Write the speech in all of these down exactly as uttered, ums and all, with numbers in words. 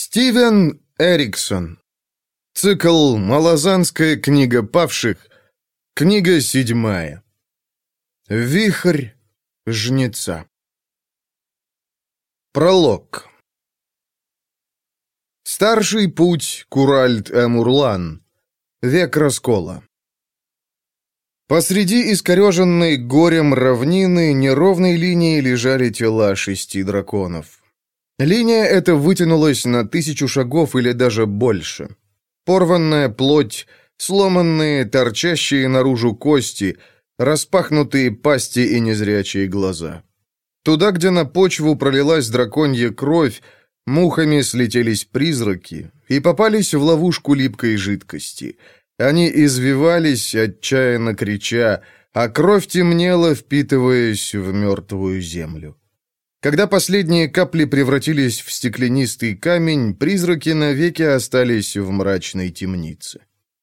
Стивен Эриксон. Цикл «Малазанская книга павших». Книга седьмая. Вихрь жнеца. Пролог. Старший путь Куральт-Эмурлан. Век раскола. Посреди искореженной горем равнины неровной линией лежали тела шести драконов. Линия эта вытянулась на тысячу шагов или даже больше. Порванная плоть, сломанные, торчащие наружу кости, распахнутые пасти и незрячие глаза. Туда, где на почву пролилась драконья кровь, мухами слетелись призраки и попались в ловушку липкой жидкости. Они извивались, отчаянно крича, а кровь темнела, впитываясь в мертвую землю. Когда последние капли превратились в стеклянистый камень, призраки навеки остались в мрачной темнице.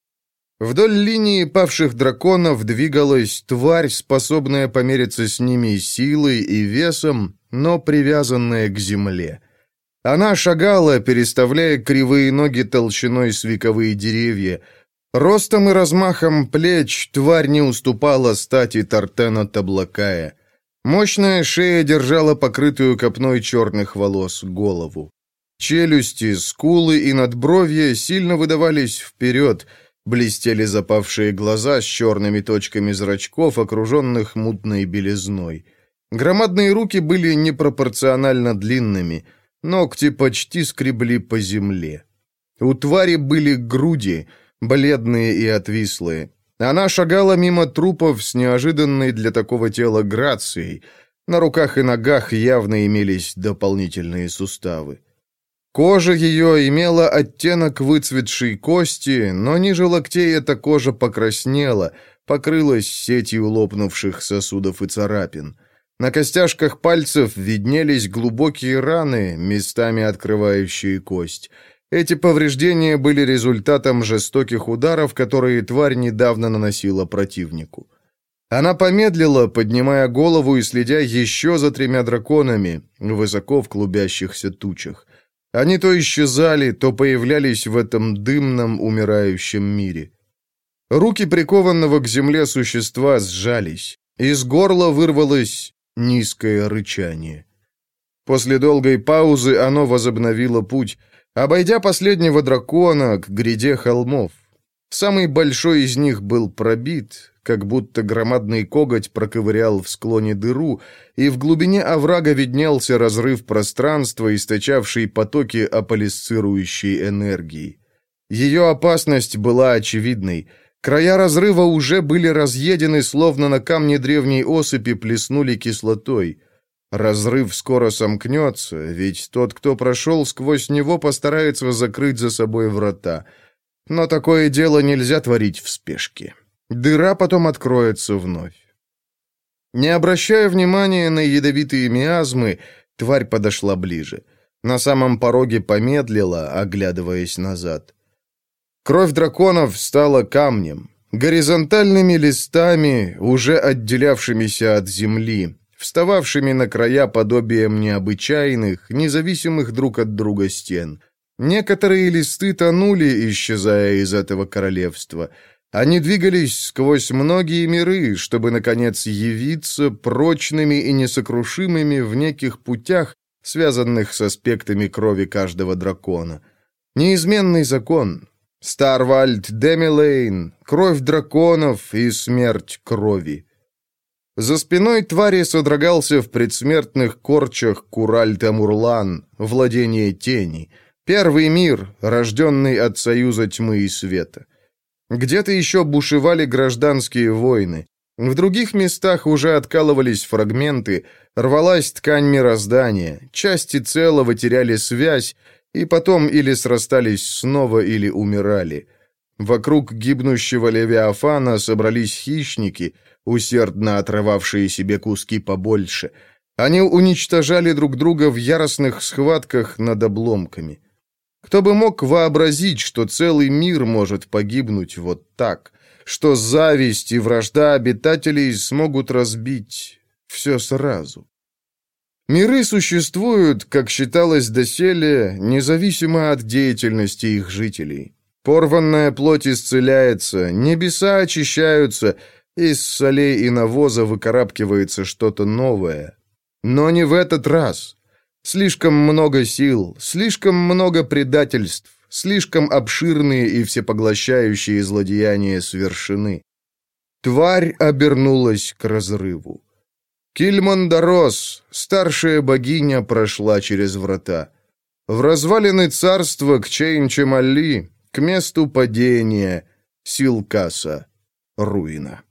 Вдоль линии павших драконов двигалась тварь, способная помериться с ними силой и весом, но привязанная к земле. Она шагала, переставляя кривые ноги толщиной с вековые деревья. Ростом и размахом плеч тварь не уступала стати Тартена Таблакая. Мощная шея держала покрытую копной черных волос голову. Челюсти, скулы и надбровья сильно выдавались вперед, блестели запавшие глаза с черными точками зрачков, окруженных мутной белизной. Громадные руки были непропорционально длинными, ногти почти скребли по земле. У твари были груди, бледные и отвислые. Она шагала мимо трупов с неожиданной для такого тела грацией. На руках и ногах явно имелись дополнительные суставы. Кожа ее имела оттенок выцветшей кости, но ниже локтей эта кожа покраснела, покрылась сетью лопнувших сосудов и царапин. На костяшках пальцев виднелись глубокие раны, местами открывающие кость. Эти повреждения были результатом жестоких ударов, которые тварь недавно наносила противнику. Она помедлила, поднимая голову и следя еще за тремя драконами, высоко в клубящихся тучах. Они то исчезали, то появлялись в этом дымном, умирающем мире. Руки прикованного к земле существа сжались. Из горла вырвалось низкое рычание. После долгой паузы оно возобновило путь, обойдя последнего дракона к гряде холмов. Самый большой из них был пробит, как будто громадный коготь проковырял в склоне дыру, и в глубине оврага виднелся разрыв пространства, источавший потоки аполисцирующей энергии. Ее опасность была очевидной. Края разрыва уже были разъедены, словно на камне древней осыпи плеснули кислотой. Разрыв скоро сомкнется, ведь тот, кто прошел сквозь него, постарается закрыть за собой врата. Но такое дело нельзя творить в спешке. Дыра потом откроется вновь. Не обращая внимания на ядовитые миазмы, тварь подошла ближе. На самом пороге помедлила, оглядываясь назад. Кровь драконов стала камнем, горизонтальными листами, уже отделявшимися от земли, встававшими на края подобием необычайных, независимых друг от друга стен. Некоторые листы тонули, исчезая из этого королевства. Они двигались сквозь многие миры, чтобы, наконец, явиться прочными и несокрушимыми в неких путях, связанных с аспектами крови каждого дракона. Неизменный закон. Старвальд Демилейн, кровь драконов и смерть крови. За спиной твари содрогался в предсмертных корчах Куральт-Эмурлан, владение тени, первый мир, рожденный от союза тьмы и света. Где-то еще бушевали гражданские войны, в других местах уже откалывались фрагменты, рвалась ткань мироздания, части целого теряли связь, и потом или срастались снова, или умирали. Вокруг гибнущего Левиафана собрались хищники, усердно отрывавшие себе куски побольше. Они уничтожали друг друга в яростных схватках над обломками. Кто бы мог вообразить, что целый мир может погибнуть вот так, что зависть и вражда обитателей смогут разбить все сразу. Миры существуют, как считалось доселе, независимо от деятельности их жителей. Порванная плоть исцеляется, небеса очищаются, из солей и навоза выкарабкивается что-то новое. Но не в этот раз. Слишком много сил, слишком много предательств, слишком обширные и всепоглощающие злодеяния совершены. Тварь обернулась к разрыву. Кильмандарос, старшая богиня, прошла через врата. В развалины царства к Чейн-Чемалли, к месту падения Силкаса, руина.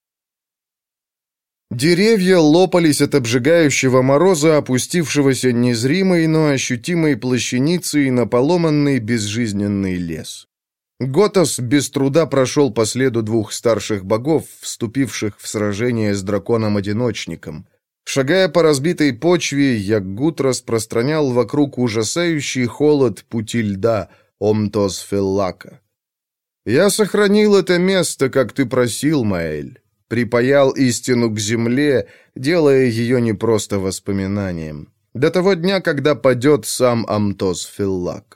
Деревья лопались от обжигающего мороза, опустившегося незримой, но ощутимой плащаницей на поломанный безжизненный лес. Готос без труда прошел по следу двух старших богов, вступивших в сражение с драконом-одиночником. Шагая по разбитой почве, Яггут распространял вокруг ужасающий холод пути льда Омтос-Феллака. «Я сохранил это место, как ты просил, Маэль. Припаял истину к земле, делая ее не просто воспоминанием. До того дня, когда падет сам Омтос-Феллак».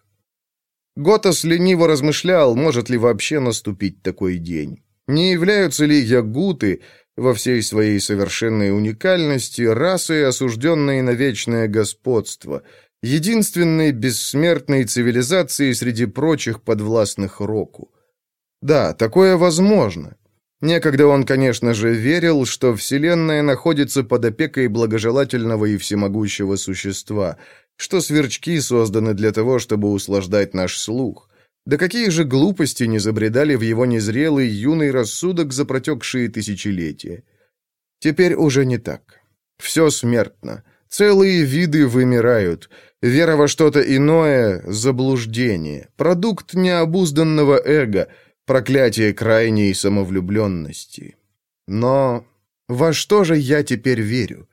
Готос лениво размышлял, может ли вообще наступить такой день. Не являются ли ягуты во всей своей совершенной уникальности расой, осужденной на вечное господство, единственной бессмертной цивилизацией среди прочих подвластных Року? Да, такое возможно. Некогда он, конечно же, верил, что Вселенная находится под опекой благожелательного и всемогущего существа, что сверчки созданы для того, чтобы услаждать наш слух. Да какие же глупости не забредали в его незрелый юный рассудок за протекшие тысячелетия. Теперь уже не так. Все смертно. Целые виды вымирают. Вера во что-то иное — заблуждение, продукт необузданного эго, проклятие крайней самовлюбленности. Но во что же я теперь верю?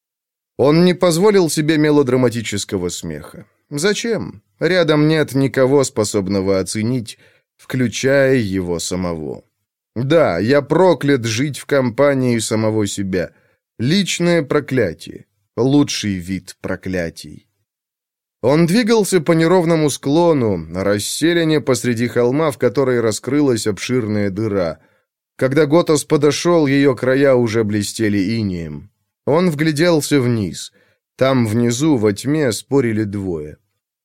Он не позволил себе мелодраматического смеха. Зачем? Рядом нет никого, способного оценить, включая его самого. Да, я проклят жить в компании самого себя. Личное проклятие. Лучший вид проклятий. Он двигался по неровному склону, расселине посреди холма, в которой раскрылась обширная дыра. Когда Готос подошел, ее края уже блестели инеем. Он вгляделся вниз. Там внизу, во тьме, спорили двое.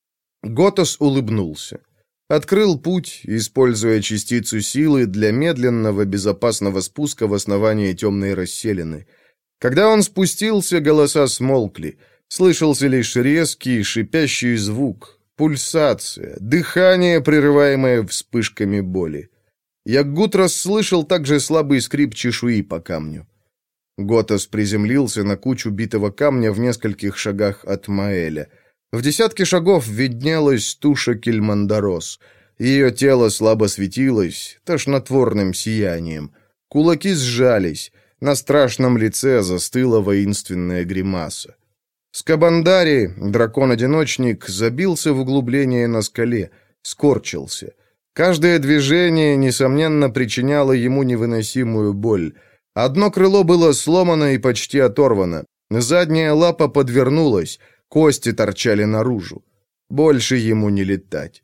Готос улыбнулся. Открыл путь, используя частицу силы для медленного, безопасного спуска в основание темной расселины. Когда он спустился, голоса смолкли. Слышался лишь резкий, шипящий звук, пульсация, дыхание, прерываемое вспышками боли. Яггут расслышал также слабый скрип чешуи по камню. Готос приземлился на кучу битого камня в нескольких шагах от Маэля. В десятке шагов виднелась туша Кильмандарос. Ее тело слабо светилось, тошнотворным сиянием. Кулаки сжались, на страшном лице застыла воинственная гримаса. Скабандари, дракон-одиночник, забился в углубление на скале, скорчился. Каждое движение, несомненно, причиняло ему невыносимую боль. Одно крыло было сломано и почти оторвано. Задняя лапа подвернулась, кости торчали наружу. Больше ему не летать.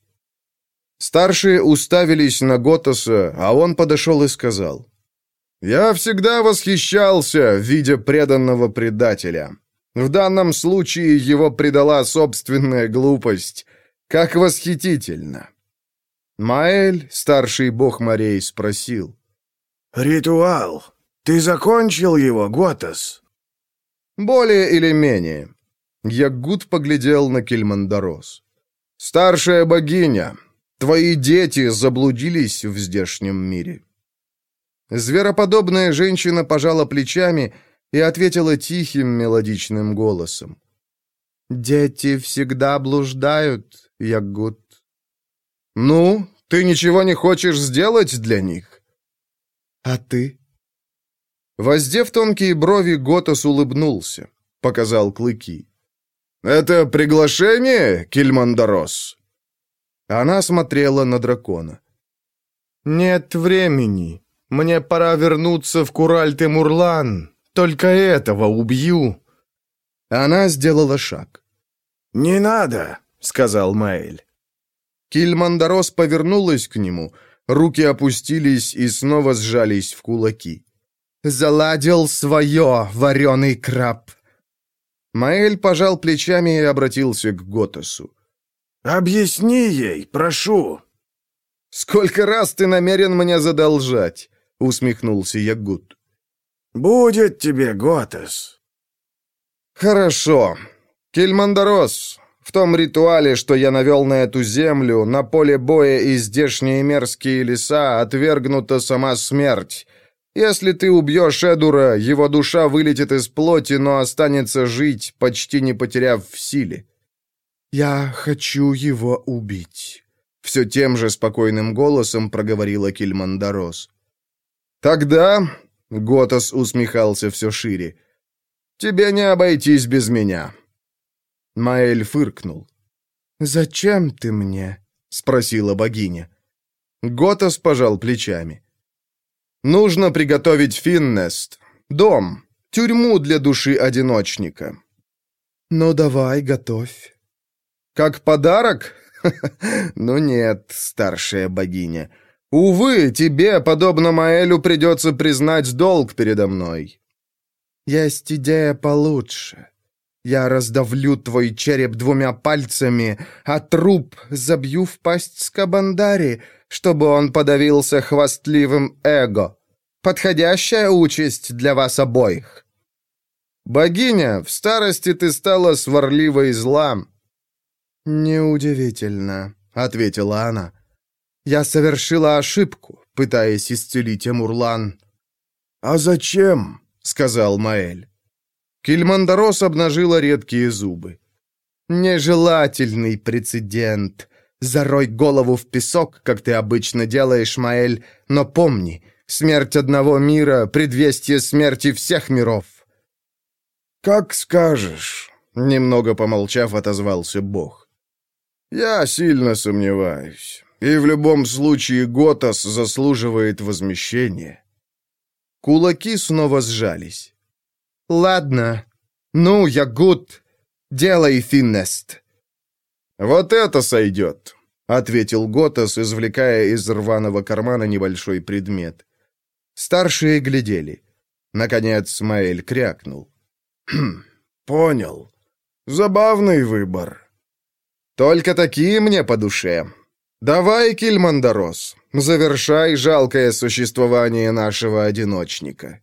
Старшие уставились на Готоса, а он подошел и сказал: «Я всегда восхищался, видя преданного предателя. В данном случае его предала собственная глупость. Как восхитительно!» Маэль, старший бог морей, спросил: «Ритуал. Ты закончил его, Готос?» «Более или менее». Яггут поглядел на Кильмандарос. «Старшая богиня, твои дети заблудились в здешнем мире». Звероподобная женщина пожала плечами и ответила тихим мелодичным голосом: «Дети всегда блуждают, Яггут». «Ну, ты ничего не хочешь сделать для них?» «А ты?» Воздев тонкие брови, Готос улыбнулся, показал клыки. «Это приглашение, Кильмандарос?» Она смотрела на дракона. «Нет времени. Мне пора вернуться в Кураль-Темурлан. Только этого убью». Она сделала шаг. «Не надо», — сказал Маэль. Кильмандарос повернулась к нему, руки опустились и снова сжались в кулаки. «Заладил свое, вареный краб!» Маэль пожал плечами и обратился к Готосу. «Объясни ей, прошу». «Сколько раз ты намерен мне задолжать?» — усмехнулся Ягут. «Будет тебе, Готос». «Хорошо. Кильмандарос, в том ритуале, что я навел на эту землю, на поле боя и здешние мерзкие леса, отвергнута сама смерть. Если ты убьешь Эдура, его душа вылетит из плоти, но останется жить, почти не потеряв в силе». «Я хочу его убить», — все тем же спокойным голосом проговорила Кильмандарос. «Тогда...» — Готос усмехался все шире. «Тебе не обойтись без меня». Маэль фыркнул. «Зачем ты мне?» — спросила богиня. Готос пожал плечами. «Нужно приготовить Финнест, дом, тюрьму для души одиночника». «Ну, давай, готовь». «Как подарок? Ну нет, старшая богиня. Увы, тебе, подобно Маэлю, придется признать долг передо мной». «Есть идея получше. Я раздавлю твой череп двумя пальцами, а труп забью в пасть Скабандари, чтобы он подавился хвастливым эго. Подходящая участь для вас обоих». «Богиня, в старости ты стала сварливой и зла». «Неудивительно», — ответила она. «Я совершила ошибку, пытаясь исцелить Эмурлан». «А зачем?» — сказал Маэль. Кильмандарос обнажила редкие зубы. «Нежелательный прецедент. Зарой голову в песок, как ты обычно делаешь, Маэль, но помни, смерть одного мира — предвестие смерти всех миров». «Как скажешь», — немного помолчав, отозвался Бог. «Я сильно сомневаюсь, и в любом случае Готос заслуживает возмещения». Кулаки снова сжались. «Ладно. Ну, Ягут, делай Финнест». «Вот это сойдет», — ответил Готос, извлекая из рваного кармана небольшой предмет. Старшие глядели. Наконец Маэль крякнул. «Хм, понял. Забавный выбор». «Только такие мне по душе. Давай, Кильмандарос, завершай жалкое существование нашего одиночника».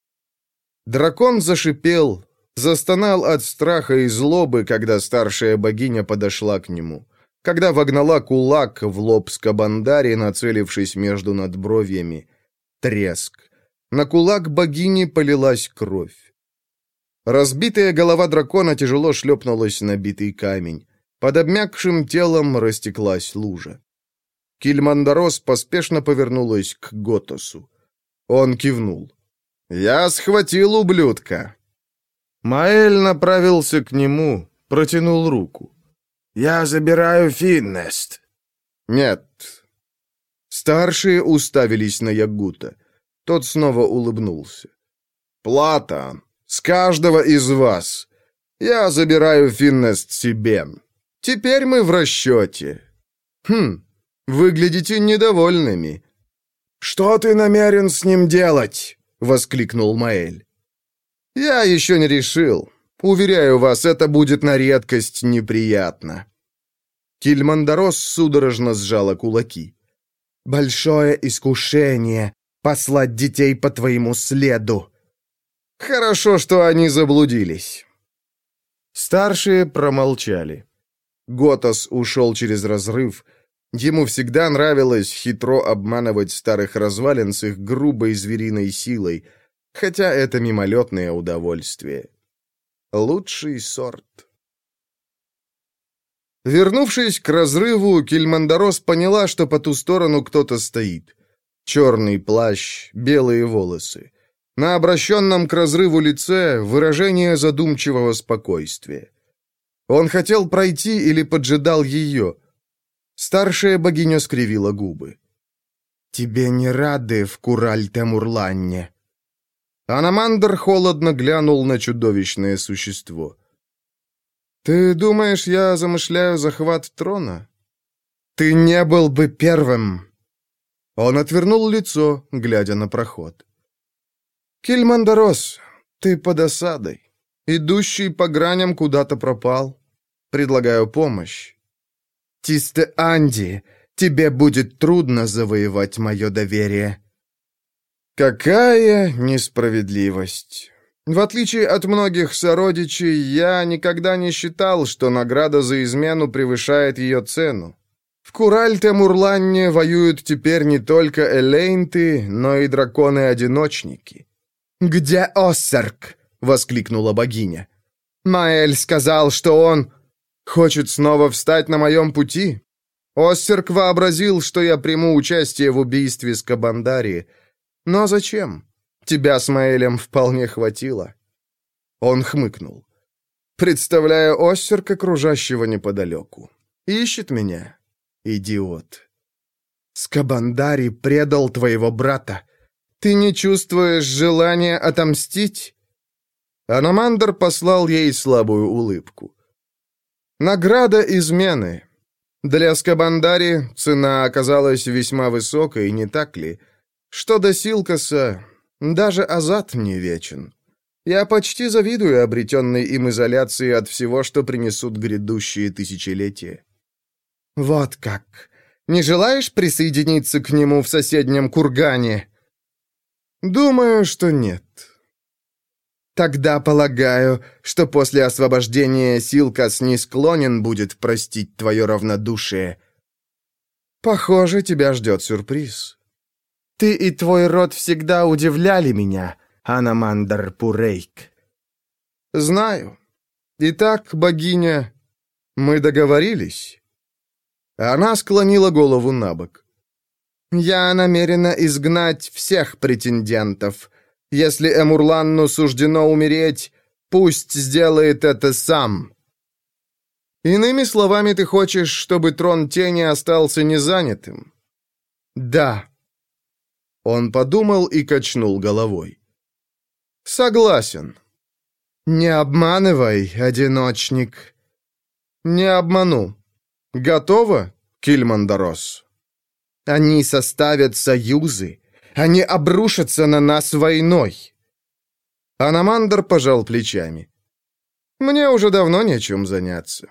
Дракон зашипел, застонал от страха и злобы, когда старшая богиня подошла к нему, когда вогнала кулак в лоб Скабандари, нацелившись между надбровьями. Треск. На кулак богини полилась кровь. Разбитая голова дракона тяжело шлепнулась на битый камень. Под обмякшим телом растеклась лужа. Кильмандарос поспешно повернулась к Готосу. Он кивнул. «Я схватил ублюдка». Маэль направился к нему, протянул руку. «Я забираю Финнест». «Нет». Старшие уставились на Ягута. Тот снова улыбнулся. «Плата. С каждого из вас. Я забираю Финнест себе. Теперь мы в расчете. Хм, выглядите недовольными». «Что ты намерен с ним делать?» — воскликнул Маэль. «Я еще не решил. Уверяю вас, это будет на редкость неприятно». Кильмандарос судорожно сжала кулаки. «Большое искушение — послать детей по твоему следу». «Хорошо, что они заблудились». Старшие промолчали. Готос ушел через разрыв. Ему всегда нравилось хитро обманывать старых развалин с их грубой звериной силой, хотя это мимолетное удовольствие. Лучший сорт. Вернувшись к разрыву, Кильмандарос поняла, что по ту сторону кто-то стоит. Черный плащ, белые волосы. На обращенном к разрыву лице выражение задумчивого спокойствия. Он хотел пройти или поджидал ее. Старшая богиня скривила губы. «Тебе не рады в Кураль-Темурланне?» Аномандр холодно глянул на чудовищное существо. Ты думаешь, я замышляю захват трона? Ты не был бы первым. Он отвернул лицо, глядя на проход. Кильмандарос, ты под осадой. Идущий по граням куда-то пропал. Предлагаю помощь. Тисте Анди, тебе будет трудно завоевать мое доверие. Какая несправедливость. В отличие от многих сородичей, я никогда не считал, что награда за измену превышает ее цену. В Кураль-Темурланне воюют теперь не только элейнты, но и драконы-одиночники. «Где Оссерк?» — воскликнула богиня. «Маэль сказал, что он хочет снова встать на моем пути. Оссерк вообразил, что я приму участие в убийстве Скабандарии. Но зачем? Тебя с Маэлем вполне хватило». Он хмыкнул. «Представляю Оссерка, кружащего неподалеку. Ищет меня. Идиот. Скабандари предал твоего брата. Ты не чувствуешь желания отомстить?» Аномандр послал ей слабую улыбку. «Награда измены. Для Скабандари цена оказалась весьма высокой, не так ли? Что до Силкаса, даже Азат не вечен. Я почти завидую обретенной им изоляции от всего, что принесут грядущие тысячелетия». «Вот как! Не желаешь присоединиться к нему в соседнем кургане?» «Думаю, что нет». «Тогда полагаю, что после освобождения Силкас не склонен будет простить твое равнодушие. Похоже, тебя ждет сюрприз. Ты и твой род всегда удивляли меня, Аномандр Пурейк». «Знаю. Итак, богиня, мы договорились?» Она склонила голову на бок. «Я намерена изгнать всех претендентов. Если Эмурланну суждено умереть, пусть сделает это сам». «Иными словами, ты хочешь, чтобы трон тени остался незанятым?» «Да». Он подумал и качнул головой. «Согласен». «Не обманывай, одиночник». «Не обману. Готово, Кильмандарос?» «Они составят союзы. Они обрушатся на нас войной». Аномандр пожал плечами. «Мне уже давно нечем заняться».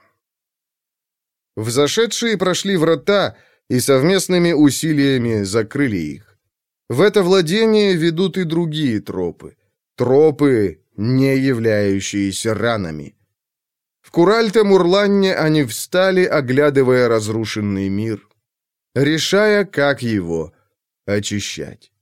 Взошедшие прошли врата и совместными усилиями закрыли их. В это владение ведут и другие тропы. Тропы, не являющиеся ранами. В Кураль-Темурланне они встали, оглядывая разрушенный мир, решая, как его очищать.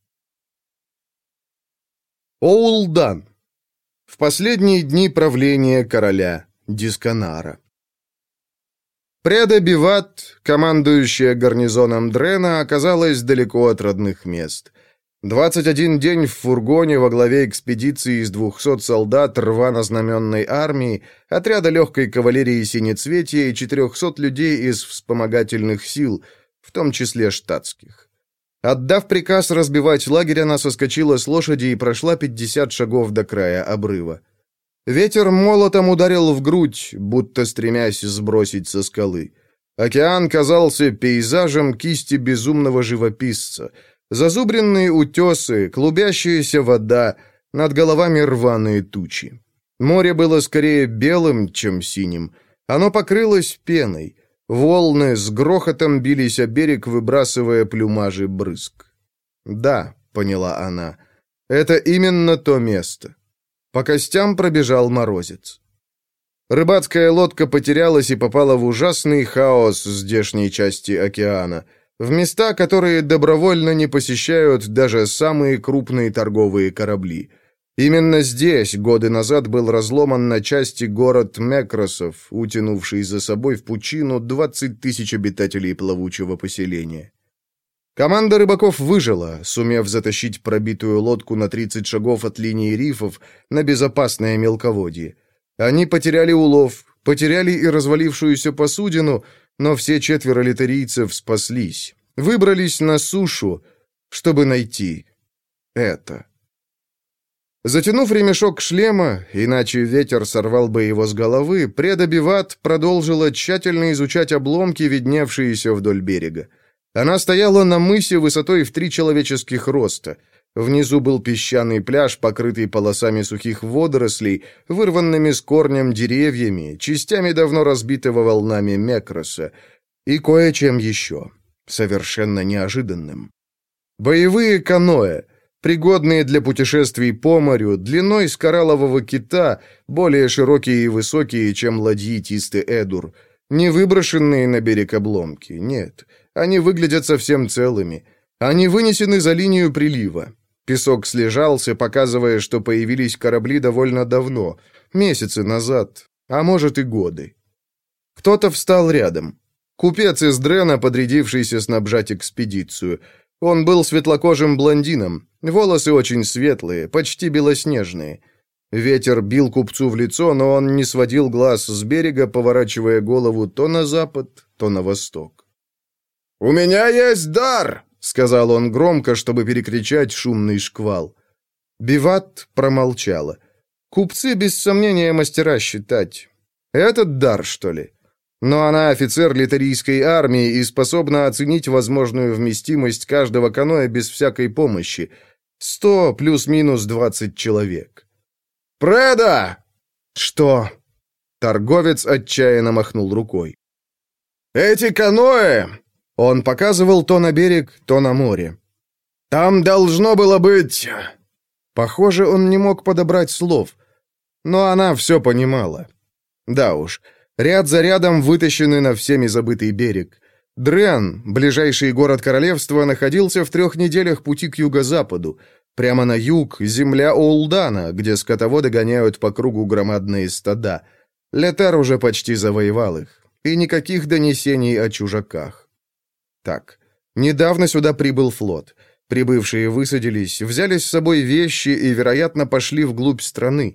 Оулдан. В последние дни правления короля Дисканара. Преда Биват, командующая гарнизоном Дрена, оказалась далеко от родных мест. двадцать один день в фургоне во главе экспедиции из двухсот солдат рвано-знаменной армии, отряда легкой кавалерии Синецветия и четырехсот людей из вспомогательных сил, в том числе штатских. Отдав приказ разбивать лагерь, она соскочила с лошади и прошла пятьдесят шагов до края обрыва. Ветер молотом ударил в грудь, будто стремясь сбросить со скалы. Океан казался пейзажем кисти безумного живописца. Зазубренные утесы, клубящаяся вода, над головами рваные тучи. Море было скорее белым, чем синим. Оно покрылось пеной. Волны с грохотом бились о берег, выбрасывая плюмажи брызг. «Да», — поняла она, — «это именно то место». По костям пробежал морозец. Рыбацкая лодка потерялась и попала в ужасный хаос здешней части океана, в места, которые добровольно не посещают даже самые крупные торговые корабли. Именно здесь годы назад был разломан на части город Мекросов, утянувший за собой в пучину двадцать тысяч обитателей плавучего поселения. Команда рыбаков выжила, сумев затащить пробитую лодку на тридцать шагов от линии рифов на безопасное мелководье. Они потеряли улов, потеряли и развалившуюся посудину, но все четверо литерийцев спаслись, выбрались на сушу, чтобы найти это. Затянув ремешок шлема, иначе ветер сорвал бы его с головы, преда Биват продолжила тщательно изучать обломки, видневшиеся вдоль берега. Она стояла на мысе высотой в три человеческих роста. Внизу был песчаный пляж, покрытый полосами сухих водорослей, вырванными с корнем деревьями, частями давно разбитого волнами Мекроса, и кое-чем еще, совершенно неожиданным. Боевые каноэ, пригодные для путешествий по морю, длиной с кораллового кита, более широкие и высокие, чем ладьи Тисты Эдур, не выброшенные на берег обломки, нет, они выглядят совсем целыми, они вынесены за линию прилива. Песок слежался, показывая, что появились корабли довольно давно, месяцы назад, а может и годы. Кто-то встал рядом. Купец из Дрена, подрядившийся снабжать экспедицию. Он был светлокожим блондином, волосы очень светлые, почти белоснежные. Ветер бил купцу в лицо, но он не сводил глаз с берега, поворачивая голову то на запад, то на восток. «У меня есть дар!» — сказал он громко, чтобы перекричать шумный шквал. Биват промолчала. Купцы, без сомнения, мастера считать. Этот дар, что ли? Но она офицер литарийской армии и способна оценить возможную вместимость каждого каноэ без всякой помощи. Сто плюс-минус двадцать человек. «Преда!» «Что?» Торговец отчаянно махнул рукой. «Эти каноэ!» Он показывал то на берег, то на море. «Там должно было быть...» Похоже, он не мог подобрать слов. Но она все понимала. Да уж, ряд за рядом вытащены на всеми забытый берег. Дрен, ближайший город королевства, находился в трех неделях пути к юго-западу. Прямо на юг — земля Оулдана, где скотоводы гоняют по кругу громадные стада. Летар уже почти завоевал их. И никаких донесений о чужаках. Так, недавно сюда прибыл флот. Прибывшие высадились, взяли с собой вещи и, вероятно, пошли вглубь страны.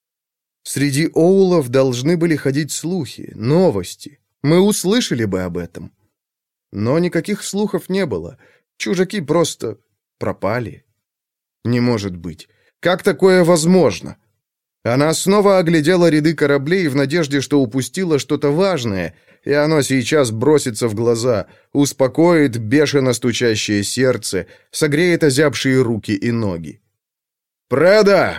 Среди оулов должны были ходить слухи, новости. Мы услышали бы об этом. Но никаких слухов не было. Чужаки просто пропали. Не может быть. Как такое возможно? Она снова оглядела ряды кораблей в надежде, что упустила что-то важное, и оно сейчас бросится в глаза, успокоит бешено стучащее сердце, согреет озябшие руки и ноги. «Преда!»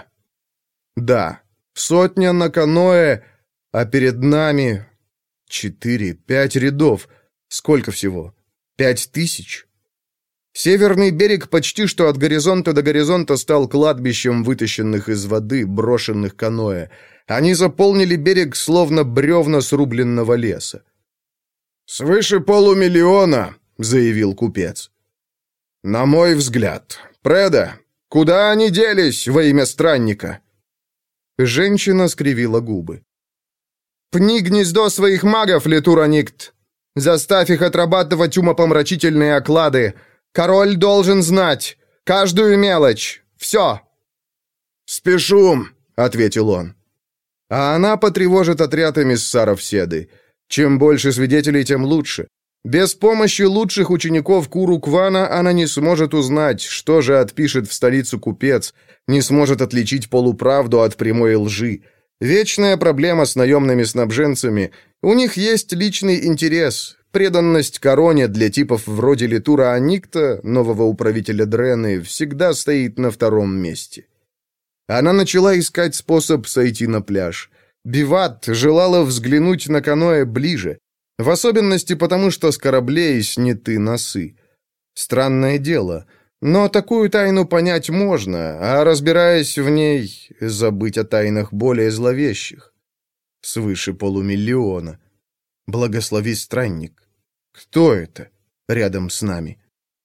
«Да, сотня на каноэ, а перед нами четыре, пять рядов. Сколько всего? Пять тысяч?» Северный берег почти что от горизонта до горизонта стал кладбищем вытащенных из воды, брошенных каноэ. Они заполнили берег, словно бревна срубленного леса. «Свыше полумиллиона», — заявил купец. «На мой взгляд. Преда, куда они делись во имя странника?» Женщина скривила губы. «Пни гнездо своих магов, Летураникт! Заставь их отрабатывать умопомрачительные оклады! Король должен знать! Каждую мелочь! Все!» «Спешу!» — ответил он. А она потревожит отряд эмиссаров Седы. Чем больше свидетелей, тем лучше. Без помощи лучших учеников Куру-Квана она не сможет узнать, что же отпишет в столицу купец, не сможет отличить полуправду от прямой лжи. Вечная проблема с наемными снабженцами. У них есть личный интерес. Преданность короне для типов вроде Литура Аникта, нового управителя Дрены, всегда стоит на втором месте. Она начала искать способ сойти на пляж. Биват желала взглянуть на каноэ ближе, в особенности потому, что с кораблей сняты носы. Странное дело, но такую тайну понять можно, а разбираясь в ней, забыть о тайнах более зловещих. Свыше полумиллиона. Благослови, странник. Кто это рядом с нами?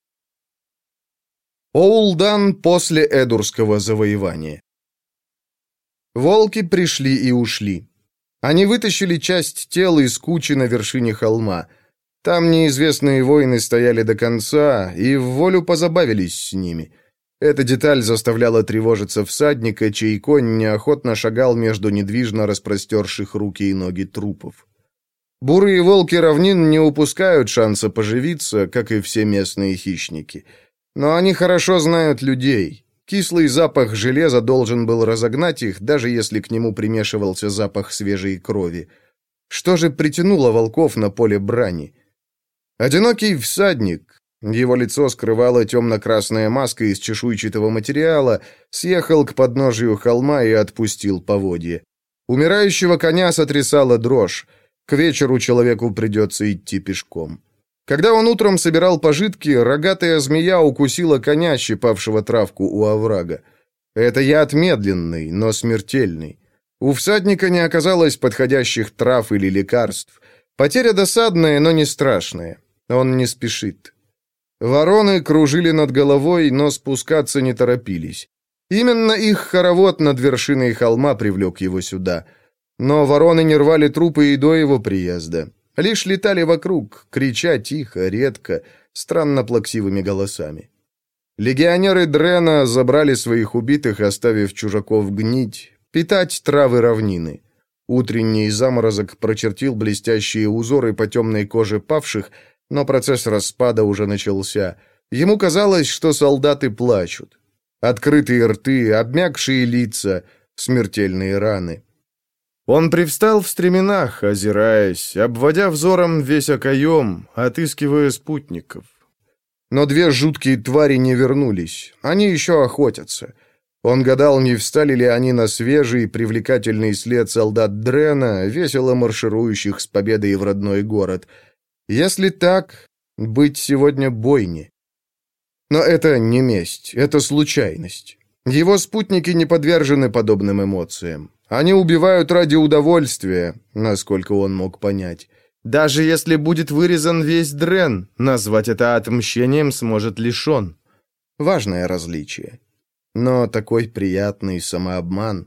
Оулдан после Эдурского завоевания. Волки пришли и ушли. Они вытащили часть тел из кучи на вершине холма. Там неизвестные воины стояли до конца и в волю позабавились с ними. Эта деталь заставляла тревожиться всадника, чей конь неохотно шагал между недвижно распростерших руки и ноги трупов. Бурые волки равнин не упускают шанса поживиться, как и все местные хищники. Но они хорошо знают людей. Кислый запах железа должен был разогнать их, даже если к нему примешивался запах свежей крови. Что же притянуло волков на поле брани? Одинокий всадник, его лицо скрывала темно-красная маска из чешуйчатого материала, съехал к подножию холма и отпустил поводья. Умирающего коня сотрясала дрожь. К вечеру человеку придется идти пешком. Когда он утром собирал пожитки, рогатая змея укусила коня, щипавшего травку у оврага. Это яд медленный, но смертельный. У всадника не оказалось подходящих трав или лекарств. Потеря досадная, но не страшная. Он не спешит. Вороны кружили над головой, но спускаться не торопились. Именно их хоровод над вершиной холма привлек его сюда. Но вороны не рвали трупы и до его приезда. Лишь летали вокруг, крича тихо, редко, странно плаксивыми голосами. Легионеры Дрена забрали своих убитых, оставив чужаков гнить, питать травы равнины. Утренний заморозок прочертил блестящие узоры по темной коже павших, но процесс распада уже начался. Ему казалось, что солдаты плачут. Открытые рты, обмякшие лица, смертельные раны. Он привстал в стременах, озираясь, обводя взором весь окоем, отыскивая спутников. Но две жуткие твари не вернулись. Они еще охотятся. Он гадал, не встали ли они на свежий, привлекательный след солдат Дрена, весело марширующих с победой в родной город. Если так, быть сегодня бойни. Но это не месть, это случайность. Его спутники не подвержены подобным эмоциям. Они убивают ради удовольствия, насколько он мог понять. Даже если будет вырезан весь Дрен, назвать это отмщением сможет лишь он. Важное различие. Но такой приятный самообман.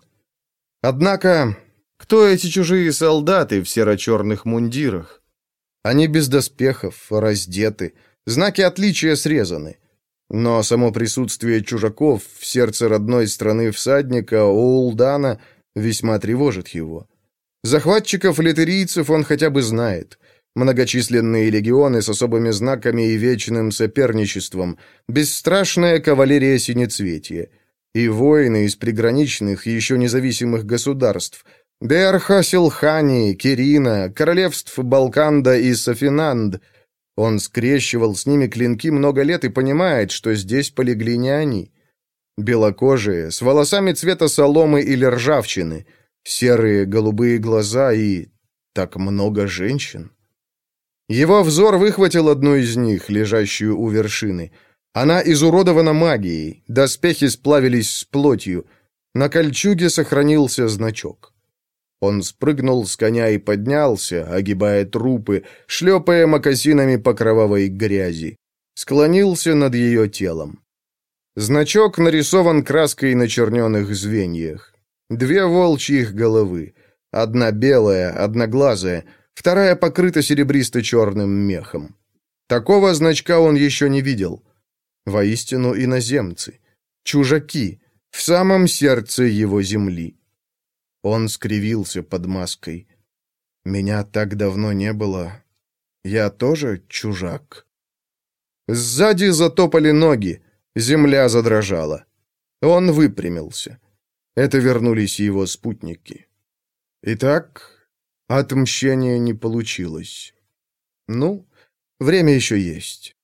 Однако, кто эти чужие солдаты в серо-черных мундирах? Они без доспехов, раздеты, знаки отличия срезаны. Но само присутствие чужаков в сердце родной страны всадника Оулдана весьма тревожит его. Захватчиков-литерийцев он хотя бы знает. Многочисленные легионы с особыми знаками и вечным соперничеством, бесстрашная кавалерия Синецветия и воины из приграничных, еще независимых государств, Деарха-Силхани, Кирина, королевств Балканда и Софинанд. Он скрещивал с ними клинки много лет и понимает, что здесь полегли не они. Белокожие, с волосами цвета соломы или ржавчины, серые голубые глаза и так много женщин. Его взор выхватил одну из них, лежащую у вершины. Она изуродована магией, доспехи сплавились с плотью, на кольчуге сохранился значок. Он спрыгнул с коня и поднялся, огибая трупы, шлепая мокасинами по кровавой грязи. Склонился над ее телом. Значок нарисован краской на черненых звеньях. Две волчьих головы. Одна белая, одноглазая, вторая покрыта серебристо-черным мехом. Такого значка он еще не видел. Воистину иноземцы. Чужаки. В самом сердце его земли. Он скривился под маской. «Меня так давно не было. Я тоже чужак». Сзади затопали ноги. Земля задрожала. Он выпрямился. Это вернулись его спутники. Итак, отмщения не получилось. Ну, время еще есть.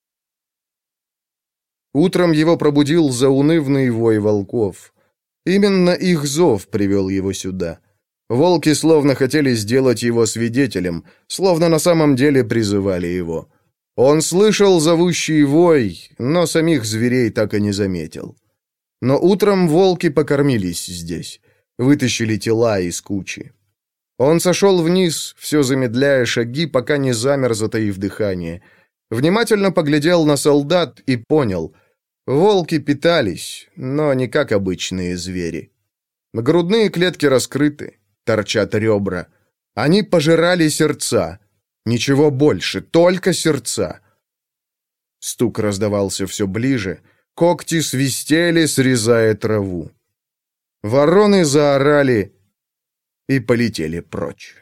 Утром его пробудил заунывный вой волков. Именно их зов привел его сюда. Волки словно хотели сделать его свидетелем, словно на самом деле призывали его. Он слышал зовущий вой, но самих зверей так и не заметил. Но утром волки покормились здесь, вытащили тела из кучи. Он сошел вниз, все замедляя шаги, пока не замер, затаив дыхание. Внимательно поглядел на солдат и понял. Волки питались, но не как обычные звери. Грудные клетки раскрыты, торчат ребра. Они пожирали сердца. Ничего больше, только сердца. Стук раздавался все ближе. Когти свистели, срезая траву. Вороны заорали и полетели прочь.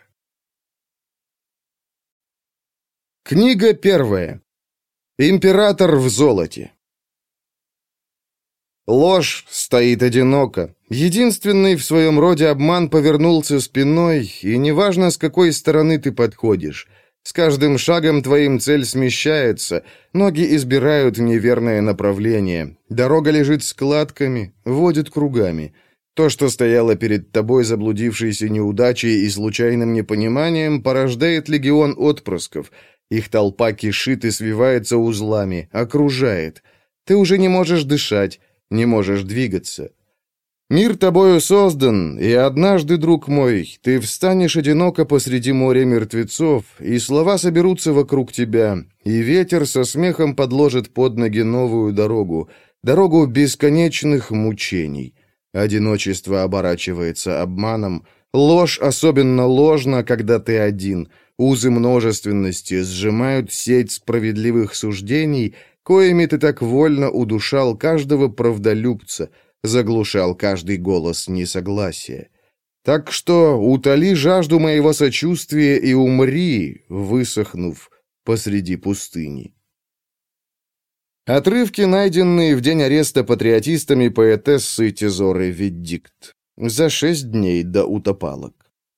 Книга первая. Император в золоте. Ложь стоит одиноко. Единственный в своем роде обман повернулся спиной, и неважно, с какой стороны ты подходишь. С каждым шагом твоим цель смещается, ноги избирают неверное направление, дорога лежит складками, водит кругами. То, что стояло перед тобой заблудившейся неудачей и случайным непониманием, порождает легион отпрысков. Их толпа кишит и свивается узлами, окружает. Ты уже не можешь дышать, не можешь двигаться. Мир тобою создан, и однажды, друг мой, ты встанешь одиноко посреди моря мертвецов, и слова соберутся вокруг тебя, и ветер со смехом подложит под ноги новую дорогу, дорогу бесконечных мучений. Одиночество оборачивается обманом, ложь особенно ложна, когда ты один, узы множественности сжимают сеть справедливых суждений, коими ты так вольно удушал каждого правдолюбца, заглушал каждый голос несогласия. Так что утоли жажду моего сочувствия и умри, высохнув посреди пустыни. Отрывки, найденные в день ареста патриотистами поэтессы Тезоры Веддикт. За шесть дней до утопалок.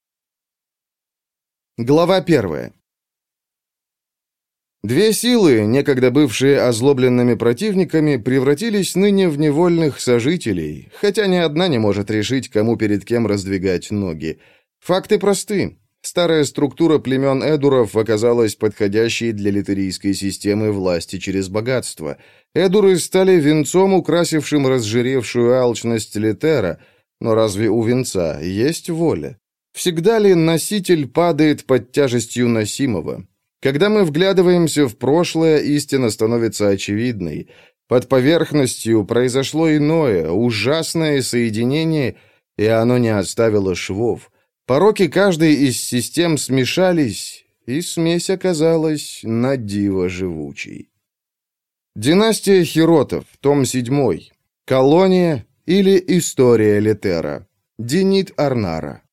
Глава первая. Две силы, некогда бывшие озлобленными противниками, превратились ныне в невольных сожителей, хотя ни одна не может решить, кому перед кем раздвигать ноги. Факты просты. Старая структура племен Эдуров оказалась подходящей для литерийской системы власти через богатство. Эдуры стали венцом, украсившим разжиревшую алчность Литера, но разве у венца есть воля? Всегда ли носитель падает под тяжестью носимого? Когда мы вглядываемся в прошлое, истина становится очевидной. Под поверхностью произошло иное, ужасное соединение, и оно не оставило швов. Пороки каждой из систем смешались, и смесь оказалась надиво живучей. Династия Хиротов, том седьмой. Колония или История Литера. Денит Арнара.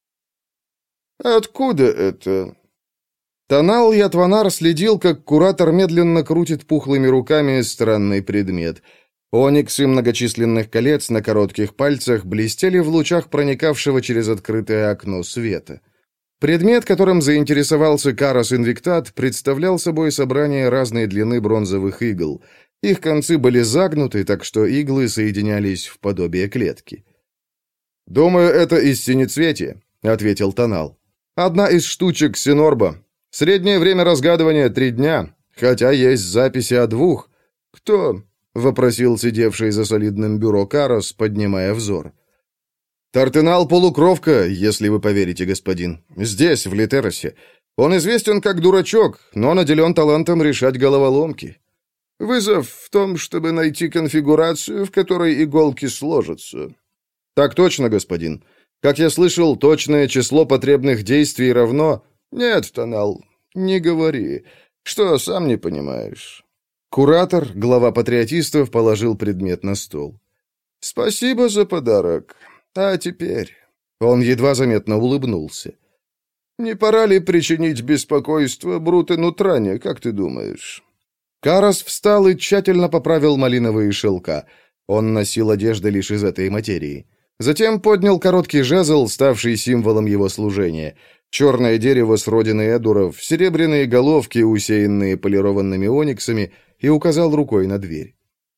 «Откуда это?» Танал Ятванар следил, как куратор медленно крутит пухлыми руками странный предмет. Ониксы многочисленных колец на коротких пальцах блестели в лучах проникавшего через открытое окно света. Предмет, которым заинтересовался Карос Инвиктат, представлял собой собрание разной длины бронзовых игл. Их концы были загнуты, так что иглы соединялись в подобие клетки. «Думаю, это из синецветия», — ответил Танал. «Одна из штучек Синорба. Среднее время разгадывания — три дня, хотя есть записи о двух». «Кто?» — вопросил сидевший за солидным бюро Карос, поднимая взор. «Тартенал Полукровка, если вы поверите, господин. Здесь, в Литеросе. Он известен как дурачок, но наделен талантом решать головоломки». «Вызов в том, чтобы найти конфигурацию, в которой иголки сложатся». «Так точно, господин. Как я слышал, точное число потребных действий равно...» «Нет, Танал, не говори. Что, сам не понимаешь?» Куратор, глава патриотистов, положил предмет на стол. «Спасибо за подарок. А теперь...» Он едва заметно улыбнулся. «Не пора ли причинить беспокойство Брутену Тране, как ты думаешь?» Карос встал и тщательно поправил малиновые шелка. Он носил одежды лишь из этой материи. Затем поднял короткий жезл, ставший символом его служения. Черное дерево с родины Эдуров, серебряные головки, усеянные полированными ониксами, и указал рукой на дверь.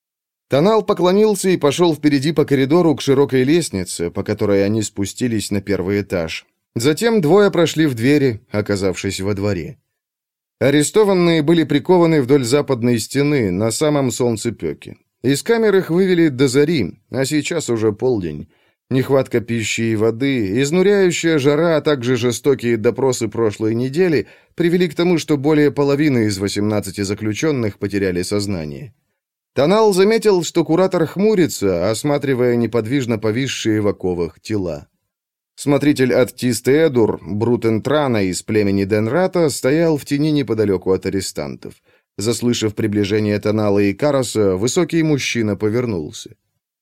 Танал поклонился и пошел впереди по коридору к широкой лестнице, по которой они спустились на первый этаж. Затем двое прошли в двери, оказавшись во дворе. Арестованные были прикованы вдоль западной стены, на самом солнцепеке. Из камер их вывели до зари, а сейчас уже полдень. Нехватка пищи и воды, изнуряющая жара, а также жестокие допросы прошлой недели привели к тому, что более половины из восемнадцати заключенных потеряли сознание. Танал заметил, что куратор хмурится, осматривая неподвижно повисшие в оковах тела. Смотритель от Тисте-Эдур, Брутен Трана из племени Денрата, стоял в тени неподалеку от арестантов. Заслышав приближение Танала и Кароса, высокий мужчина повернулся.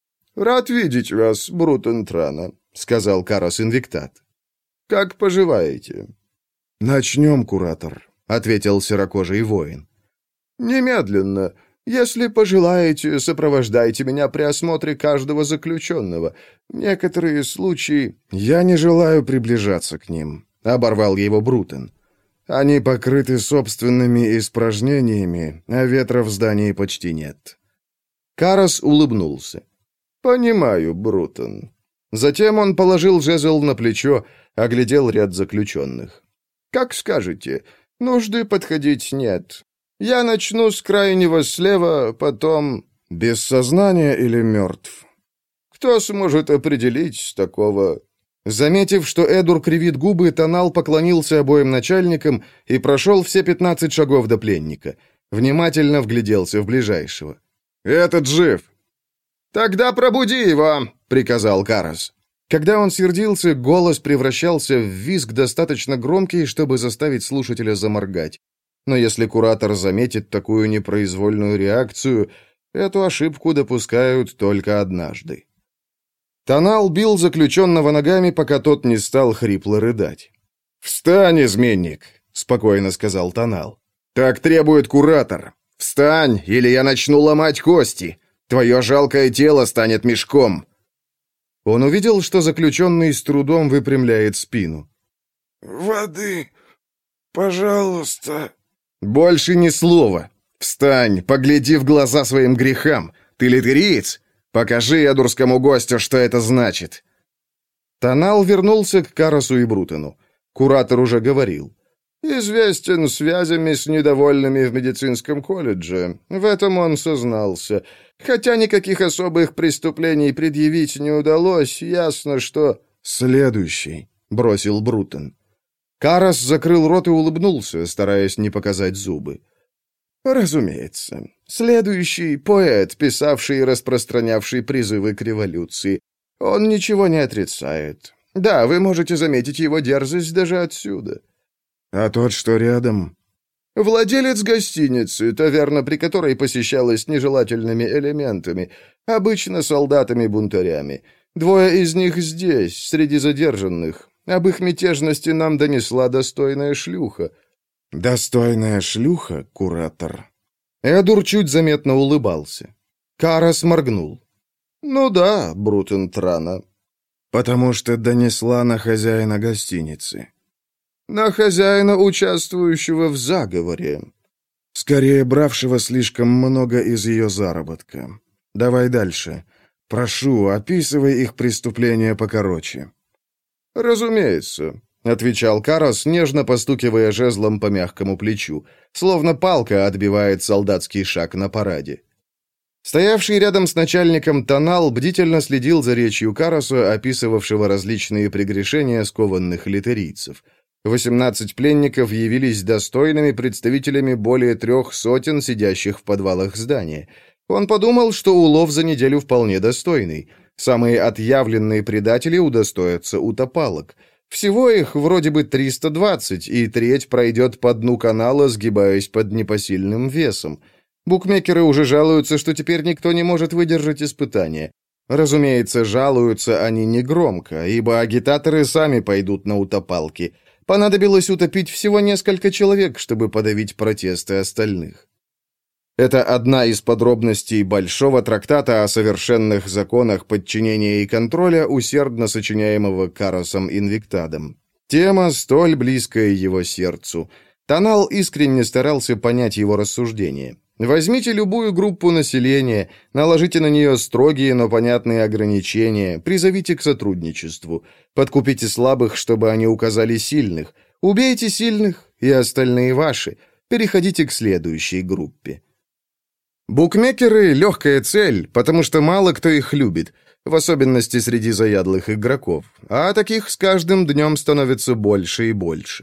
«Рад видеть вас, Брутен Трана», — сказал Карос Инвиктат. «Как поживаете?» «Начнем, куратор», — ответил серокожий воин. «Немедленно. Если пожелаете, сопровождайте меня при осмотре каждого заключенного. Некоторые случаи...» «Я не желаю приближаться к ним», — оборвал его Брутон. «Они покрыты собственными испражнениями, а ветра в здании почти нет». Карас улыбнулся. «Понимаю, Брутон». Затем он положил жезл на плечо, оглядел ряд заключенных. «Как скажете, нужды подходить нет. Я начну с крайнего слева, потом...» «Без сознания или мертв?» «Кто сможет определить с такого...» Заметив, что Эдур кривит губы, Тонал поклонился обоим начальникам и прошел все пятнадцать шагов до пленника. Внимательно вгляделся в ближайшего. «Этот жив!» «Тогда пробуди его!» — приказал Карас. Когда он сердился, голос превращался в визг достаточно громкий, чтобы заставить слушателя заморгать. Но если куратор заметит такую непроизвольную реакцию, эту ошибку допускают только однажды. Тонал бил заключенного ногами, пока тот не стал хрипло рыдать. «Встань, изменник!» — спокойно сказал Тонал. «Так требует куратор. Встань, или я начну ломать кости. Твое жалкое тело станет мешком». Он увидел, что заключенный с трудом выпрямляет спину. «Воды, пожалуйста». «Больше ни слова. Встань, погляди в глаза своим грехам. Ты литериец? Покажи эдурскому гостю, что это значит». Тонал вернулся к Карасу и Брутону. Куратор уже говорил. «Известен связями с недовольными в медицинском колледже. В этом он сознался. Хотя никаких особых преступлений предъявить не удалось, ясно, что...» «Следующий», — бросил Брутон. Карас закрыл рот и улыбнулся, стараясь не показать зубы. «Разумеется. Следующий — поэт, писавший и распространявший призывы к революции. Он ничего не отрицает. Да, вы можете заметить его дерзость даже отсюда». «А тот, что рядом?» «Владелец гостиницы, таверна, при которой посещалась нежелательными элементами, обычно солдатами-бунтарями. Двое из них здесь, среди задержанных. Об их мятежности нам донесла достойная шлюха». «Достойная шлюха, куратор?» Эдур чуть заметно улыбался. Карас моргнул. «Ну да, Брутон Трана». «Потому что донесла на хозяина гостиницы». «На хозяина, участвующего в заговоре». «Скорее, бравшего слишком много из ее заработка. Давай дальше. Прошу, описывай их преступления покороче». «Разумеется», — отвечал Карас, нежно постукивая жезлом по мягкому плечу, словно палка отбивает солдатский шаг на параде. Стоявший рядом с начальником Тонал бдительно следил за речью Караса, описывавшего различные прегрешения скованных литерийцев. Восемнадцать пленников явились достойными представителями более трех сотен сидящих в подвалах здания. Он подумал, что улов за неделю вполне достойный. Самые отъявленные предатели удостоятся утопалок. Всего их вроде бы триста двадцать, и треть пройдет по дну канала, сгибаясь под непосильным весом. Букмекеры уже жалуются, что теперь никто не может выдержать испытания. Разумеется, жалуются они негромко, ибо агитаторы сами пойдут на утопалки. Понадобилось утопить всего несколько человек, чтобы подавить протесты остальных. Это одна из подробностей большого трактата о совершенных законах подчинения и контроля, усердно сочиняемого Карасом Инвиктадом. Тема, столь близкая его сердцу. Тонал искренне старался понять его рассуждения. Возьмите любую группу населения, наложите на нее строгие, но понятные ограничения, призовите к сотрудничеству, подкупите слабых, чтобы они указали сильных, убейте сильных, и остальные ваши, переходите к следующей группе. Букмекеры — легкая цель, потому что мало кто их любит, в особенности среди заядлых игроков, а таких с каждым днем становится больше и больше.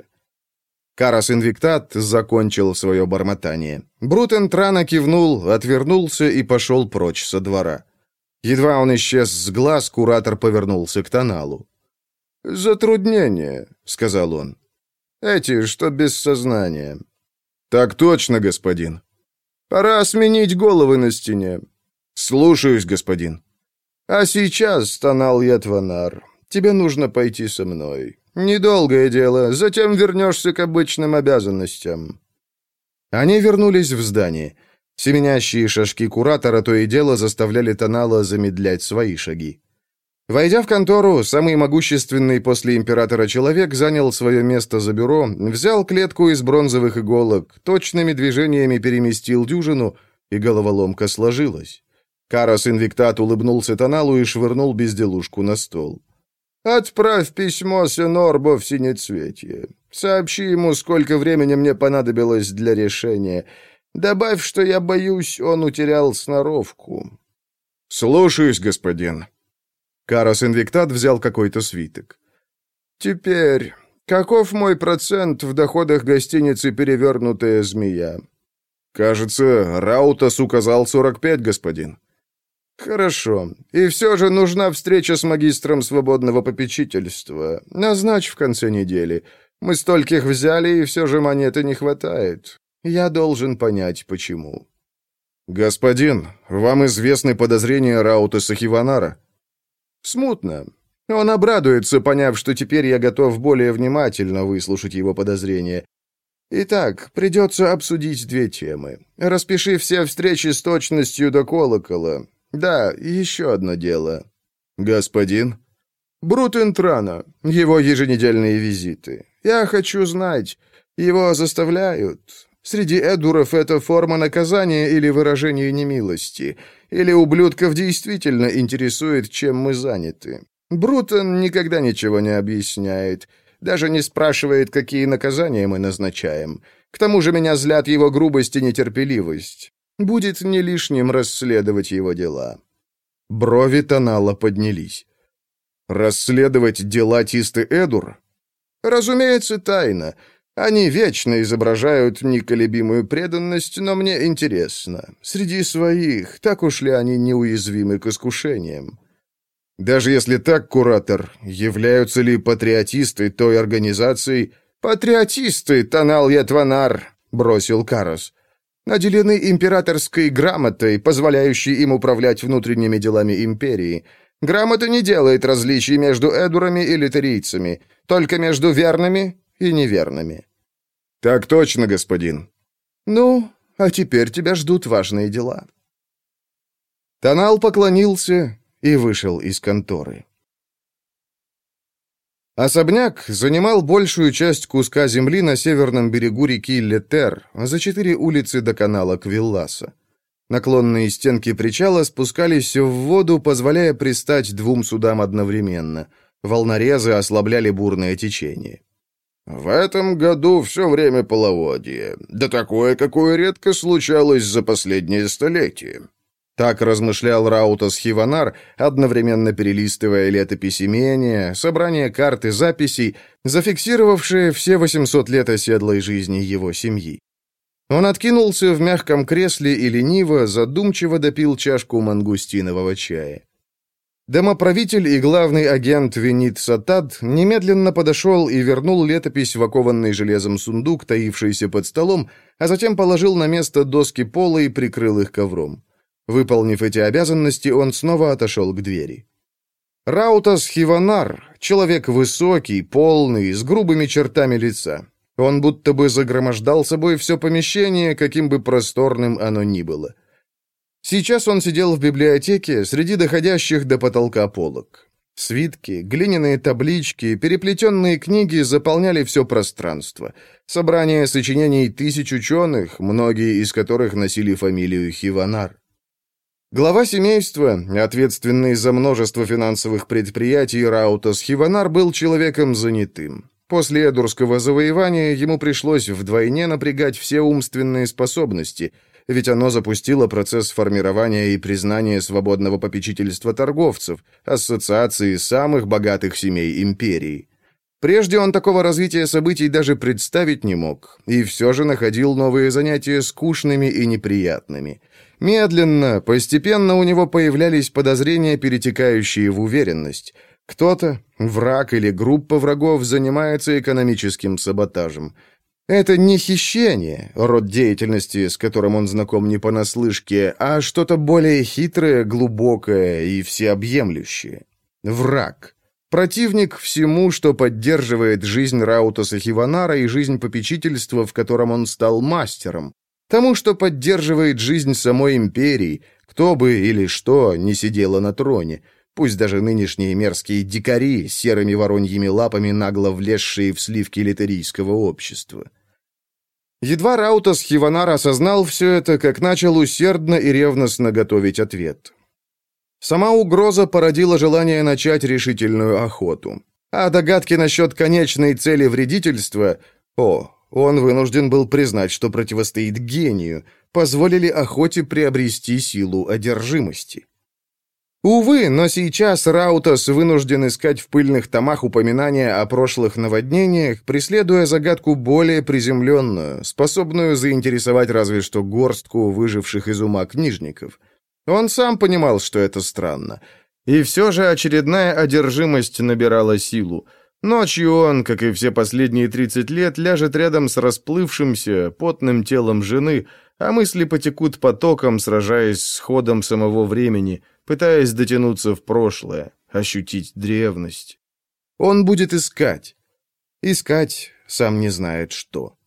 Карас Инвиктад закончил свое бормотание. Брутон Трана кивнул, отвернулся и пошел прочь со двора. Едва он исчез с глаз, куратор повернулся к Тоналу. «Затруднение», — сказал он. «Эти, что без сознания». «Так точно, господин». «Пора сменить головы на стене». «Слушаюсь, господин». «А сейчас, Тонал Ятванар, тебе нужно пойти со мной. Недолгое дело, затем вернешься к обычным обязанностям». Они вернулись в здание. Семенящие шажки куратора то и дело заставляли Танала замедлять свои шаги. Войдя в контору, самый могущественный после императора человек занял свое место за бюро, взял клетку из бронзовых иголок, точными движениями переместил дюжину, и головоломка сложилась. Карос Инвиктат улыбнулся Таналу и швырнул безделушку на стол. «Отправь письмо Сенорбо в Синецветье. Сообщи ему, сколько времени мне понадобилось для решения. Добавь, что я боюсь, он утерял сноровку». «Слушаюсь, господин». Карос Инвиктат взял какой-то свиток. «Теперь, каков мой процент в доходах гостиницы «Перевернутая змея»?» «Кажется, Раутас указал сорок пять, господин». «Хорошо. И все же нужна встреча с магистром свободного попечительства. Назначь в конце недели. Мы стольких взяли, и все же монеты не хватает. Я должен понять, почему». «Господин, вам известны подозрения Раутаса Хиванара?» «Смутно. Он обрадуется, поняв, что теперь я готов более внимательно выслушать его подозрения. Итак, придется обсудить две темы. Распиши все встречи с точностью до колокола. Да, и еще одно дело». «Господин?» «Брутентрана. Его еженедельные визиты. Я хочу знать, его заставляют. Среди эдуров это форма наказания или выражение немилости. Или ублюдков действительно интересует, чем мы заняты. Брутон никогда ничего не объясняет. Даже не спрашивает, какие наказания мы назначаем. К тому же меня злят его грубость и нетерпеливость. Будет не лишним расследовать его дела». Брови Танала поднялись. «Расследовать дела Тисты Эдур?» «Разумеется, тайно. Они вечно изображают неколебимую преданность, но мне интересно. Среди своих, так уж ли они неуязвимы к искушениям?» «Даже если так, куратор, являются ли патриотисты той организацией...» «Патриотисты, Танал Ятванар», — бросил Карос, «наделены императорской грамотой, позволяющей им управлять внутренними делами империи. Грамота не делает различий между эдурами и литерийцами, только между верными и неверными». «Так точно, господин». «Ну, а теперь тебя ждут важные дела». Танал поклонился и вышел из конторы. Особняк занимал большую часть куска земли на северном берегу реки Летер, за четыре улицы до канала Квилласа. Наклонные стенки причала спускались в воду, позволяя пристать двум судам одновременно. Волнорезы ослабляли бурное течение. «В этом году все время половодье, да такое, какое редко случалось за последнее столетие». Так размышлял Раутас Хиванар, одновременно перелистывая летопись имения, собрание карт и записей, зафиксировавшие все восемьсот лет оседлой жизни его семьи. Он откинулся в мягком кресле и лениво, задумчиво допил чашку мангустинового чая. Домоправитель и главный агент Венит Сатад немедленно подошел и вернул летопись в окованный железом сундук, таившийся под столом, а затем положил на место доски пола и прикрыл их ковром. Выполнив эти обязанности, он снова отошел к двери. Раутас Хиванар — человек высокий, полный, с грубыми чертами лица. Он будто бы загромождал собой все помещение, каким бы просторным оно ни было. Сейчас он сидел в библиотеке среди доходящих до потолка полок. Свитки, глиняные таблички, переплетенные книги заполняли все пространство. Собрание сочинений тысяч ученых, многие из которых носили фамилию Хиванар. Глава семейства, ответственный за множество финансовых предприятий, Раутас Хиванар был человеком занятым. После Эдурского завоевания ему пришлось вдвойне напрягать все умственные способности, ведь оно запустило процесс формирования и признания свободного попечительства торговцев, ассоциации самых богатых семей империи. Прежде он такого развития событий даже представить не мог, и все же находил новые занятия скучными и неприятными. Медленно, постепенно у него появлялись подозрения, перетекающие в уверенность. Кто-то, враг или группа врагов, занимается экономическим саботажем. Это не хищение, род деятельности, с которым он знаком не понаслышке, а что-то более хитрое, глубокое и всеобъемлющее. Враг. Противник всему, что поддерживает жизнь Раутаса Хиванара и жизнь попечительства, в котором он стал мастером. тому, что поддерживает жизнь самой империи, кто бы или что не сидело на троне, пусть даже нынешние мерзкие дикари с серыми вороньими лапами, нагло влезшие в сливки литерийского общества. Едва Раутас Хиванар осознал все это, как начал усердно и ревностно готовить ответ. Сама угроза породила желание начать решительную охоту. А догадки насчет конечной цели вредительства, о, он вынужден был признать, что противостоит гению, позволили охоте приобрести силу одержимости. Увы, но сейчас Раутас вынужден искать в пыльных томах упоминания о прошлых наводнениях, преследуя загадку более приземленную, способную заинтересовать разве что горстку выживших из ума книжников. Он сам понимал, что это странно. И все же очередная одержимость набирала силу. Ночью он, как и все последние тридцать лет, ляжет рядом с расплывшимся, потным телом жены, а мысли потекут потоком, сражаясь с ходом самого времени, пытаясь дотянуться в прошлое, ощутить древность. Он будет искать. Искать, сам не знает что.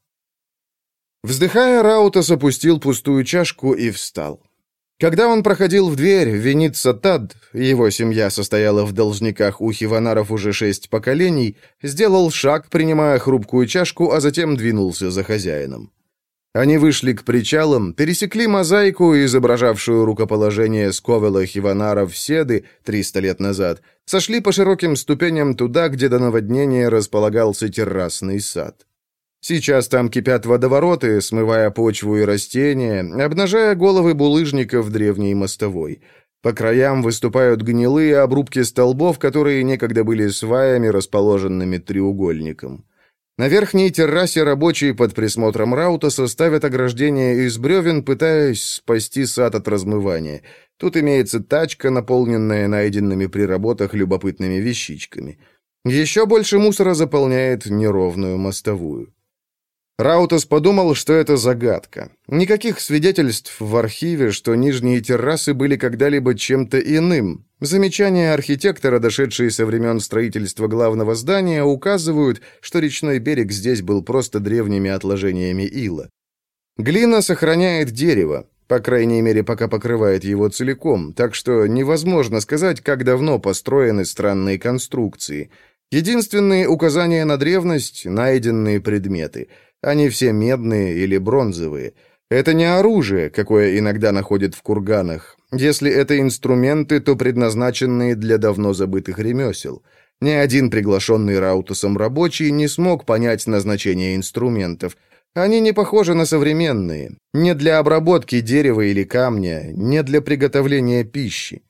Вздыхая, Раутас опустил пустую чашку и встал. Когда он проходил в дверь, Венит Сатад, его семья состояла в должниках у Хиванаров уже шесть поколений, сделал шаг, принимая хрупкую чашку, а затем двинулся за хозяином. Они вышли к причалам, пересекли мозаику, изображавшую рукоположение Сковела Хиванаров Седы триста лет назад, сошли по широким ступеням туда, где до наводнения располагался террасный сад. Сейчас там кипят водовороты, смывая почву и растения, обнажая головы булыжников древней мостовой. По краям выступают гнилые обрубки столбов, которые некогда были сваями, расположенными треугольником. На верхней террасе рабочие под присмотром Раутаса ставят ограждение из бревен, пытаясь спасти сад от размывания. Тут имеется тачка, наполненная найденными при работах любопытными вещичками. Еще больше мусора заполняет неровную мостовую. Раутас подумал, что это загадка. Никаких свидетельств в архиве, что нижние террасы были когда-либо чем-то иным. Замечания архитектора, дошедшие со времен строительства главного здания, указывают, что речной берег здесь был просто древними отложениями ила. Глина сохраняет дерево, по крайней мере, пока покрывает его целиком, так что невозможно сказать, как давно построены странные конструкции. Единственные указания на древность — найденные предметы. Они все медные или бронзовые. Это не оружие, какое иногда находят в курганах. Если это инструменты, то предназначенные для давно забытых ремесел. Ни один приглашенный Раутасом рабочий не смог понять назначение инструментов. Они не похожи на современные. Не для обработки дерева или камня, не для приготовления пищи.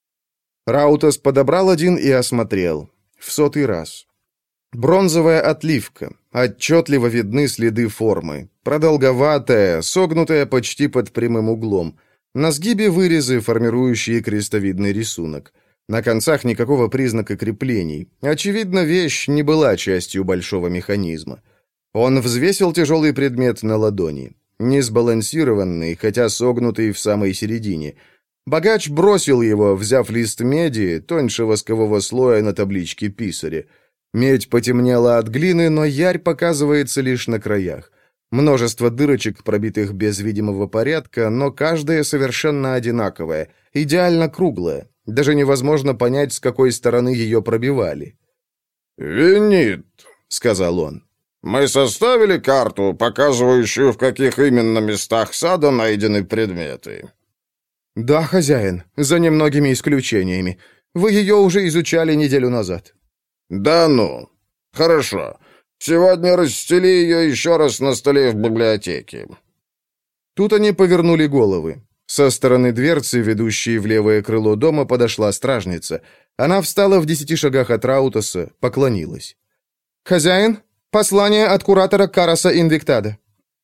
Раутас подобрал один и осмотрел. В сотый раз. Бронзовая отливка. Отчетливо видны следы формы. Продолговатая, согнутая почти под прямым углом. На сгибе вырезы, формирующие крестовидный рисунок. На концах никакого признака креплений. Очевидно, вещь не была частью большого механизма. Он взвесил тяжелый предмет на ладони. Не сбалансированный, хотя согнутый в самой середине. Богач бросил его, взяв лист меди, тоньше воскового слоя на табличке писаря. Медь потемнела от глины, но ярь показывается лишь на краях. Множество дырочек, пробитых без видимого порядка, но каждая совершенно одинаковая, идеально круглая. Даже невозможно понять, с какой стороны ее пробивали. «Венит», — сказал он, — «мы составили карту, показывающую, в каких именно местах сада найдены предметы». «Да, хозяин, за немногими исключениями. Вы ее уже изучали неделю назад». «Да ну. Хорошо. Сегодня расстели ее еще раз на столе в библиотеке». Тут они повернули головы. Со стороны дверцы, ведущей в левое крыло дома, подошла стражница. Она встала в десяти шагах от Раутаса, поклонилась. «Хозяин, послание от куратора Караса Инвиктада».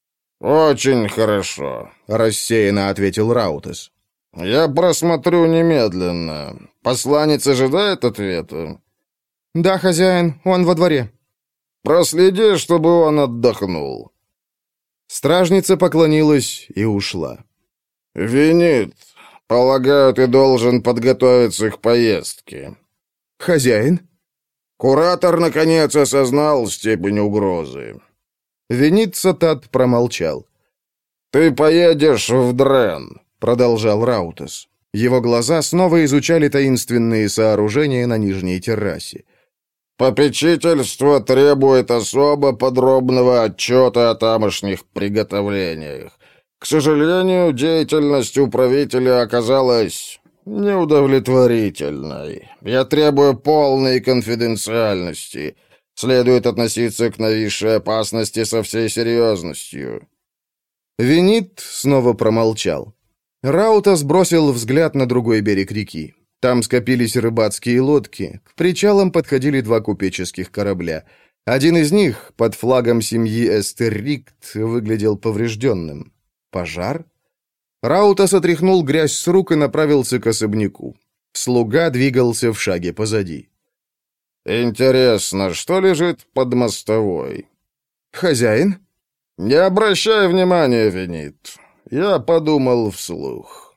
«Очень хорошо», — рассеянно ответил Раутас. «Я просмотрю немедленно. Посланец ожидает ответа?» «Да, хозяин, он во дворе». «Проследи, чтобы он отдохнул». Стражница поклонилась и ушла. «Венит, полагаю, ты должен подготовиться к поездке». «Хозяин?» «Куратор, наконец, осознал степень угрозы». Венит Сатад промолчал. «Ты поедешь в Дрен», — продолжал Раутас. Его глаза снова изучали таинственные сооружения на нижней террасе. «Попечительство требует особо подробного отчета о тамошних приготовлениях. К сожалению, деятельность управителя оказалась неудовлетворительной. Я требую полной конфиденциальности. Следует относиться к нависшей опасности со всей серьезностью». Венит снова промолчал. Раутас бросил взгляд на другой берег реки. Там скопились рыбацкие лодки. К причалам подходили два купеческих корабля. Один из них, под флагом семьи Эстеррикт, выглядел поврежденным. Пожар? Раутас отряхнул грязь с рук и направился к особняку. Слуга двигался в шаге позади. «Интересно, что лежит под мостовой?» «Хозяин?» «Не обращай внимания, Венит. Я подумал вслух».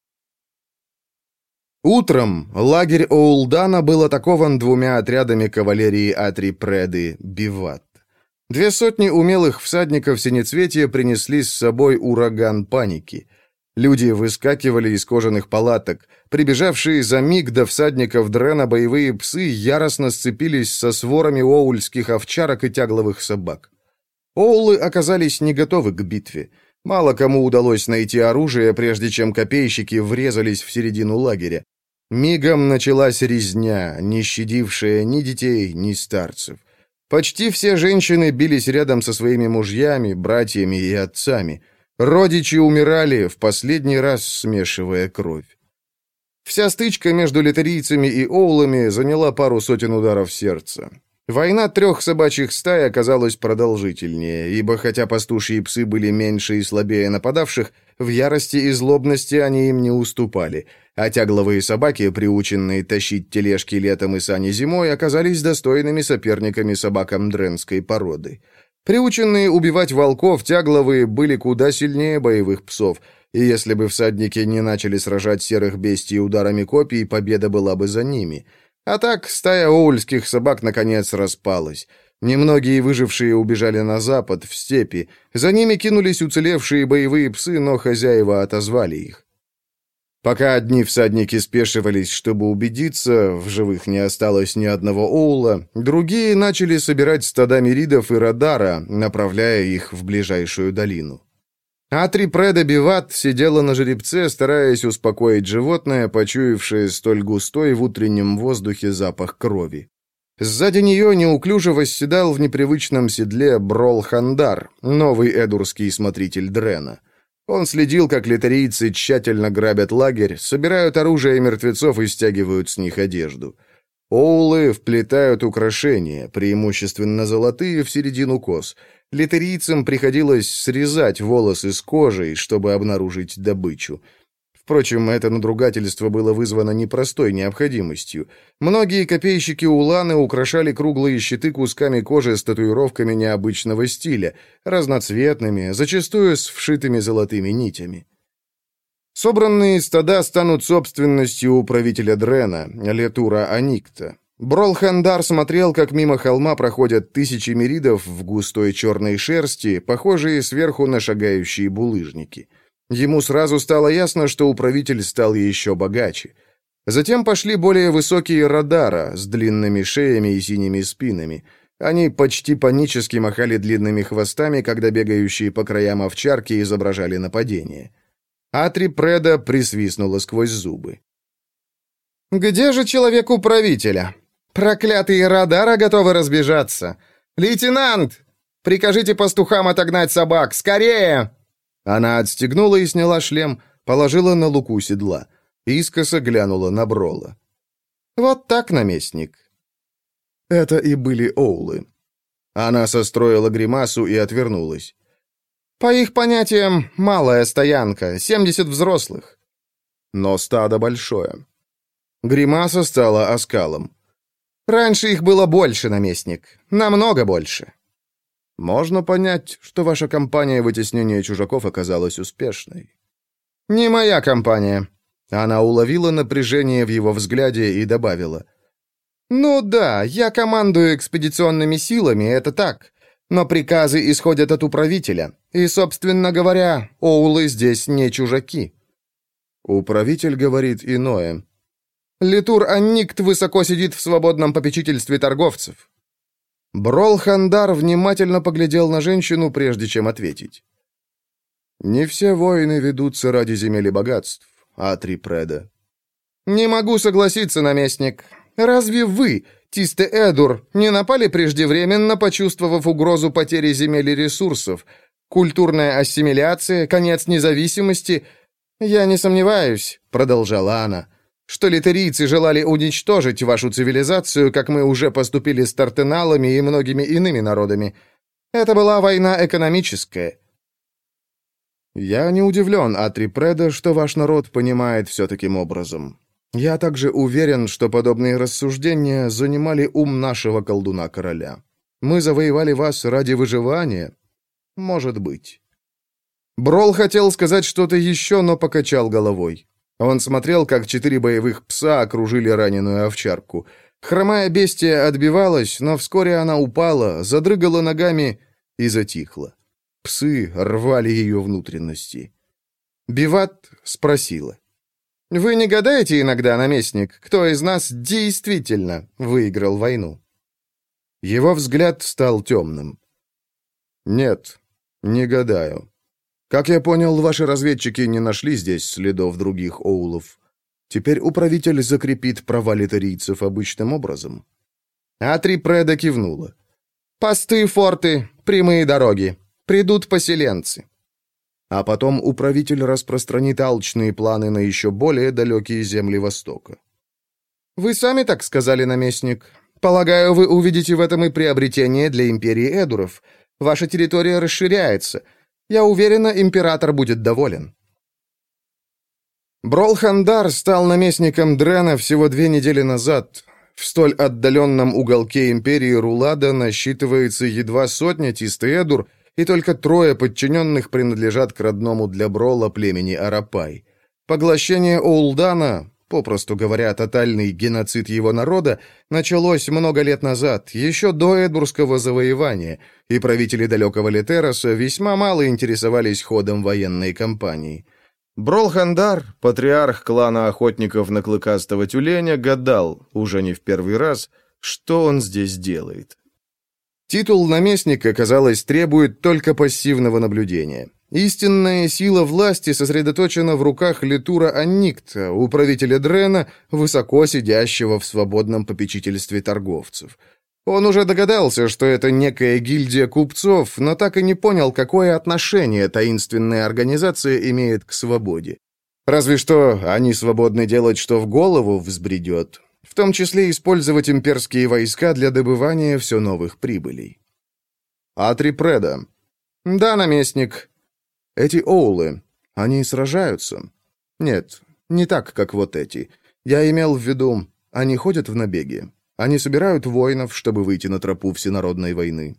Утром лагерь Оулдана был атакован двумя отрядами кавалерии Атри Преды Биват. Две сотни умелых всадников синецветия принесли с собой ураган паники. Люди выскакивали из кожаных палаток. Прибежавшие за миг до всадников Дрена боевые псы яростно сцепились со сворами оульских овчарок и тягловых собак. Оулы оказались не готовы к битве. Мало кому удалось найти оружие, прежде чем копейщики врезались в середину лагеря. Мигом началась резня, не щадившая ни детей, ни старцев. Почти все женщины бились рядом со своими мужьями, братьями и отцами. Родичи умирали, в последний раз смешивая кровь. Вся стычка между литарийцами и оулами заняла пару сотен ударов сердца. Война трех собачьих стай оказалась продолжительнее, ибо хотя пастушьи псы были меньше и слабее нападавших, в ярости и злобности они им не уступали, а тягловые собаки, приученные тащить тележки летом и сани зимой, оказались достойными соперниками собакам дренской породы. Приученные убивать волков, тягловые были куда сильнее боевых псов, и если бы всадники не начали сражать серых бестий ударами копий, победа была бы за ними. А так стая оульских собак наконец распалась. Немногие выжившие убежали на запад, в степи. За ними кинулись уцелевшие боевые псы, но хозяева отозвали их. Пока одни всадники спешивались, чтобы убедиться, в живых не осталось ни одного оула, другие начали собирать стада миридов и радара, направляя их в ближайшую долину. Атри Преда Биват сидела на жеребце, стараясь успокоить животное, почуявшее столь густой в утреннем воздухе запах крови. Сзади нее неуклюже восседал в непривычном седле Брол-Хандар, новый эдурский смотритель Дрена. Он следил, как литарийцы тщательно грабят лагерь, собирают оружие мертвецов и стягивают с них одежду. Оулы вплетают украшения, преимущественно золотые, в середину кос. Литарийцам приходилось срезать волосы с кожей, чтобы обнаружить добычу. Впрочем, это надругательство было вызвано непростой необходимостью. Многие копейщики Уланы украшали круглые щиты кусками кожи с татуировками необычного стиля, разноцветными, зачастую с вшитыми золотыми нитями. Собранные стада станут собственностью управителя Дрена, Летура Аникта. Брол-Хандар смотрел, как мимо холма проходят тысячи миридов в густой черной шерсти, похожие сверху на шагающие булыжники. Ему сразу стало ясно, что управитель стал еще богаче. Затем пошли более высокие радара с длинными шеями и синими спинами. Они почти панически махали длинными хвостами, когда бегающие по краям овчарки изображали нападение. Атри Преда присвистнула сквозь зубы. «Где же человек управителя? Проклятые радара готовы разбежаться! Лейтенант! Прикажите пастухам отогнать собак! Скорее!» Она отстегнула и сняла шлем, положила на луку седла. Искоса глянула на Брола. «Вот так, наместник». Это и были оулы. Она состроила гримасу и отвернулась. «По их понятиям, малая стоянка, семьдесят взрослых. Но стадо большое». Гримаса стала оскалом. «Раньше их было больше, наместник. Намного больше». «Можно понять, что ваша кампания вытеснения чужаков оказалась успешной». «Не моя кампания». Она уловила напряжение в его взгляде и добавила. «Ну да, я командую экспедиционными силами, это так. Но приказы исходят от управителя. И, собственно говоря, оулы здесь не чужаки». Управитель говорит иное. «Литур Анникт высоко сидит в свободном попечительстве торговцев». Брол-Хандар внимательно поглядел на женщину, прежде чем ответить. «Не все войны ведутся ради земель и богатств, Атри Преда». «Не могу согласиться, наместник. Разве вы, Тисте Эдур, не напали преждевременно, почувствовав угрозу потери земель и ресурсов? Культурная ассимиляция, конец независимости? Я не сомневаюсь», — продолжала она, «что литерийцы желали уничтожить вашу цивилизацию, как мы уже поступили с тартеналами и многими иными народами. Это была война экономическая». «Я не удивлен, Атри Преда, что ваш народ понимает все таким образом. Я также уверен, что подобные рассуждения занимали ум нашего колдуна-короля. Мы завоевали вас ради выживания? Может быть». Брол хотел сказать что-то еще, но покачал головой. Он смотрел, как четыре боевых пса окружили раненую овчарку. Хромая бестия отбивалась, но вскоре она упала, задрыгала ногами и затихла. Псы рвали ее внутренности. Биват спросила: «Вы не гадаете иногда, наместник, кто из нас действительно выиграл войну?» Его взгляд стал темным. «Нет, не гадаю. Как я понял, ваши разведчики не нашли здесь следов других оулов. Теперь управитель закрепит права литерийцев обычным образом». Атри Преда кивнула. «Посты, форты, прямые дороги. Придут поселенцы». А потом управитель распространит алчные планы на еще более далекие земли Востока. «Вы сами так сказали, наместник. Полагаю, вы увидите в этом и приобретение для империи Эдуров. Ваша территория расширяется. Я уверена, император будет доволен». Брол-Хандар стал наместником Дрена всего две недели назад. В столь отдаленном уголке империи Рулада насчитывается едва сотня Тисте-Эдур, и только трое подчиненных принадлежат к родному для Брола племени Арапай. Поглощение Оулдана, попросту говоря, тотальный геноцид его народа, началось много лет назад, еще до эдурского завоевания, и правители далекого Литероса весьма мало интересовались ходом военной кампании. Брол-Хандар, патриарх клана охотников на клыкастого тюленя, гадал, уже не в первый раз, что он здесь делает. Титул наместника, казалось, требует только пассивного наблюдения. Истинная сила власти сосредоточена в руках Литура Анникта, управителя Дрена, высоко сидящего в свободном попечительстве торговцев. Он уже догадался, что это некая гильдия купцов, но так и не понял, какое отношение таинственная организация имеет к свободе. Разве что они свободны делать, что в голову взбредет, в том числе использовать имперские войска для добывания все новых прибылей. Атри Преда. «Да, наместник». «Эти оулы, они сражаются?» «Нет, не так, как вот эти. Я имел в виду, они ходят в набеги. Они собирают воинов, чтобы выйти на тропу всенародной войны».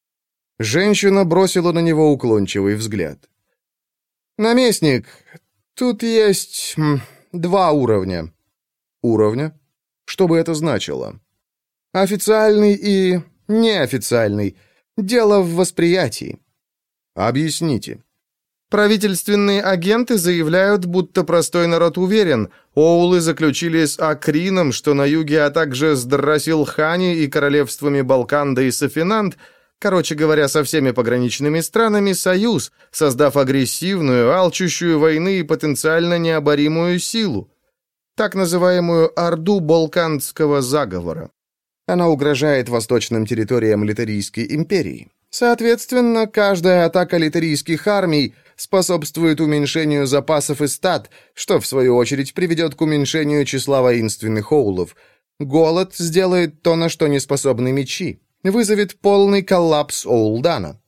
Женщина бросила на него уклончивый взгляд. «Наместник, тут есть м, два уровня». «Уровня? Что бы это значило?» «Официальный и неофициальный. Дело в восприятии». «Объясните». Правительственные агенты заявляют, будто простой народ уверен. Оулы заключили с Акрином, что на юге, а также с Драсилхани и королевствами Балканда и Софинанд, короче говоря, со всеми пограничными странами, союз, создав агрессивную, алчущую войны и потенциально необоримую силу. Так называемую Орду Балкандского заговора. Она угрожает восточным территориям Литерийской империи. Соответственно, каждая атака литерийских армий способствует уменьшению запасов и стад, что, в свою очередь, приведет к уменьшению числа воинственных оулов. Голод сделает то, на что не способны мечи, вызовет полный коллапс Оулдана.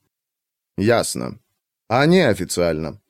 Ясно. А неофициально?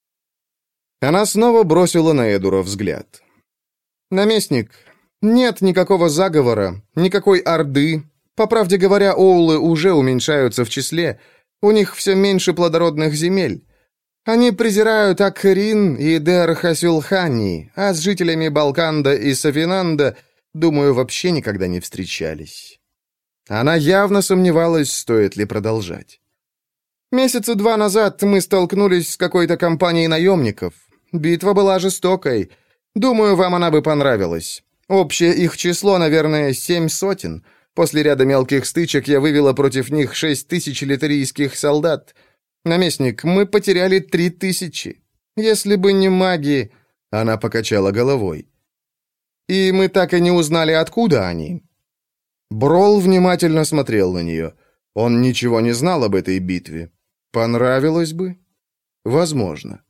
Она снова бросила на Эдура взгляд. «Наместник, нет никакого заговора, никакой орды. По правде говоря, оулы уже уменьшаются в числе. У них все меньше плодородных земель. Они презирают Акрин и Дер-Хасюлхани, а с жителями Балканда и Сафинанда, думаю, вообще никогда не встречались». Она явно сомневалась, стоит ли продолжать. «Месяца два назад мы столкнулись с какой-то компанией наемников. Битва была жестокой. Думаю, вам она бы понравилась. Общее их число, наверное, семь сотен. После ряда мелких стычек я вывела против них шесть тысяч литерийских солдат. Наместник, мы потеряли три тысячи. Если бы не маги...» Она покачала головой. «И мы так и не узнали, откуда они». Брол внимательно смотрел на нее. Он ничего не знал об этой битве. Понравилось бы? Возможно.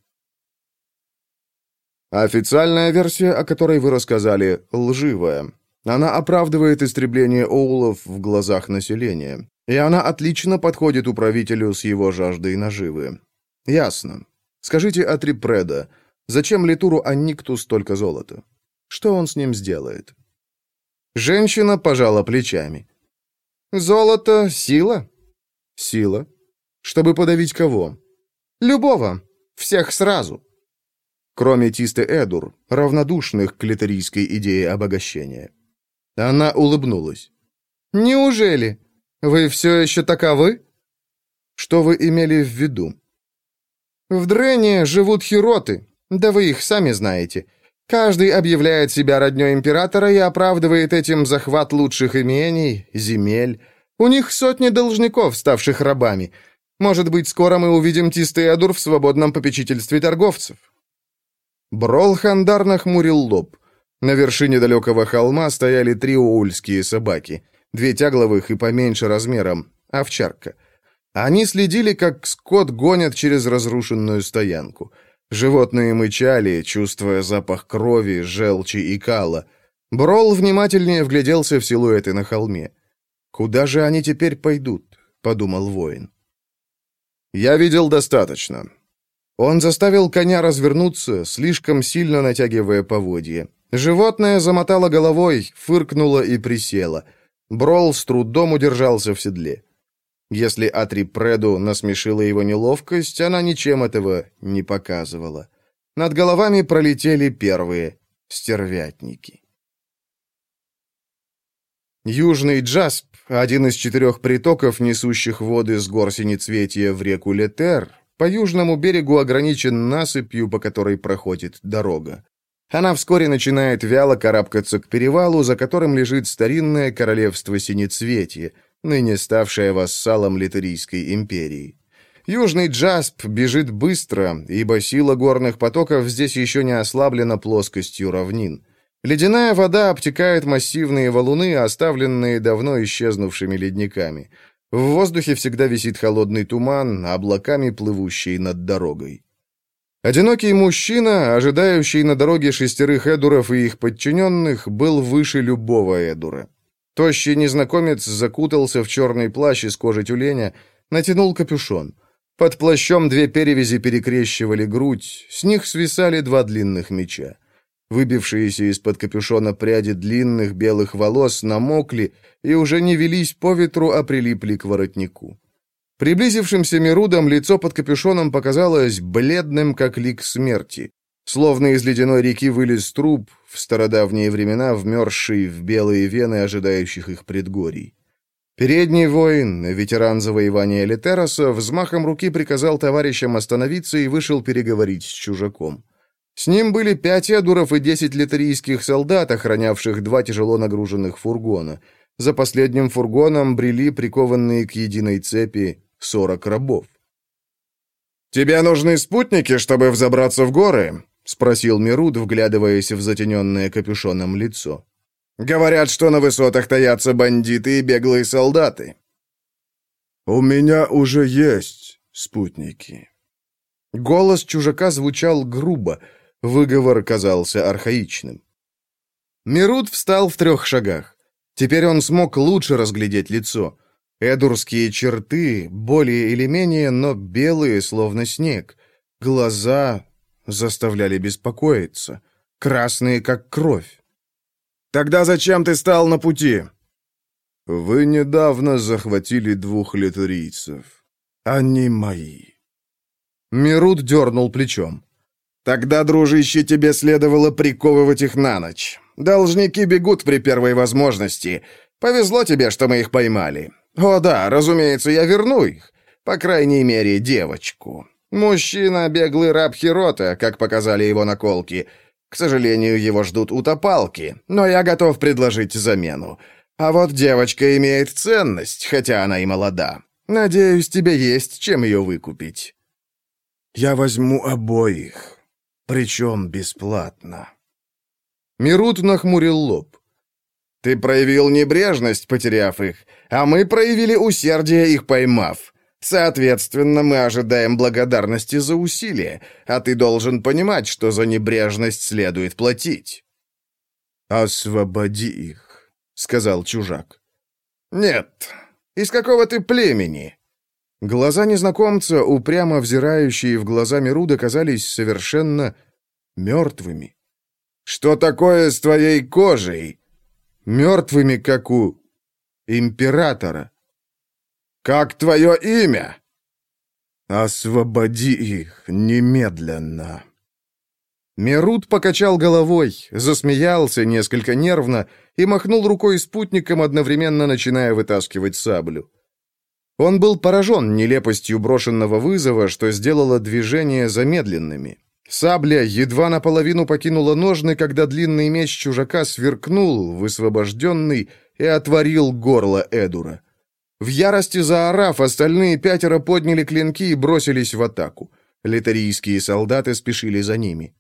Официальная версия, о которой вы рассказали, лживая. Она оправдывает истребление оулов в глазах населения. И она отлично подходит управителю с его жаждой наживы. Ясно. Скажите Атрипреда, зачем Литуру Анникту столько золота? Что он с ним сделает? Женщина пожала плечами. Золото — сила? Сила? Чтобы подавить кого? Любого. Всех сразу. Кроме Тисты Эдур, равнодушных к литерийской идее обогащения. Она улыбнулась. «Неужели? Вы все еще таковы?» «Что вы имели в виду?» «В Дрене живут хироты, да вы их сами знаете. Каждый объявляет себя роднёй императора и оправдывает этим захват лучших имений, земель. У них сотни должников, ставших рабами. Может быть, скоро мы увидим Тисты Эдур в свободном попечительстве торговцев». Брол Хандар нахмурил лоб. На вершине далекого холма стояли три оульские собаки, две тягловых и поменьше размером, овчарка. Они следили, как скот гонят через разрушенную стоянку. Животные мычали, чувствуя запах крови, желчи и кала. Брол внимательнее вгляделся в силуэты на холме. «Куда же они теперь пойдут?» — подумал воин. «Я видел достаточно». Он заставил коня развернуться, слишком сильно натягивая поводья. Животное замотало головой, фыркнуло и присело. Брол с трудом удержался в седле. Если Атрипреду насмешила его неловкость, она ничем этого не показывала. Над головами пролетели первые стервятники. Южный Джасп, один из четырех притоков, несущих воды с гор Синецветия в реку Летер, по южному берегу ограничен насыпью, по которой проходит дорога. Она вскоре начинает вяло карабкаться к перевалу, за которым лежит старинное королевство Синецветия, ныне ставшее вассалом Литерийской империи. Южный Джасп бежит быстро, ибо сила горных потоков здесь еще не ослаблена плоскостью равнин. Ледяная вода обтекает массивные валуны, оставленные давно исчезнувшими ледниками. В воздухе всегда висит холодный туман, облаками плывущий над дорогой. Одинокий мужчина, ожидающий на дороге шестерых эдуров и их подчиненных, был выше любого эдура. Тощий незнакомец закутался в черный плащ из кожи тюленя, натянул капюшон. Под плащом две перевязи перекрещивали грудь, с них свисали два длинных меча. Выбившиеся из-под капюшона пряди длинных белых волос намокли и уже не велись по ветру, а прилипли к воротнику. Приблизившимся Мерудом лицо под капюшоном показалось бледным, как лик смерти, словно из ледяной реки вылез труп, в стародавние времена вмерзший в белые вены ожидающих их предгорий. Передний воин, ветеран завоевания Летероса, взмахом руки приказал товарищам остановиться и вышел переговорить с чужаком. С ним были пять эдуров и десять литерийских солдат, охранявших два тяжело нагруженных фургона. За последним фургоном брели прикованные к единой цепи сорок рабов. «Тебе нужны спутники, чтобы взобраться в горы?» — спросил Меруд, вглядываясь в затененное капюшоном лицо. «Говорят, что на высотах таятся бандиты и беглые солдаты». «У меня уже есть спутники». Голос чужака звучал грубо, выговор казался архаичным. Меруд встал в трех шагах. Теперь он смог лучше разглядеть лицо. Эдурские черты, более или менее, но белые, словно снег. Глаза заставляли беспокоиться, красные, как кровь. «Тогда зачем ты стал на пути?» «Вы недавно захватили двух литерийцев. Они мои». Меруд дернул плечом. «Тогда, дружище, тебе следовало приковывать их на ночь. Должники бегут при первой возможности. Повезло тебе, что мы их поймали. О да, разумеется, я верну их. По крайней мере, девочку. Мужчина — беглый раб Хирота, как показали его наколки. К сожалению, его ждут утопалки, но я готов предложить замену. А вот девочка имеет ценность, хотя она и молода. Надеюсь, тебе есть чем ее выкупить». «Я возьму обоих, причем бесплатно». Мирут нахмурил лоб. «Ты проявил небрежность, потеряв их, а мы проявили усердие, их поймав. Соответственно, мы ожидаем благодарности за усилия, а ты должен понимать, что за небрежность следует платить». «Освободи их», — сказал чужак. «Нет. Из какого ты племени?» Глаза незнакомца, упрямо взирающие в глаза Мируда, казались совершенно мертвыми. «Что такое с твоей кожей?» «Мертвыми, как у императора». «Как твое имя?» «Освободи их немедленно». Мирут покачал головой, засмеялся несколько нервно и махнул рукой спутником, одновременно начиная вытаскивать саблю. Он был поражен нелепостью брошенного вызова, что сделало движения замедленными. Сабля едва наполовину покинула ножны, когда длинный меч чужака сверкнул, высвобожденный, и отворил горло Эдура. В ярости заорав, остальные пятеро подняли клинки и бросились в атаку. Литарийские солдаты спешили за ними.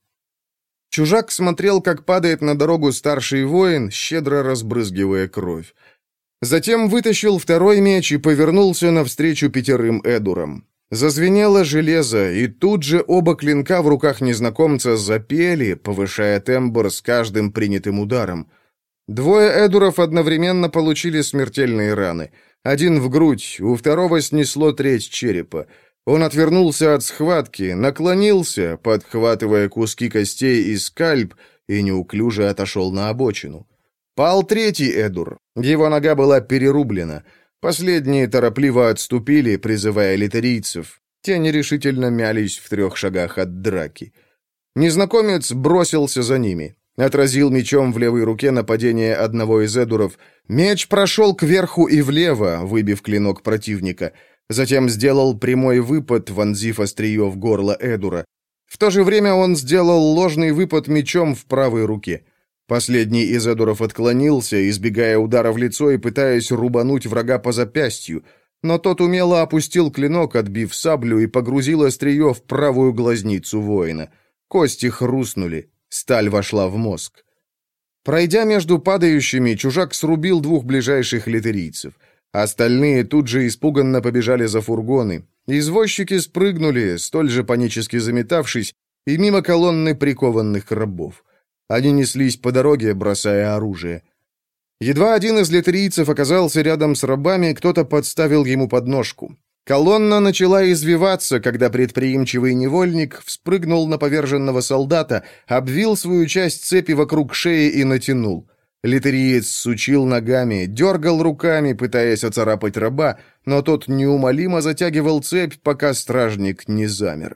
Чужак смотрел, как падает на дорогу старший воин, щедро разбрызгивая кровь. Затем вытащил второй меч и повернулся навстречу пятерым Эдурам. Зазвенело железо, и тут же оба клинка в руках незнакомца запели, повышая тембр с каждым принятым ударом. Двое Эдуров одновременно получили смертельные раны. Один в грудь, у второго снесло треть черепа. Он отвернулся от схватки, наклонился, подхватывая куски костей и скальп, и неуклюже отошел на обочину. Пал третий Эдур. Его нога была перерублена. Последние торопливо отступили, призывая литарийцев. Те нерешительно мялись в трех шагах от драки. Незнакомец бросился за ними. Отразил мечом в левой руке нападение одного из Эдуров. Меч прошел кверху и влево, выбив клинок противника. Затем сделал прямой выпад, вонзив острие в горло Эдура. В то же время он сделал ложный выпад мечом в правой руке. Последний из Эдуров отклонился, избегая удара в лицо и пытаясь рубануть врага по запястью, но тот умело опустил клинок, отбив саблю, и погрузил острие в правую глазницу воина. Кости хрустнули, сталь вошла в мозг. Пройдя между падающими, чужак срубил двух ближайших литарийцев. Остальные тут же испуганно побежали за фургоны. Извозчики спрыгнули, столь же панически заметавшись, и мимо колонны прикованных рабов. Они неслись по дороге, бросая оружие. Едва один из литарийцев оказался рядом с рабами, кто-то подставил ему подножку. Колонна начала извиваться, когда предприимчивый невольник вспрыгнул на поверженного солдата, обвил свою часть цепи вокруг шеи и натянул. Литариец сучил ногами, дергал руками, пытаясь оцарапать раба, но тот неумолимо затягивал цепь, пока стражник не замер.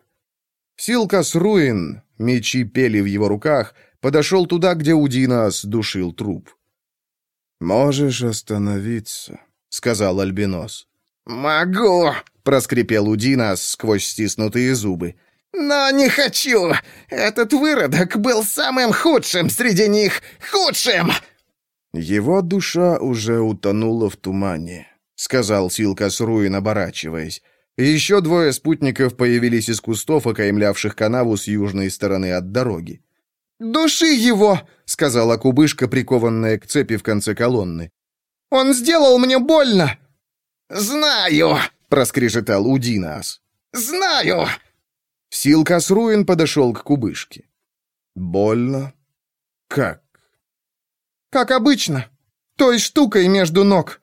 Силкас Руин, мечи пели в его руках, подошел туда, где Удинас душил труп. «Можешь остановиться», — сказал Альбинос. «Могу», — проскрипел Удинас сквозь стиснутые зубы. «Но не хочу! Этот выродок был самым худшим среди них! Худшим!» «Его душа уже утонула в тумане», — сказал Силкас Руин, оборачиваясь. Еще двое спутников появились из кустов, окаймлявших канаву с южной стороны от дороги. «Души его!» — сказала кубышка, прикованная к цепи в конце колонны. «Он сделал мне больно!» «Знаю!» — проскрежетал Удинас. «Знаю!» Силкас Руин подошел к кубышке. «Больно? Как?» «Как обычно. Той штукой между ног».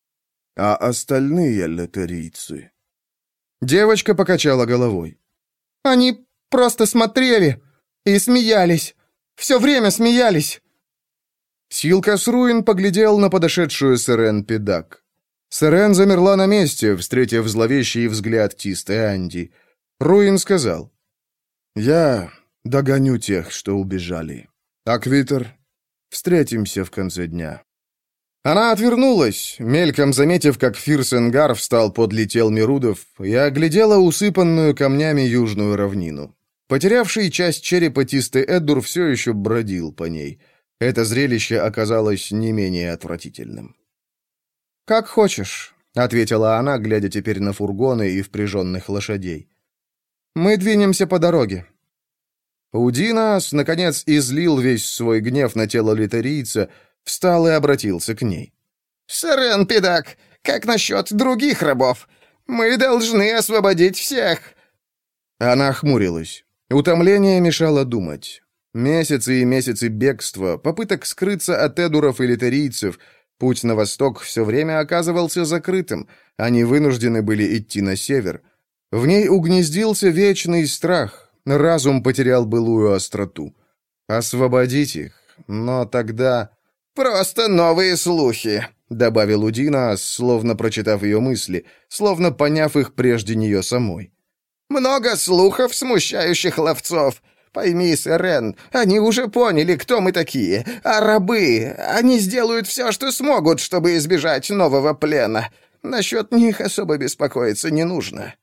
«А остальные литарийцы?» Девочка покачала головой. «Они просто смотрели и смеялись. Все время смеялись». Силкас Руин поглядел на подошедшую Сэрен Педак. Сэрен замерла на месте, встретив зловещий взгляд Тисты Анди. Руин сказал: «Я догоню тех, что убежали. Аквитер, встретимся в конце дня». Она отвернулась, мельком заметив, как Фирсенгар встал подле тел Мерудов, и оглядела усыпанную камнями южную равнину. Потерявший часть черепа Тисты Эддур все еще бродил по ней. Это зрелище оказалось не менее отвратительным. «Как хочешь», — ответила она, глядя теперь на фургоны и впряженных лошадей. «Мы двинемся по дороге». Удинас, наконец, излил весь свой гнев на тело литарийца, встал и обратился к ней. «Сэрен, педак, как насчет других рабов? Мы должны освободить всех!» Она охмурилась. Утомление мешало думать. Месяцы и месяцы бегства, попыток скрыться от эдуров и литарийцев, путь на восток все время оказывался закрытым, они вынуждены были идти на север. В ней угнездился вечный страх, разум потерял былую остроту. Освободить их, но тогда... «Просто новые слухи», — добавил Удинас, словно прочитав ее мысли, словно поняв их прежде нее самой. «Много слухов, смущающих ловцов. Пойми, Сэрен, они уже поняли, кто мы такие. А рабы, они сделают все, что смогут, чтобы избежать нового плена. Насчет них особо беспокоиться не нужно».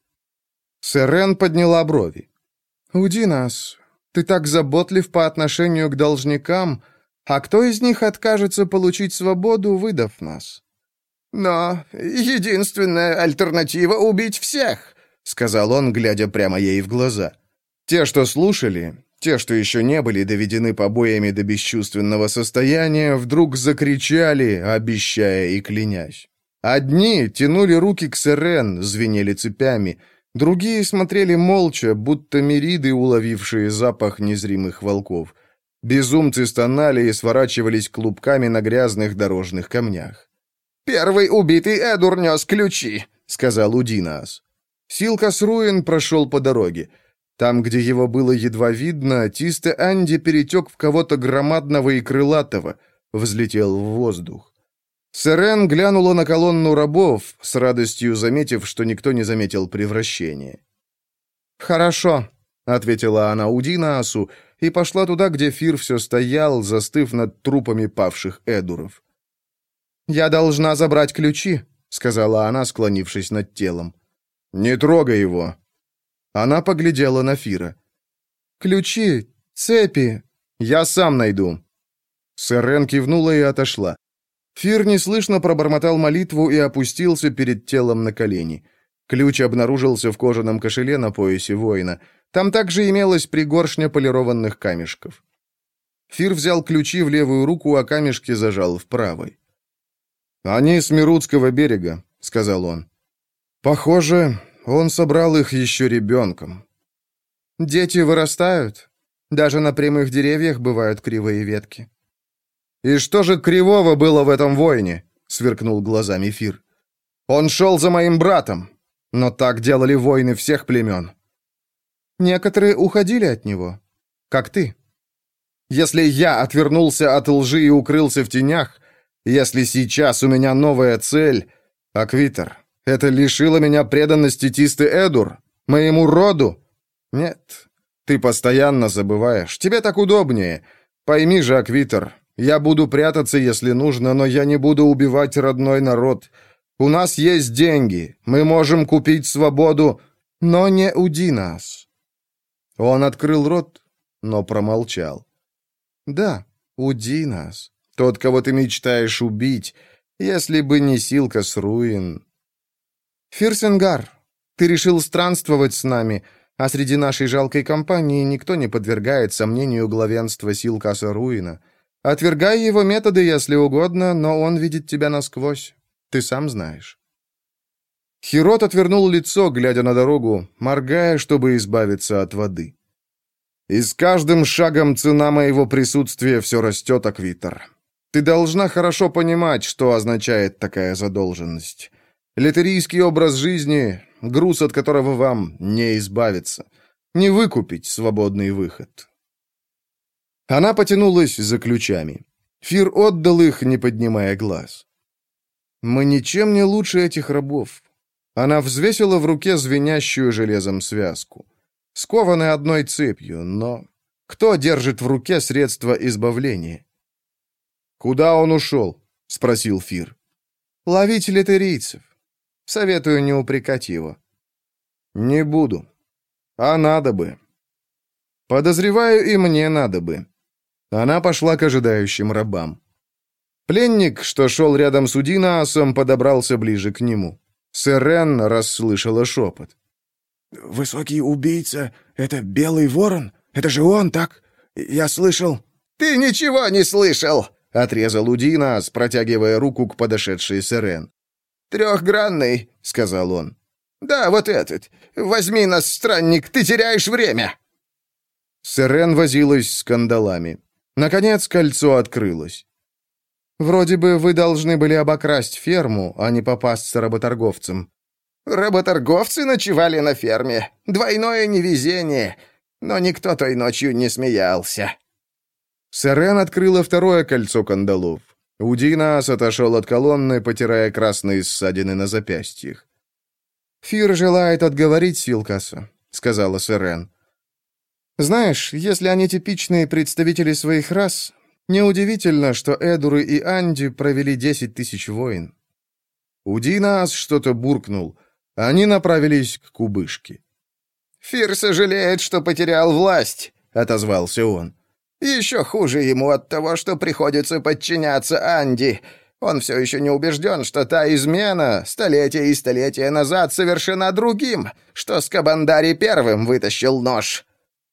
Сэрен подняла брови. «Удинас, ты так заботлив по отношению к должникам, а кто из них откажется получить свободу, выдав нас?» «Но единственная альтернатива — убить всех», — сказал он, глядя прямо ей в глаза. Те, что слушали, те, что еще не были доведены побоями до бесчувственного состояния, вдруг закричали, обещая и клянясь. Одни тянули руки к Сэрен, звенели цепями, другие смотрели молча, будто мириды, уловившие запах незримых волков. Безумцы стонали и сворачивались клубками на грязных дорожных камнях. «Первый убитый Эдур нес ключи», — сказал Удинас. Силкас Руин прошел по дороге. Там, где его было едва видно, Тисте Анди перетек в кого-то громадного и крылатого, взлетел в воздух. Сэрен глянула на колонну рабов, с радостью заметив, что никто не заметил превращения. «Хорошо», — ответила она Удинасу, и пошла туда, где Фир все стоял, застыв над трупами павших эдуров. «Я должна забрать ключи», — сказала она, склонившись над телом. «Не трогай его». Она поглядела на Фира. «Ключи, цепи, я сам найду». Сэрен кивнула и отошла. Фир неслышно пробормотал молитву и опустился перед телом на колени. Ключ обнаружился в кожаном кошеле на поясе воина. Там также имелась пригоршня полированных камешков. Фир взял ключи в левую руку, а камешки зажал в правой. «Они с Мирутского берега», — сказал он. «Похоже, он собрал их еще ребенком». «Дети вырастают. Даже на прямых деревьях бывают кривые ветки». «И что же кривого было в этом воине?» — сверкнул глазами Фир. «Он шел за моим братом, но так делали воины всех племен». «Некоторые уходили от него, как ты. Если я отвернулся от лжи и укрылся в тенях, если сейчас у меня новая цель, Аквитер, это лишило меня преданности Тисты Эдур, моему роду? Нет, ты постоянно забываешь, тебе так удобнее. Пойми же, Аквитер, я буду прятаться, если нужно, но я не буду убивать родной народ. У нас есть деньги, мы можем купить свободу, но не уди нас». Он открыл рот, но промолчал. «Да, уди нас, тот, кого ты мечтаешь убить, если бы не Силкас Руин». «Фирсенгар, ты решил странствовать с нами, а среди нашей жалкой компании никто не подвергает сомнению главенства Силкаса Руина. Отвергай его методы, если угодно, но он видит тебя насквозь, ты сам знаешь». Хирот отвернул лицо, глядя на дорогу, моргая, чтобы избавиться от воды. «И с каждым шагом цена моего присутствия все растет, Аквитер. Ты должна хорошо понимать, что означает такая задолженность. Литерийский образ жизни — груз, от которого вам не избавиться, не выкупить свободный выход». Она потянулась за ключами. Фир отдал их, не поднимая глаз. «Мы ничем не лучше этих рабов». Она взвесила в руке звенящую железом связку. Скованы одной цепью, но кто держит в руке средства избавления? «Куда он ушел?» — спросил Фир. «Ловить литерийцев. Советую не упрекать его». «Не буду. А надо бы. Подозреваю, и мне надо бы». Она пошла к ожидающим рабам. Пленник, что шел рядом с Удинаасом, подобрался ближе к нему. Сэрен расслышала шепот. «Высокий убийца — это Белый Ворон? Это же он, так? Я слышал...» «Ты ничего не слышал!» — отрезал Удинаас, протягивая руку к подошедшей Сэрен. «Трехгранный», — сказал он. «Да, вот этот. Возьми нас, странник, ты теряешь время!» Сэрен возилась с кандалами. Наконец кольцо открылось. «Вроде бы вы должны были обокрасть ферму, а не попасться работорговцам». «Работорговцы ночевали на ферме. Двойное невезение. Но никто той ночью не смеялся». Сэрен открыла второе кольцо кандалов. Удинаас отошел от колонны, потирая красные ссадины на запястьях. «Фир желает отговорить Силкаса», — сказала Сэрен. «Знаешь, если они типичные представители своих рас, неудивительно, что Эдуры и Анди провели десять тысяч войн». Удинаас что-то буркнул. Они направились к кубышке. «Фир сожалеет, что потерял власть», — отозвался он. «Еще хуже ему от того, что приходится подчиняться Анди. Он все еще не убежден, что та измена столетия и столетия назад совершена другим, что Скабандари первым вытащил нож».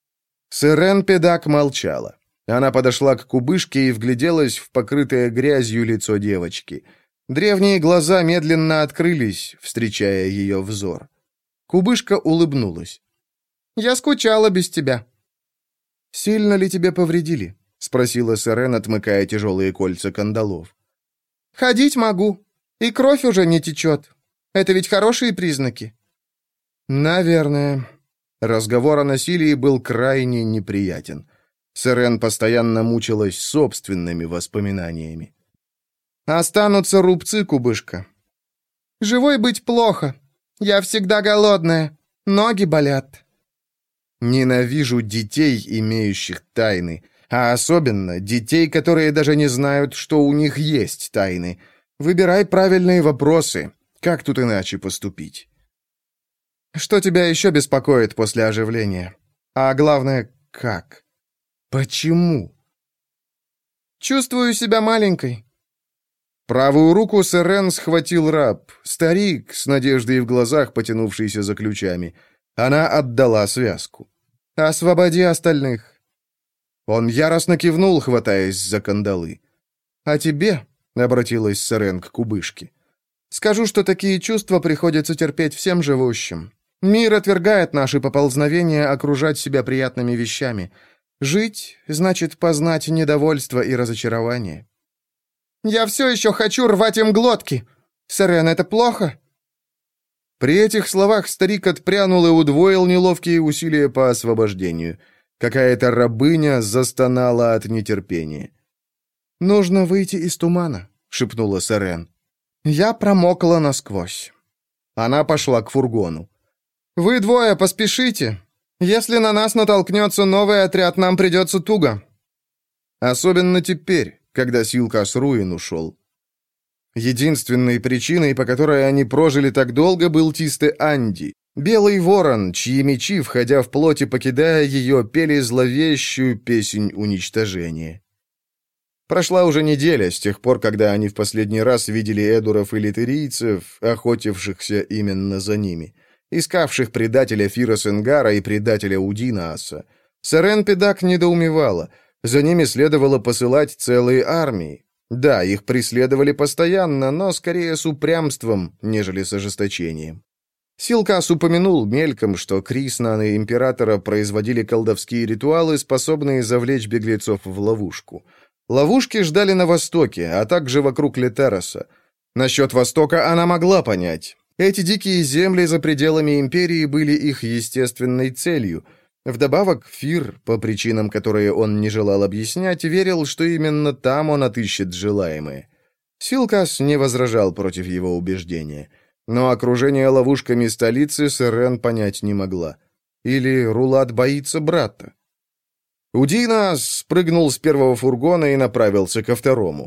Сэрен Педак молчала. Она подошла к кубышке и вгляделась в покрытое грязью лицо девочки. Древние глаза медленно открылись, встречая ее взор. Кубышка улыбнулась. «Я скучала без тебя». «Сильно ли тебе повредили?» — спросила Сэрен, отмыкая тяжелые кольца кандалов. «Ходить могу, и кровь уже не течет. Это ведь хорошие признаки». «Наверное». Разговор о насилии был крайне неприятен. Сэрен постоянно мучилась собственными воспоминаниями. «Останутся рубцы, кубышка». «Живой быть плохо. Я всегда голодная. Ноги болят». Ненавижу детей, имеющих тайны, а особенно детей, которые даже не знают, что у них есть тайны. Выбирай правильные вопросы. Как тут иначе поступить? Что тебя еще беспокоит после оживления? А главное, как? Почему? Чувствую себя маленькой. Правую руку Сэрен схватил раб, старик, с надеждой в глазах, потянувшийся за ключами. Она отдала связку. «Освободи остальных». Он яростно кивнул, хватаясь за кандалы. «А тебе?» — обратилась Сэрен к кубышке. «Скажу, что такие чувства приходится терпеть всем живущим. Мир отвергает наши поползновения окружать себя приятными вещами. Жить значит познать недовольство и разочарование». «Я все еще хочу рвать им глотки! Сэрен, это плохо?» При этих словах старик отпрянул и удвоил неловкие усилия по освобождению. Какая-то рабыня застонала от нетерпения. «Нужно выйти из тумана», — шепнула Сэрен. «Я промокла насквозь». Она пошла к фургону. «Вы двое поспешите. Если на нас натолкнется новый отряд, нам придется туго». Особенно теперь, когда Силкас Руин ушел. Единственной причиной, по которой они прожили так долго, был Тисте Анди, белый ворон, чьи мечи, входя в плоть и покидая ее, пели зловещую песнь уничтожения. Прошла уже неделя с тех пор, когда они в последний раз видели эдуров и литерийцев, охотившихся именно за ними, искавших предателя Фира Сенгара и предателя Удинааса. Сэрен Педак недоумевала. За ними следовало посылать целые армии. Да, их преследовали постоянно, но скорее с упрямством, нежели с ожесточением. Силкас упомянул мельком, что Криснаны Императора производили колдовские ритуалы, способные завлечь беглецов в ловушку. Ловушки ждали на востоке, а также вокруг Летероса. Насчет востока она могла понять. Эти дикие земли за пределами Империи были их естественной целью. Вдобавок, Фир, по причинам, которые он не желал объяснять, верил, что именно там он отыщет желаемое. Силкас не возражал против его убеждения. Но окружение ловушками столицы Сэрен понять не могла. Или Рулат боится брата? Удинаас спрыгнул с первого фургона и направился ко второму.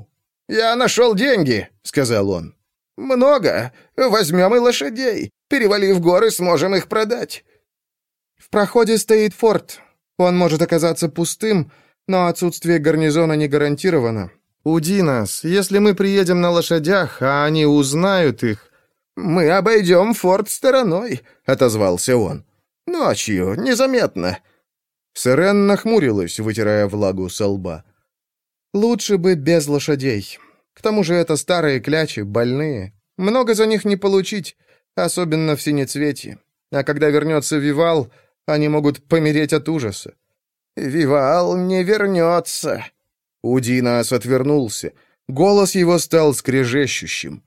«Я нашел деньги», — сказал он. «Много. Возьмем и лошадей. Перевалив горы, сможем их продать». «В проходе стоит форт. Он может оказаться пустым, но отсутствие гарнизона не гарантировано. Уди нас, если мы приедем на лошадях, а они узнают их...» «Мы обойдем форт стороной», — отозвался он. «Ночью, незаметно». Сирен нахмурилась, вытирая влагу со лба. «Лучше бы без лошадей. К тому же это старые клячи, больные. Много за них не получить, особенно в синецветье. А когда вернется Вивал, они могут помереть от ужаса». «Вивал не вернется». Удинас отвернулся. Голос его стал скрежещущим.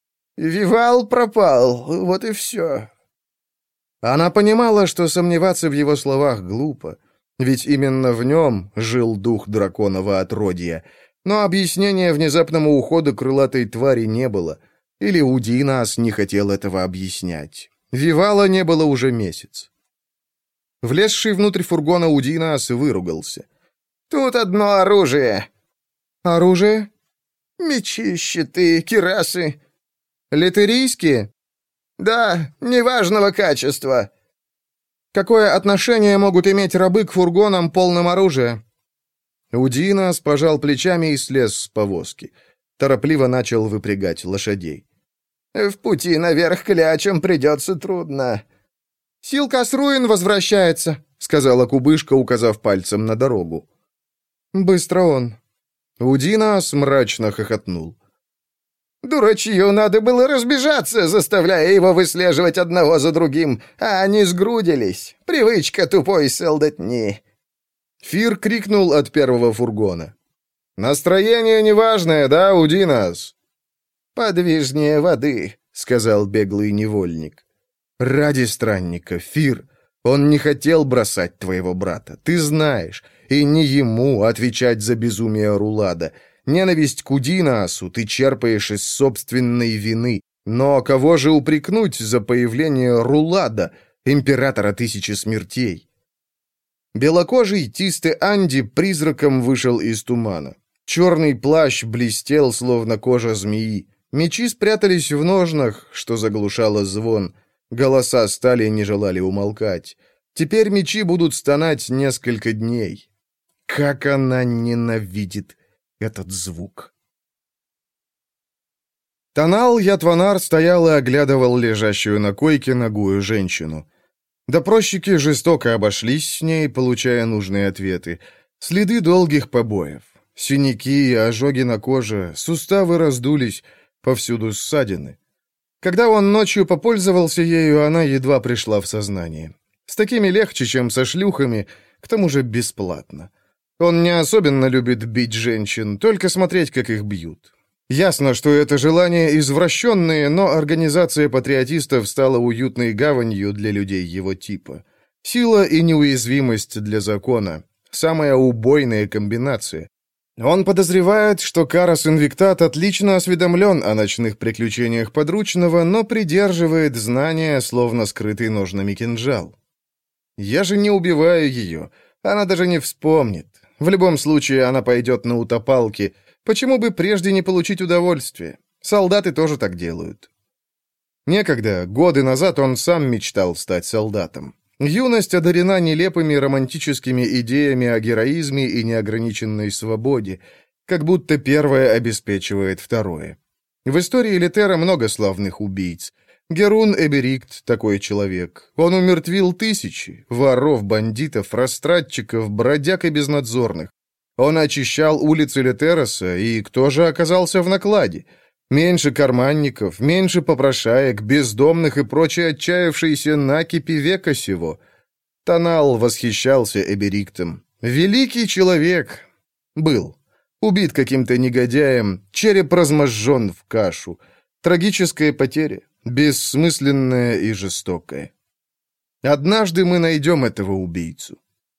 «Вивал пропал, вот и все». Она понимала, что сомневаться в его словах глупо, ведь именно в нем жил дух драконового отродья. Но объяснения внезапному уходу крылатой твари не было, или Удинас не хотел этого объяснять. Вивала не было уже месяц. Влезший внутрь фургона Удинас выругался. «Тут одно оружие». «Оружие?» «Мечи, щиты, кирасы». «Литерийские?» «Да, неважного качества». «Какое отношение могут иметь рабы к фургонам, полным оружия?» Удинас пожал плечами и слез с повозки. Торопливо начал выпрягать лошадей. «В пути наверх клячам придется трудно». «Силкас-Руин возвращается», — сказала кубышка, указав пальцем на дорогу. «Быстро он». Удинас мрачно хохотнул. «Дурачью надо было разбежаться, заставляя его выслеживать одного за другим, а они сгрудились. Привычка тупой солдатни». Фир крикнул от первого фургона. «Настроение неважное, да, Удинас?» «Подвижнее воды», — сказал беглый невольник. «Ради странника, Фир, он не хотел бросать твоего брата, ты знаешь, и не ему отвечать за безумие Рулада. Ненависть к Удинасу ты черпаешь из собственной вины, но кого же упрекнуть за появление Рулада, императора тысячи смертей?» Белокожий Тисте Анди призраком вышел из тумана. Черный плащ блестел, словно кожа змеи. Мечи спрятались в ножнах, что заглушало звон. Голоса стали не желали умолкать. Теперь мечи будут стонать несколько дней. Как она ненавидит этот звук. Танал Ятванар стоял и оглядывал лежащую на койке нагую женщину. Допросчики жестоко обошлись с ней, получая нужные ответы. Следы долгих побоев. Синяки, ожоги на коже, суставы раздулись, повсюду ссадины. Когда он ночью попользовался ею, она едва пришла в сознание. С такими легче, чем со шлюхами, к тому же бесплатно. Он не особенно любит бить женщин, только смотреть, как их бьют. Ясно, что это желания извращенные, но организация патриотистов стала уютной гаванью для людей его типа. Сила и неуязвимость для закона. Самая убойная комбинация. Он подозревает, что Карас Инвиктат отлично осведомлен о ночных приключениях подручного, но придерживает знания, словно скрытый ножнами кинжал. «Я же не убиваю ее. Она даже не вспомнит. В любом случае, она пойдет на утопалки. Почему бы прежде не получить удовольствие? Солдаты тоже так делают». Некогда, годы назад, он сам мечтал стать солдатом. Юность одарена нелепыми романтическими идеями о героизме и неограниченной свободе, как будто первое обеспечивает второе. В истории Летера много славных убийц. Герун Эберикт — такой человек. Он умертвил тысячи воров, бандитов, растратчиков, бродяг и безнадзорных. Он очищал улицы Летероса, и кто же оказался в накладе? Меньше карманников, меньше попрошаек, бездомных и прочей отчаявшейся накипи века сего. Танал восхищался Эбериктом. Великий человек. Был. Убит каким-то негодяем, череп разможжен в кашу. Трагическая потеря, бессмысленная и жестокая. Однажды мы найдем этого убийцу.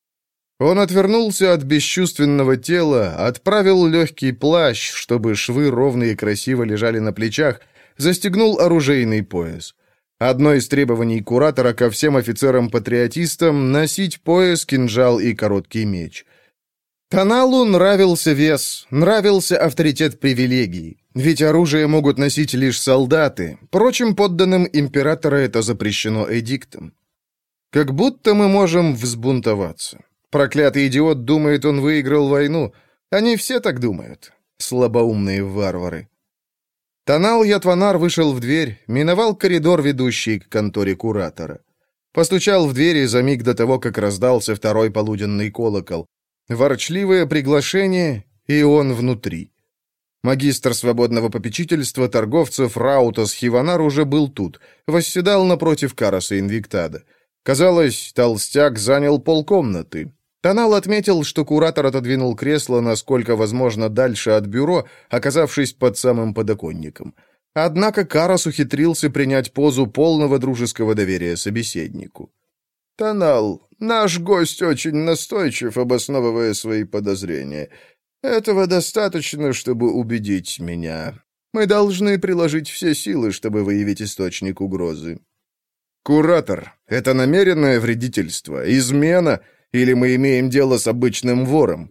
Он отвернулся от бесчувственного тела, отправил легкий плащ, чтобы швы ровно и красиво лежали на плечах, застегнул оружейный пояс. Одно из требований куратора ко всем офицерам-патриотистам — носить пояс, кинжал и короткий меч. Таналу нравился вес, нравился авторитет привилегий. Ведь оружие могут носить лишь солдаты. Прочим подданным императора это запрещено эдиктом. Как будто мы можем взбунтоваться. Проклятый идиот думает, он выиграл войну. Они все так думают. Слабоумные варвары. Танал Ятванар вышел в дверь, миновал коридор, ведущий к конторе куратора. Постучал в двери за миг до того, как раздался второй полуденный колокол. Ворчливое приглашение, и он внутри. Магистр свободного попечительства торговцев Раутас Хиванар уже был тут, восседал напротив Караса Инвиктада. Казалось, толстяк занял полкомнаты. Танал отметил, что куратор отодвинул кресло, насколько возможно, дальше от бюро, оказавшись под самым подоконником. Однако Карас ухитрился принять позу полного дружеского доверия собеседнику. «Танал, наш гость очень настойчив, обосновывая свои подозрения. Этого достаточно, чтобы убедить меня. Мы должны приложить все силы, чтобы выявить источник угрозы». «Куратор, это намеренное вредительство, измена, или мы имеем дело с обычным вором?»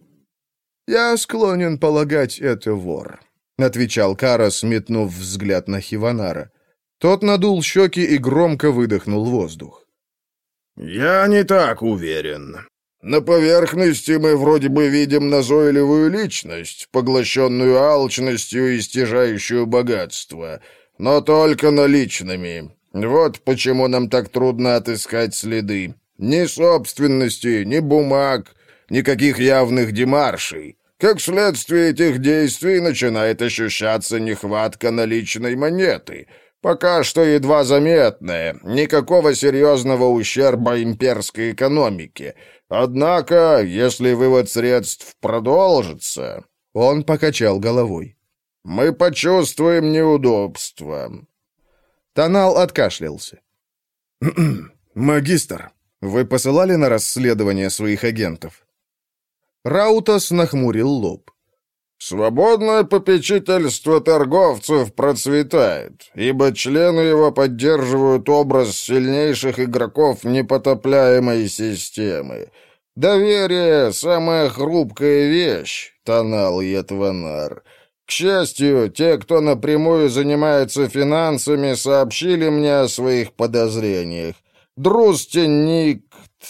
«Я склонен полагать, это вор», — отвечал Карас, метнув взгляд на Хиванара. Тот надул щеки и громко выдохнул воздух. «Я не так уверен. На поверхности мы вроде бы видим назойливую личность, поглощенную алчностью и стяжающую богатство, но только наличными. Вот почему нам так трудно отыскать следы. Ни собственности, ни бумаг, никаких явных демаршей. Как следствие этих действий начинает ощущаться нехватка наличной монеты. Пока что едва заметная, никакого серьезного ущерба имперской экономике. Однако, если вывод средств продолжится...» Он покачал головой. «Мы почувствуем неудобства». Танал откашлялся. «Магистр, вы посылали на расследование своих агентов?» Раутас нахмурил лоб. «Свободное попечительство торговцев процветает, ибо члены его поддерживают образ сильнейших игроков непотопляемой системы. Доверие — самая хрупкая вещь, Танал Ятванар. К счастью, те, кто напрямую занимается финансами, сообщили мне о своих подозрениях. Друстеникт,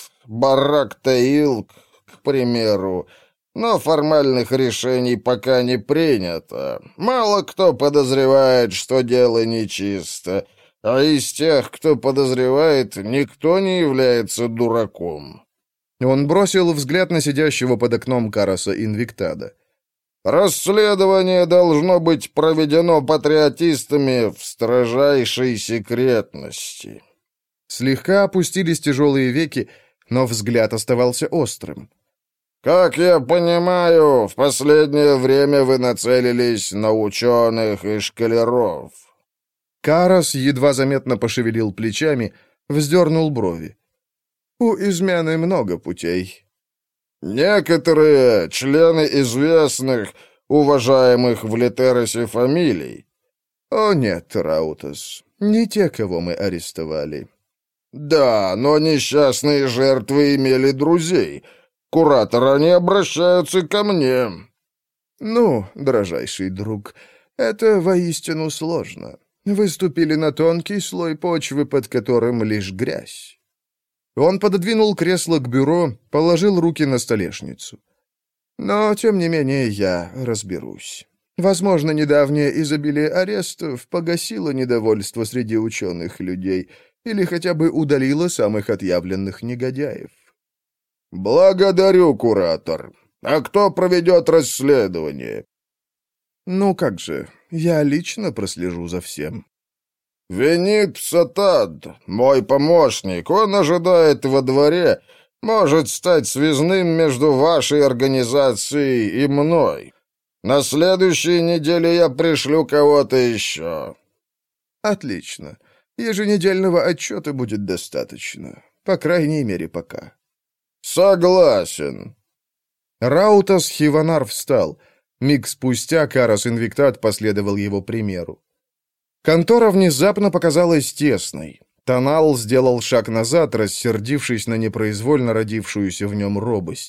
Барак Таилк, к примеру. Но формальных решений пока не принято. Мало кто подозревает, что дело нечисто. А из тех, кто подозревает, никто не является дураком». Он бросил взгляд на сидящего под окном Караса Инвиктада. «Расследование должно быть проведено патриотистами в строжайшей секретности». Слегка опустились тяжелые веки, но взгляд оставался острым. «Как я понимаю, в последнее время вы нацелились на ученых и школяров». Карас едва заметно пошевелил плечами, вздернул брови. «У измены много путей». «Некоторые члены известных, уважаемых в Литеросе фамилий». «О нет, Раутас, не те, кого мы арестовали». «Да, но несчастные жертвы имели друзей. Куратор, они обращаются ко мне». «Ну, дрожайший друг, это воистину сложно. Вы ступили на тонкий слой почвы, под которым лишь грязь». Он пододвинул кресло к бюро, положил руки на столешницу. «Но, тем не менее, я разберусь. Возможно, недавнее изобилие арестов погасило недовольство среди ученых людей или хотя бы удалило самых отъявленных негодяев». «Благодарю, куратор. А кто проведет расследование?» «Ну как же, я лично прослежу за всем». «Венит Сатад, мой помощник, он ожидает во дворе, может стать связным между вашей организацией и мной. На следующей неделе я пришлю кого-то еще». «Отлично. Еженедельного отчета будет достаточно. По крайней мере, пока». «Согласен». Раутас Хиванар встал. Миг спустя Карас Инвиктад последовал его примеру. Контора внезапно показалась тесной. Танал сделал шаг назад, рассердившись на непроизвольно родившуюся в нем робость.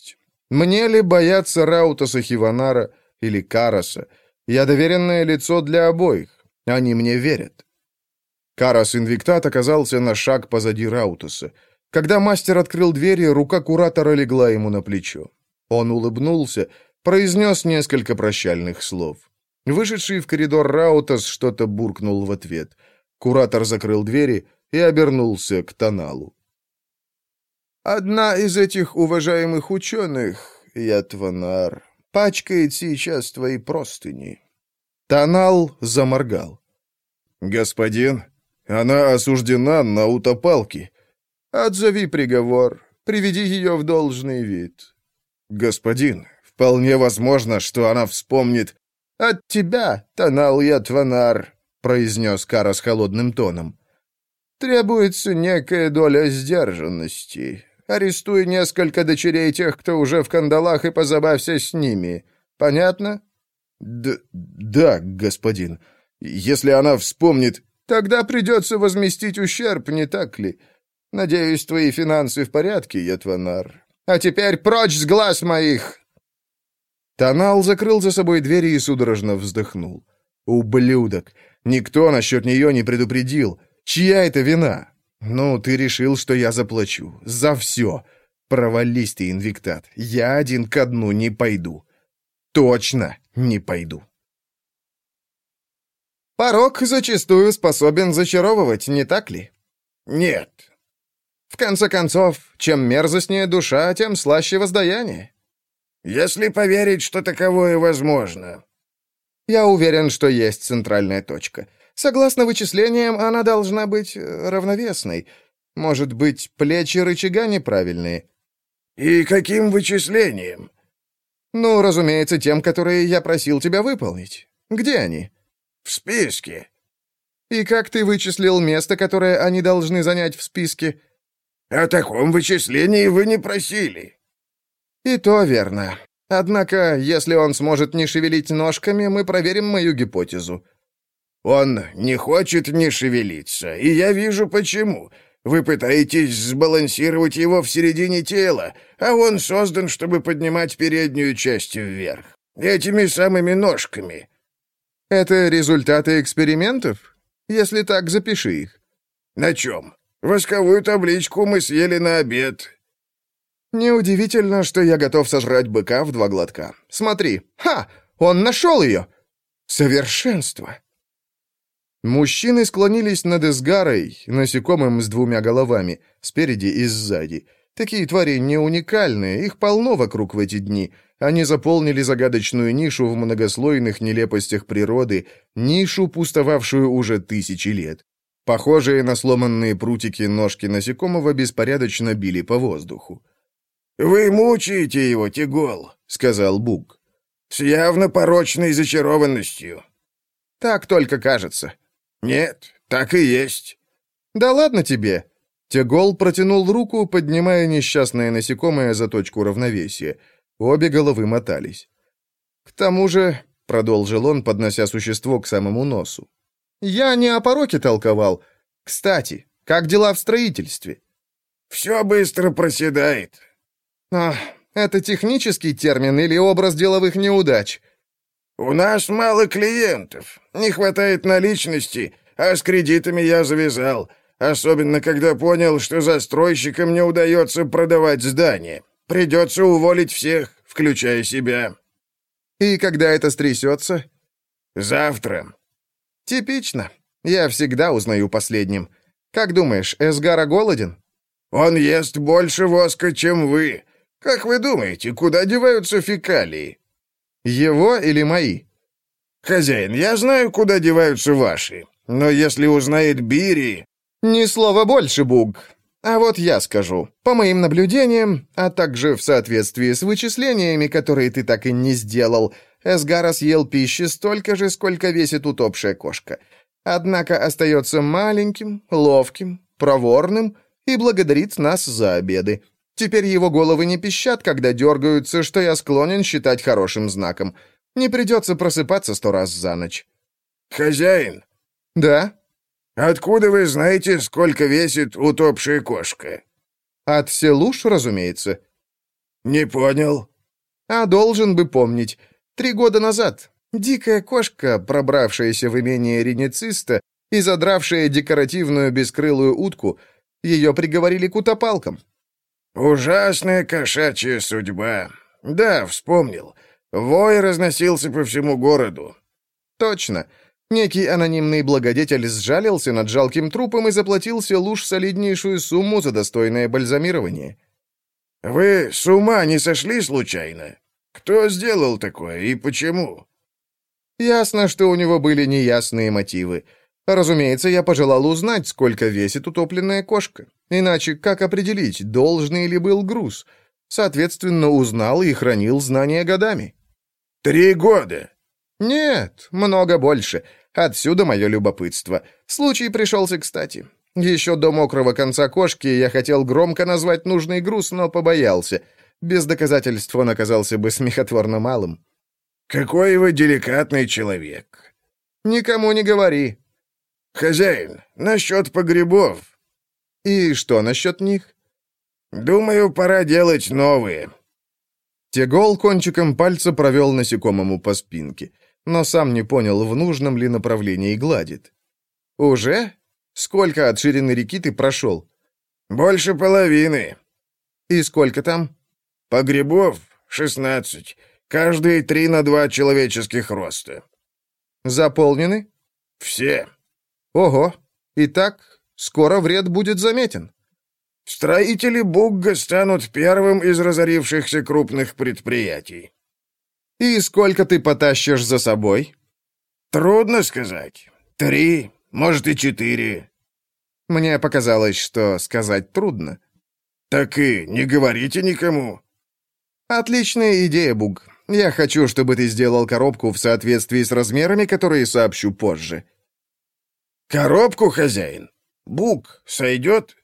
Мне ли бояться Раутаса Хиванара или Караса? Я доверенное лицо для обоих. Они мне верят. Карас Инвиктат оказался на шаг позади Раутаса. Когда мастер открыл двери, рука куратора легла ему на плечо. Он улыбнулся, произнес несколько прощальных слов. Вышедший в коридор Раутас что-то буркнул в ответ. Куратор закрыл двери и обернулся к Таналу. «Одна из этих уважаемых ученых, Ятванар, пачкает сейчас твои простыни». Танал заморгал. «Господин, она осуждена на утопалки». «Отзови приговор, приведи ее в должный вид». «Господин, вполне возможно, что она вспомнит...» «От тебя, Танал Ятванар», — произнес Карас холодным тоном. «Требуется некая доля сдержанности. Арестуй несколько дочерей тех, кто уже в кандалах, и позабавься с ними. Понятно?» Д «Да, господин. Если она вспомнит...» «Тогда придется возместить ущерб, не так ли? Надеюсь, твои финансы в порядке, Ятванар. А теперь прочь с глаз моих!» Танал закрыл за собой двери и судорожно вздохнул. «Ублюдок! Никто насчет нее не предупредил. Чья это вина? Ну, ты решил, что я заплачу. За все. Провались ты, Инвиктат. Я один ко дну не пойду. Точно не пойду». Порок зачастую способен зачаровывать, не так ли? Нет. В конце концов, чем мерзостнее душа, тем слаще воздаяние. Если поверить, что таковое возможно. Я уверен, что есть центральная точка. Согласно вычислениям, она должна быть равновесной. Может быть, плечи рычага неправильные. И каким вычислением? Ну, разумеется, тем, которые я просил тебя выполнить. Где они? В списке. И как ты вычислил место, которое они должны занять в списке? О таком вычислении вы не просили. И то верно. Однако, если он сможет не шевелить ножками, мы проверим мою гипотезу. Он не хочет не шевелиться, и я вижу почему. Вы пытаетесь сбалансировать его в середине тела, а он создан, чтобы поднимать переднюю часть вверх. Этими самыми ножками. Это результаты экспериментов? Если так, запиши их. На чем? Восковую табличку мы съели на обед. Неудивительно, что я готов сожрать быка в два глотка. Смотри. Ха! Он нашел ее! Совершенство! Мужчины склонились над Эсгарой, насекомым с двумя головами, спереди и сзади. Такие твари не уникальны, их полно вокруг в эти дни. Они заполнили загадочную нишу в многослойных нелепостях природы, нишу, пустовавшую уже тысячи лет. Похожие на сломанные прутики ножки насекомого беспорядочно били по воздуху. «Вы мучаете его, Тигол», — сказал Буг. «С явно порочной зачарованностью». «Так только кажется». «Нет, так и есть». «Да ладно тебе». Тегол протянул руку, поднимая несчастное насекомое за точку равновесия. Обе головы мотались. «К тому же», — продолжил он, поднося существо к самому носу, «я не о пороке толковал. Кстати, как дела в строительстве?» «Все быстро проседает». «Ах, это технический термин или образ деловых неудач?» «У нас мало клиентов, не хватает наличности, а с кредитами я завязал, особенно когда понял, что застройщикам не удается продавать здание. Придется уволить всех, включая себя». «И когда это стрясется?» «Завтра». «Типично. Я всегда узнаю последним. Как думаешь, Эсгара голоден?» «Он ест больше воска, чем вы. Как вы думаете, куда деваются фекалии?» «Его или мои?» «Хозяин, я знаю, куда деваются ваши. Но если узнает Бири...» «Ни слова больше, Буг. А вот я скажу. По моим наблюдениям, а также в соответствии с вычислениями, которые ты так и не сделал, Эсгара съел пищи столько же, сколько весит утопшая кошка. Однако остается маленьким, ловким, проворным и благодарит нас за обеды. Теперь его головы не пищат, когда дергаются, что я склонен считать хорошим знаком. Не придется просыпаться сто раз за ночь». «Хозяин?» «Да?» «Откуда вы знаете, сколько весит утопшая кошка?» «От Селуш, разумеется». «Не понял». А должен бы помнить. Три года назад дикая кошка, пробравшаяся в имение ренициста и задравшая декоративную бескрылую утку, ее приговорили к утопалкам. «Ужасная кошачья судьба. Да, вспомнил. Вой разносился по всему городу». «Точно. Некий анонимный благодетель сжалился над жалким трупом и заплатил Селуш солиднейшую сумму за достойное бальзамирование». «Вы с ума не сошли случайно? Кто сделал такое и почему?» Ясно, что у него были неясные мотивы. Разумеется, я пожелал узнать, сколько весит утопленная кошка. Иначе как определить, должный ли был груз? Соответственно, узнал и хранил знания годами. «Три года?» «Нет, много больше. Отсюда мое любопытство. Случай пришелся кстати. Еще до мокрого конца кошки я хотел громко назвать нужный груз, но побоялся. Без доказательств он оказался бы смехотворно малым». «Какой вы деликатный человек». «Никому не говори». «Хозяин, насчет погребов». «И что насчет них?» «Думаю, пора делать новые». Тегол кончиком пальца провел насекомому по спинке, но сам не понял, в нужном ли направлении гладит. «Уже? Сколько от ширины реки ты прошел?» «Больше половины». «И сколько там?» «Погребов шестнадцать. Каждые три на два человеческих роста». «Заполнены?» «Все». «Ого! Итак, скоро вред будет заметен». «Строители Бугга станут первым из разорившихся крупных предприятий». «И сколько ты потащишь за собой?» «Трудно сказать. Три, может и четыре». «Мне показалось, что сказать трудно». «Так и не говорите никому». «Отличная идея, Буг. Я хочу, чтобы ты сделал коробку в соответствии с размерами, которые сообщу позже». «Коробку, хозяин? Буг сойдет?»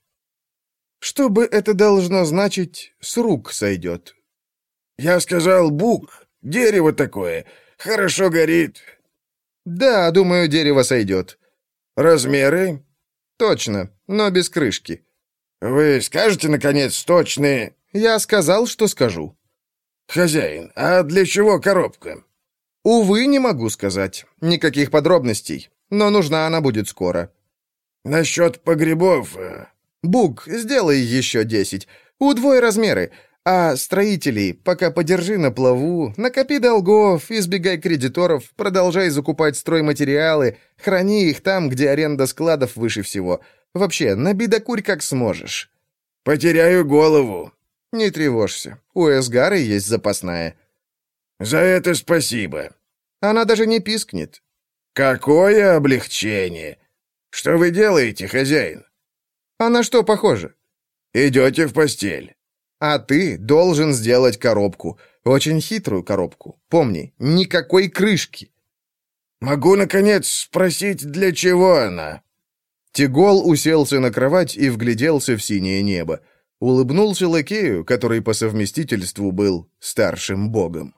«Что бы это должно значить, с рук сойдет?» «Я сказал бук. Дерево такое. Хорошо горит». «Да, думаю, дерево сойдет». «Размеры?» «Точно, но без крышки». «Вы скажете, наконец, точные?» «Я сказал, что скажу». «Хозяин, а для чего коробка?» «Увы, не могу сказать. Никаких подробностей. Но нужна она будет скоро». «Насчет погребов...» «Буг, сделай еще десять. Удвой размеры. А строителей пока подержи на плаву, накопи долгов, избегай кредиторов, продолжай закупать стройматериалы, храни их там, где аренда складов выше всего. Вообще, наби да курь как сможешь». «Потеряю голову». «Не тревожься. У Эсгары есть запасная». «За это спасибо». «Она даже не пискнет». «Какое облегчение! Что вы делаете, хозяин?» «А на что похоже?» «Идете в постель». «А ты должен сделать коробку. Очень хитрую коробку. Помни, никакой крышки». «Могу, наконец, спросить, для чего она?» Тегол уселся на кровать и вгляделся в синее небо. Улыбнулся лакею, который по совместительству был старшим богом.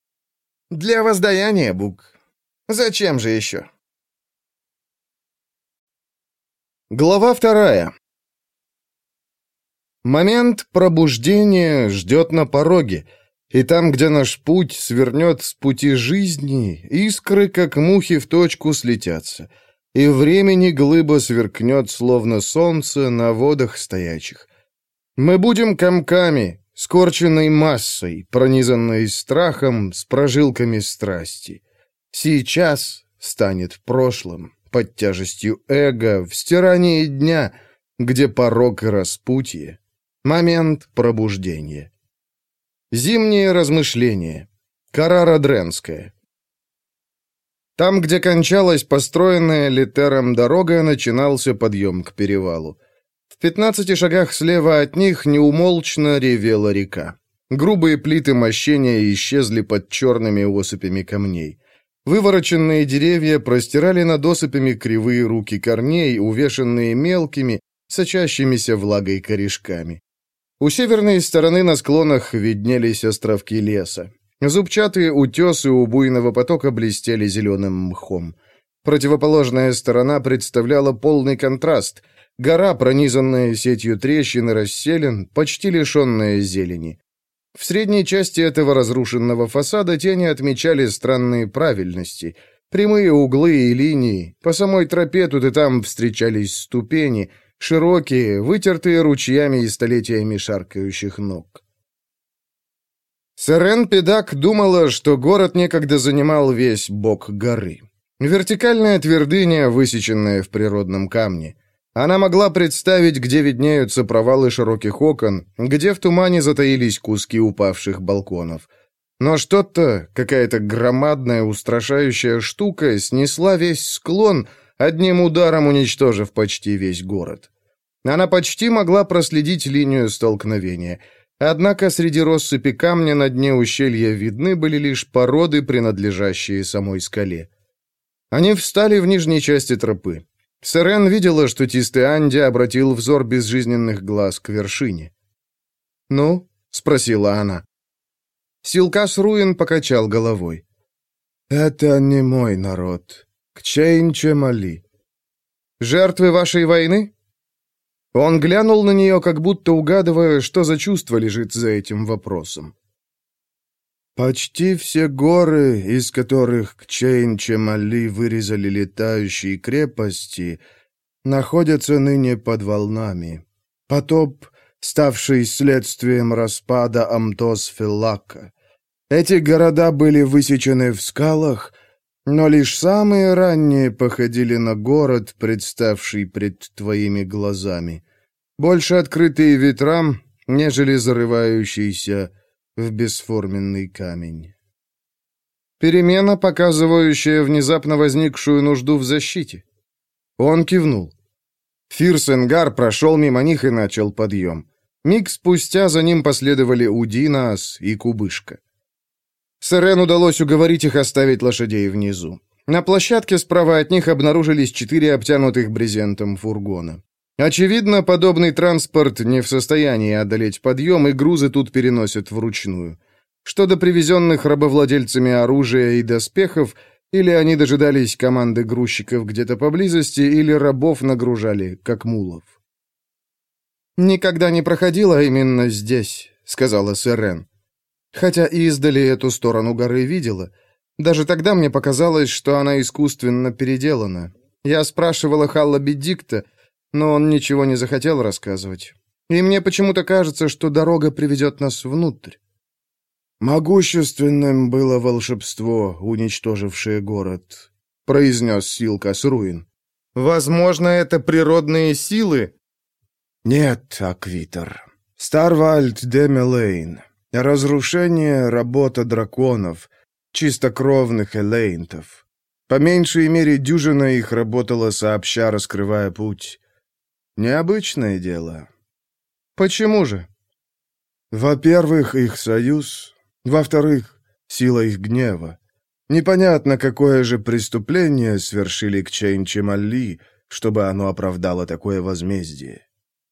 «Для воздаяния, Буг. Зачем же еще?» Глава вторая. Момент пробуждения ждет на пороге, и там, где наш путь свернет с пути жизни, искры, как мухи, в точку слетятся, и времени глыба сверкнет, словно солнце на водах стоячих. Мы будем комками, скорченной массой, пронизанной страхом, с прожилками страсти. Сейчас станет прошлым, под тяжестью эго, в стирании дня, где порок и распутье. Момент пробуждения. Зимние размышления. Карара Дренская. Там, где кончалась построенная Литером дорога, начинался подъем к перевалу. В пятнадцати шагах слева от них неумолчно ревела река. Грубые плиты мощения исчезли под черными осыпями камней. Вывороченные деревья простирали над осыпями кривые руки корней, увешанные мелкими, сочащимися влагой корешками. У северной стороны на склонах виднелись островки леса. Зубчатые утесы у буйного потока блестели зеленым мхом. Противоположная сторона представляла полный контраст. Гора, пронизанная сетью трещин и расселин, почти лишенная зелени. В средней части этого разрушенного фасада тени отмечали странные правильности, прямые углы и линии, по самой тропе тут и там встречались ступени, широкие, вытертые ручьями и столетиями шаркающих ног. Сэрен Педак думала, что город некогда занимал весь бок горы. Вертикальная твердыня, высеченная в природном камне. Она могла представить, где виднеются провалы широких окон, где в тумане затаились куски упавших балконов. Но что-то, какая-то громадная, устрашающая штука снесла весь склон, одним ударом уничтожив почти весь город. Она почти могла проследить линию столкновения. Однако среди россыпи камня на дне ущелья видны были лишь породы, принадлежащие самой скале. Они встали в нижней части тропы. Сэрен видела, что Тистеанди обратил взор безжизненных глаз к вершине. «Ну?» — спросила она. Силкас Руин покачал головой. «Это не мой народ. Кчейн-Чемали». «Жертвы вашей войны?» Он глянул на нее, как будто угадывая, что за чувство лежит за этим вопросом. «Почти все горы, из которых Кчейн-Чемали вырезали летающие крепости, находятся ныне под волнами. Потоп, ставший следствием распада Амтос-Феллака. Эти города были высечены в скалах, но лишь самые ранние походили на город, представший пред твоими глазами, больше открытые ветрам, нежели зарывающийся в бесформенный камень. Перемена, показывающая внезапно возникшую нужду в защите. Он кивнул. Фирсенгар прошел мимо них и начал подъем. Миг спустя за ним последовали Удинаас и Кубышка. Сэрен удалось уговорить их оставить лошадей внизу. На площадке справа от них обнаружились четыре обтянутых брезентом фургона. Очевидно, подобный транспорт не в состоянии одолеть подъем, и грузы тут переносят вручную. Что до привезенных рабовладельцами оружия и доспехов, или они дожидались команды грузчиков где-то поблизости, или рабов нагружали, как мулов. «Никогда не проходила именно здесь», — сказала Сэрен. «Хотя издали эту сторону горы видела. Даже тогда мне показалось, что она искусственно переделана. Я спрашивала Халла Бедикта, но он ничего не захотел рассказывать. И мне почему-то кажется, что дорога приведет нас внутрь». «Могущественным было волшебство, уничтожившее город», — произнес Силкас Руин. «Возможно, это природные силы?» «Нет, Аквитер. Старвальд де Мелейн. Разрушение — работа драконов, чистокровных элейнтов. По меньшей мере дюжина их работала сообща, раскрывая путь. Необычное дело». «Почему же?» «Во-первых, их союз. Во-вторых, сила их гнева. Непонятно, какое же преступление совершили Кчейн-Чемали, чтобы оно оправдало такое возмездие».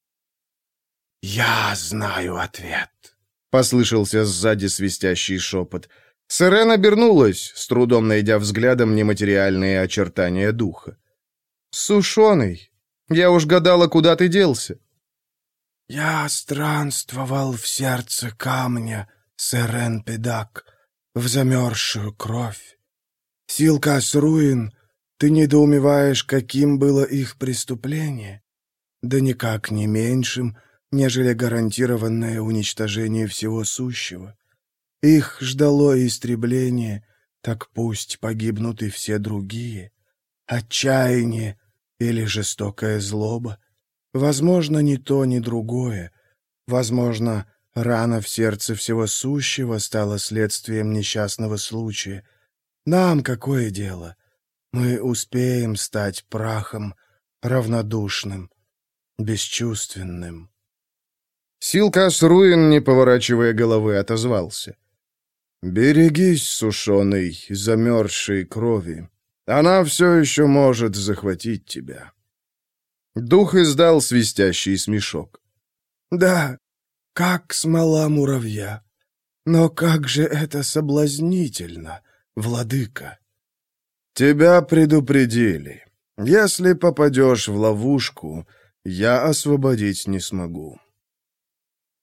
«Я знаю ответ», — послышался сзади свистящий шепот. Сэрен обернулась, с трудом найдя взглядом нематериальные очертания духа. «Сушеный, я уж гадала, куда ты делся». «Я странствовал в сердце камня, Сэрен Педак, в замерзшую кровь. Силкас Руин, ты недоумеваешь, каким было их преступление? Да никак не меньшим, нежели гарантированное уничтожение всего сущего. Их ждало истребление, так пусть погибнут и все другие. Отчаяние или жестокая злоба. Возможно, ни то, ни другое. Возможно, рана в сердце всего сущего стала следствием несчастного случая. Нам какое дело? Мы успеем стать прахом, равнодушным, бесчувственным». Силкас Руин, не поворачивая головы, отозвался. «Берегись, сушеный, замерзшей крови. Она все еще может захватить тебя». Дух издал свистящий смешок. «Да, как смола муравья. Но как же это соблазнительно, владыка!» «Тебя предупредили. Если попадешь в ловушку, я освободить не смогу».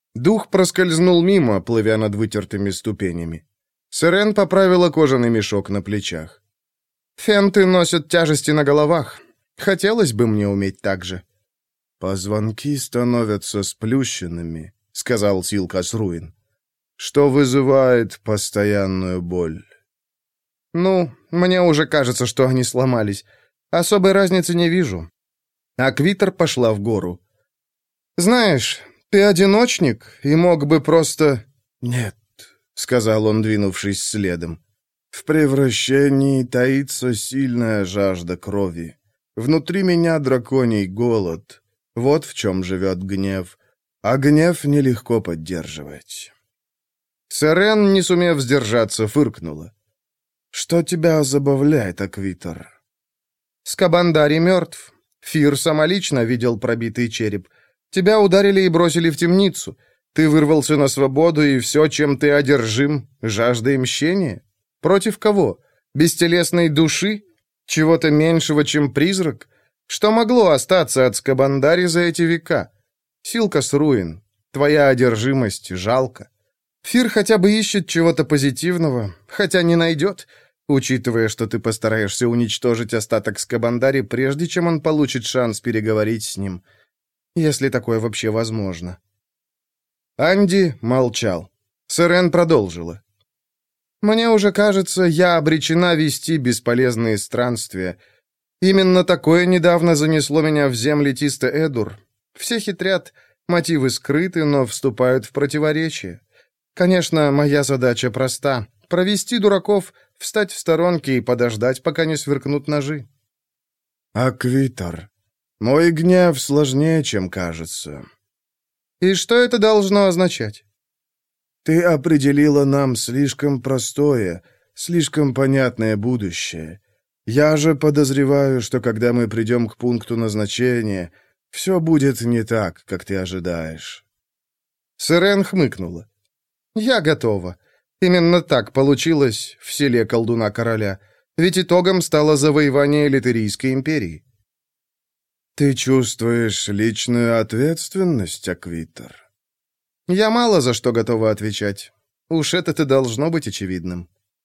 Дух проскользнул мимо, плывя над вытертыми ступенями. Сирен поправила кожаный мешок на плечах. «Фенты носят тяжести на головах. Хотелось бы мне уметь так же». «Позвонки становятся сплющенными», — сказал Силкас Руин, «что вызывает постоянную боль». «Ну, мне уже кажется, что они сломались. Особой разницы не вижу». Аквитер пошла в гору. «Знаешь, ты одиночник и мог бы просто...» «Нет», — сказал он, двинувшись следом. «В превращении таится сильная жажда крови. Внутри меня драконий голод. Вот в чем живет гнев. А гнев нелегко поддерживать». Сирен, не сумев сдержаться, фыркнула. «Что тебя забавляет, Аквитер?» «Скабандари мертв. Фир самолично видел пробитый череп. Тебя ударили и бросили в темницу. Ты вырвался на свободу, и все, чем ты одержим, жаждой мщения? Против кого? Бестелесной души? Чего-то меньшего, чем призрак? Что могло остаться от Скабандари за эти века? Силкас Руин, твоя одержимость жалко. Фир хотя бы ищет чего-то позитивного, хотя не найдет, учитывая, что ты постараешься уничтожить остаток Скабандари, прежде чем он получит шанс переговорить с ним. Если такое вообще возможно». Анди молчал. Сирен продолжила. «Мне уже кажется, я обречена вести бесполезные странствия. Именно такое недавно занесло меня в земли Тиста-Эдур. Все хитрят, мотивы скрыты, но вступают в противоречие. Конечно, моя задача проста — провести дураков, встать в сторонке и подождать, пока не сверкнут ножи». «Аквитер, мой гнев сложнее, чем кажется». «И что это должно означать?» «Ты определила нам слишком простое, слишком понятное будущее. Я же подозреваю, что когда мы придем к пункту назначения, все будет не так, как ты ожидаешь». Сирен хмыкнула. «Я готова. Именно так получилось в селе колдуна-короля, ведь итогом стало завоевание Литерийской империи». «Ты чувствуешь личную ответственность, Аквитер?» «Я мало за что готова отвечать. Уж это-то должно быть очевидным».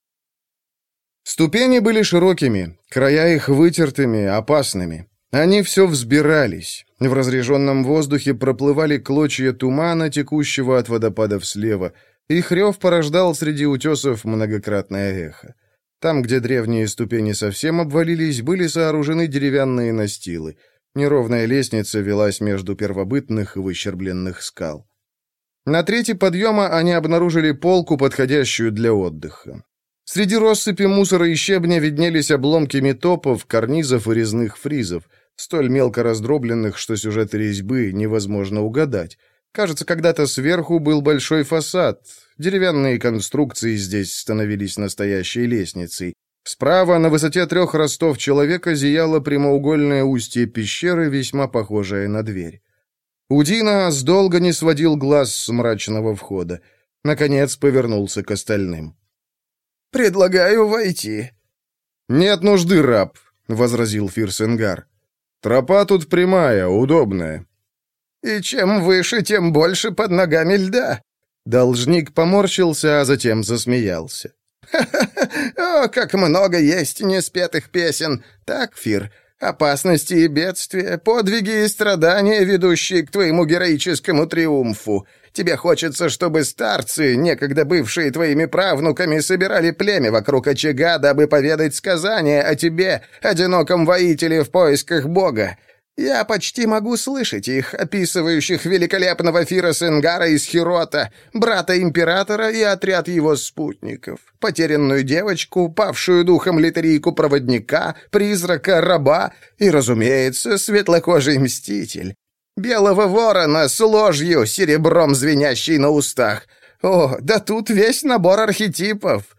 Ступени были широкими, края их вытертыми, опасными. Они все взбирались. В разреженном воздухе проплывали клочья тумана, текущего от водопадов слева. Их рев порождал среди утесов многократное эхо. Там, где древние ступени совсем обвалились, были сооружены деревянные настилы. Неровная лестница велась между первобытных и выщербленных скал. На трети подъема они обнаружили полку, подходящую для отдыха. Среди россыпи мусора и щебня виднелись обломки метопов, карнизов и резных фризов, столь мелко раздробленных, что сюжет резьбы невозможно угадать. Кажется, когда-то сверху был большой фасад. Деревянные конструкции здесь становились настоящей лестницей. Справа, на высоте трех ростов человека, зияло прямоугольное устье пещеры, весьма похожее на дверь. Удинас долго не сводил глаз с мрачного входа. Наконец повернулся к остальным. «Предлагаю войти». «Нет нужды, раб», — возразил Фирсенгар. «Тропа тут прямая, удобная». «И чем выше, тем больше под ногами льда». Должник поморщился, а затем засмеялся. «Ха-ха-ха! О, как много есть неспетых песен! Так, Фир, опасности и бедствия, подвиги и страдания, ведущие к твоему героическому триумфу. Тебе хочется, чтобы старцы, некогда бывшие твоими правнуками, собирали племя вокруг очага, дабы поведать сказания о тебе, одиноком воителе в поисках Бога. Я почти могу слышать их, описывающих великолепного Фира-Сенгара из Хирота, брата императора и отряд его спутников, потерянную девочку, павшую духом литерийку-проводника, призрака, раба и, разумеется, светлокожий мститель. Белого ворона с ложью, серебром звенящей на устах. О, да тут весь набор архетипов».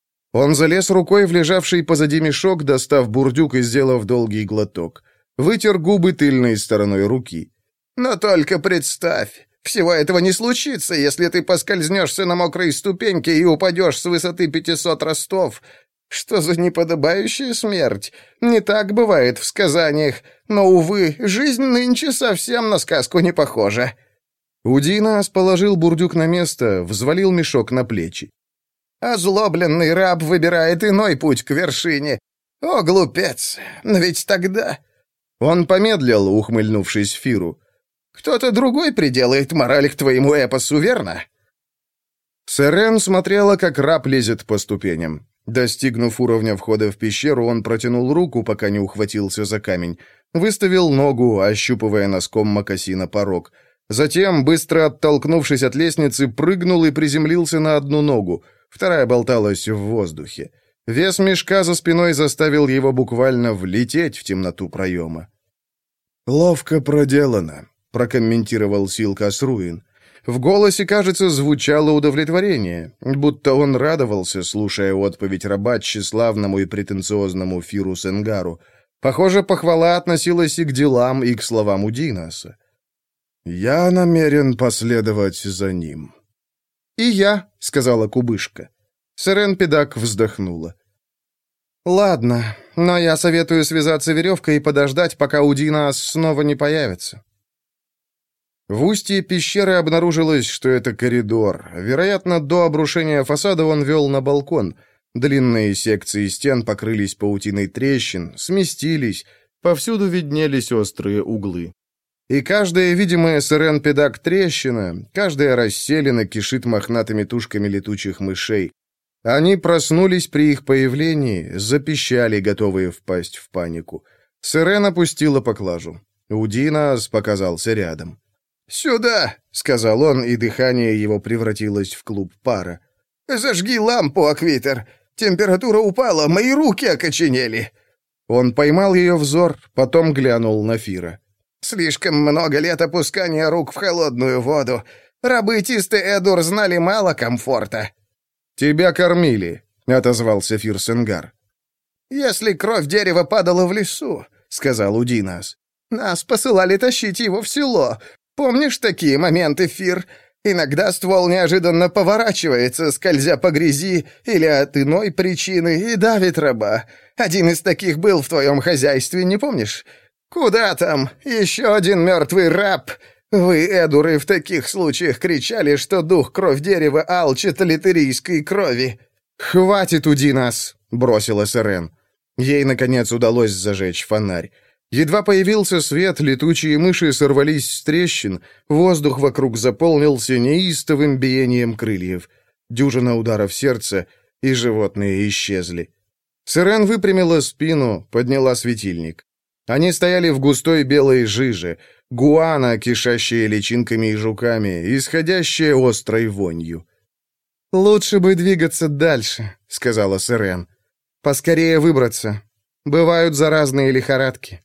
Он залез рукой в лежавший позади мешок, достав бурдюк и сделав долгий глоток. Вытер губы тыльной стороной руки. «Но только представь, всего этого не случится, если ты поскользнешься на мокрой ступеньке и упадешь с высоты пятисот ростов. Что за неподобающая смерть? Не так бывает в сказаниях, но, увы, жизнь нынче совсем на сказку не похожа». Удинас положил бурдюк на место, взвалил мешок на плечи. «Озлобленный раб выбирает иной путь к вершине. О, глупец! Но ведь тогда...» Он помедлил, ухмыльнувшись Фиру. «Кто-то другой приделает мораль к твоему эпосу, верно?» Сэрен смотрела, как раб лезет по ступеням. Достигнув уровня входа в пещеру, он протянул руку, пока не ухватился за камень. Выставил ногу, ощупывая носком мокасина порог. Затем, быстро оттолкнувшись от лестницы, прыгнул и приземлился на одну ногу. Вторая болталась в воздухе. Вес мешка за спиной заставил его буквально влететь в темноту проема. «Ловко проделано», — прокомментировал Силкас Руин. В голосе, кажется, звучало удовлетворение, будто он радовался, слушая отповедь раба тщеславному и претенциозному Фиру Сенгару. Похоже, похвала относилась и к делам, и к словам Удинаса. «Я намерен последовать за ним». «И я», — сказала кубышка. Сэрен Педак вздохнула. «Ладно, но я советую связаться веревкой и подождать, пока Удинас снова не появится». В устье пещеры обнаружилось, что это коридор. Вероятно, до обрушения фасада он вел на балкон. Длинные секции стен покрылись паутиной трещин, сместились, повсюду виднелись острые углы. И каждая видимая Сэрен Педак трещина, каждая расселена кишит мохнатыми тушками летучих мышей. Они проснулись при их появлении, запищали, готовые впасть в панику. Сэрен опустила поклажу. Удинас показался рядом. «Сюда!» — сказал он, и дыхание его превратилось в клуб пара. «Зажги лампу, Аквитер! Температура упала, мои руки окоченели!» Он поймал ее взор, потом глянул на Фира. «Слишком много лет опускания рук в холодную воду. Рабы Тисты Эдур знали мало комфорта». «Тебя кормили», — отозвался Фир Сенгар. «Если кровь дерева падала в лесу», — сказал Удинас, — «нас посылали тащить его в село. Помнишь такие моменты, Фир? Иногда ствол неожиданно поворачивается, скользя по грязи или от иной причины, и давит раба. Один из таких был в твоем хозяйстве, не помнишь? Куда там? Еще один мертвый раб. Вы, эдуры, в таких случаях кричали, что дух кровь дерева алчит литерийской крови». «Хватит, Удинас!» — бросила Сэрен. Ей, наконец, удалось зажечь фонарь. Едва появился свет, летучие мыши сорвались с трещин, воздух вокруг заполнился неистовым биением крыльев. Дюжина ударов сердца, и животные исчезли. Сэрен выпрямила спину, подняла светильник. Они стояли в густой белой жиже, гуана, кишащая личинками и жуками, исходящая острой вонью. «Лучше бы двигаться дальше», — сказала Сэрен. «Поскорее выбраться. Бывают заразные лихорадки».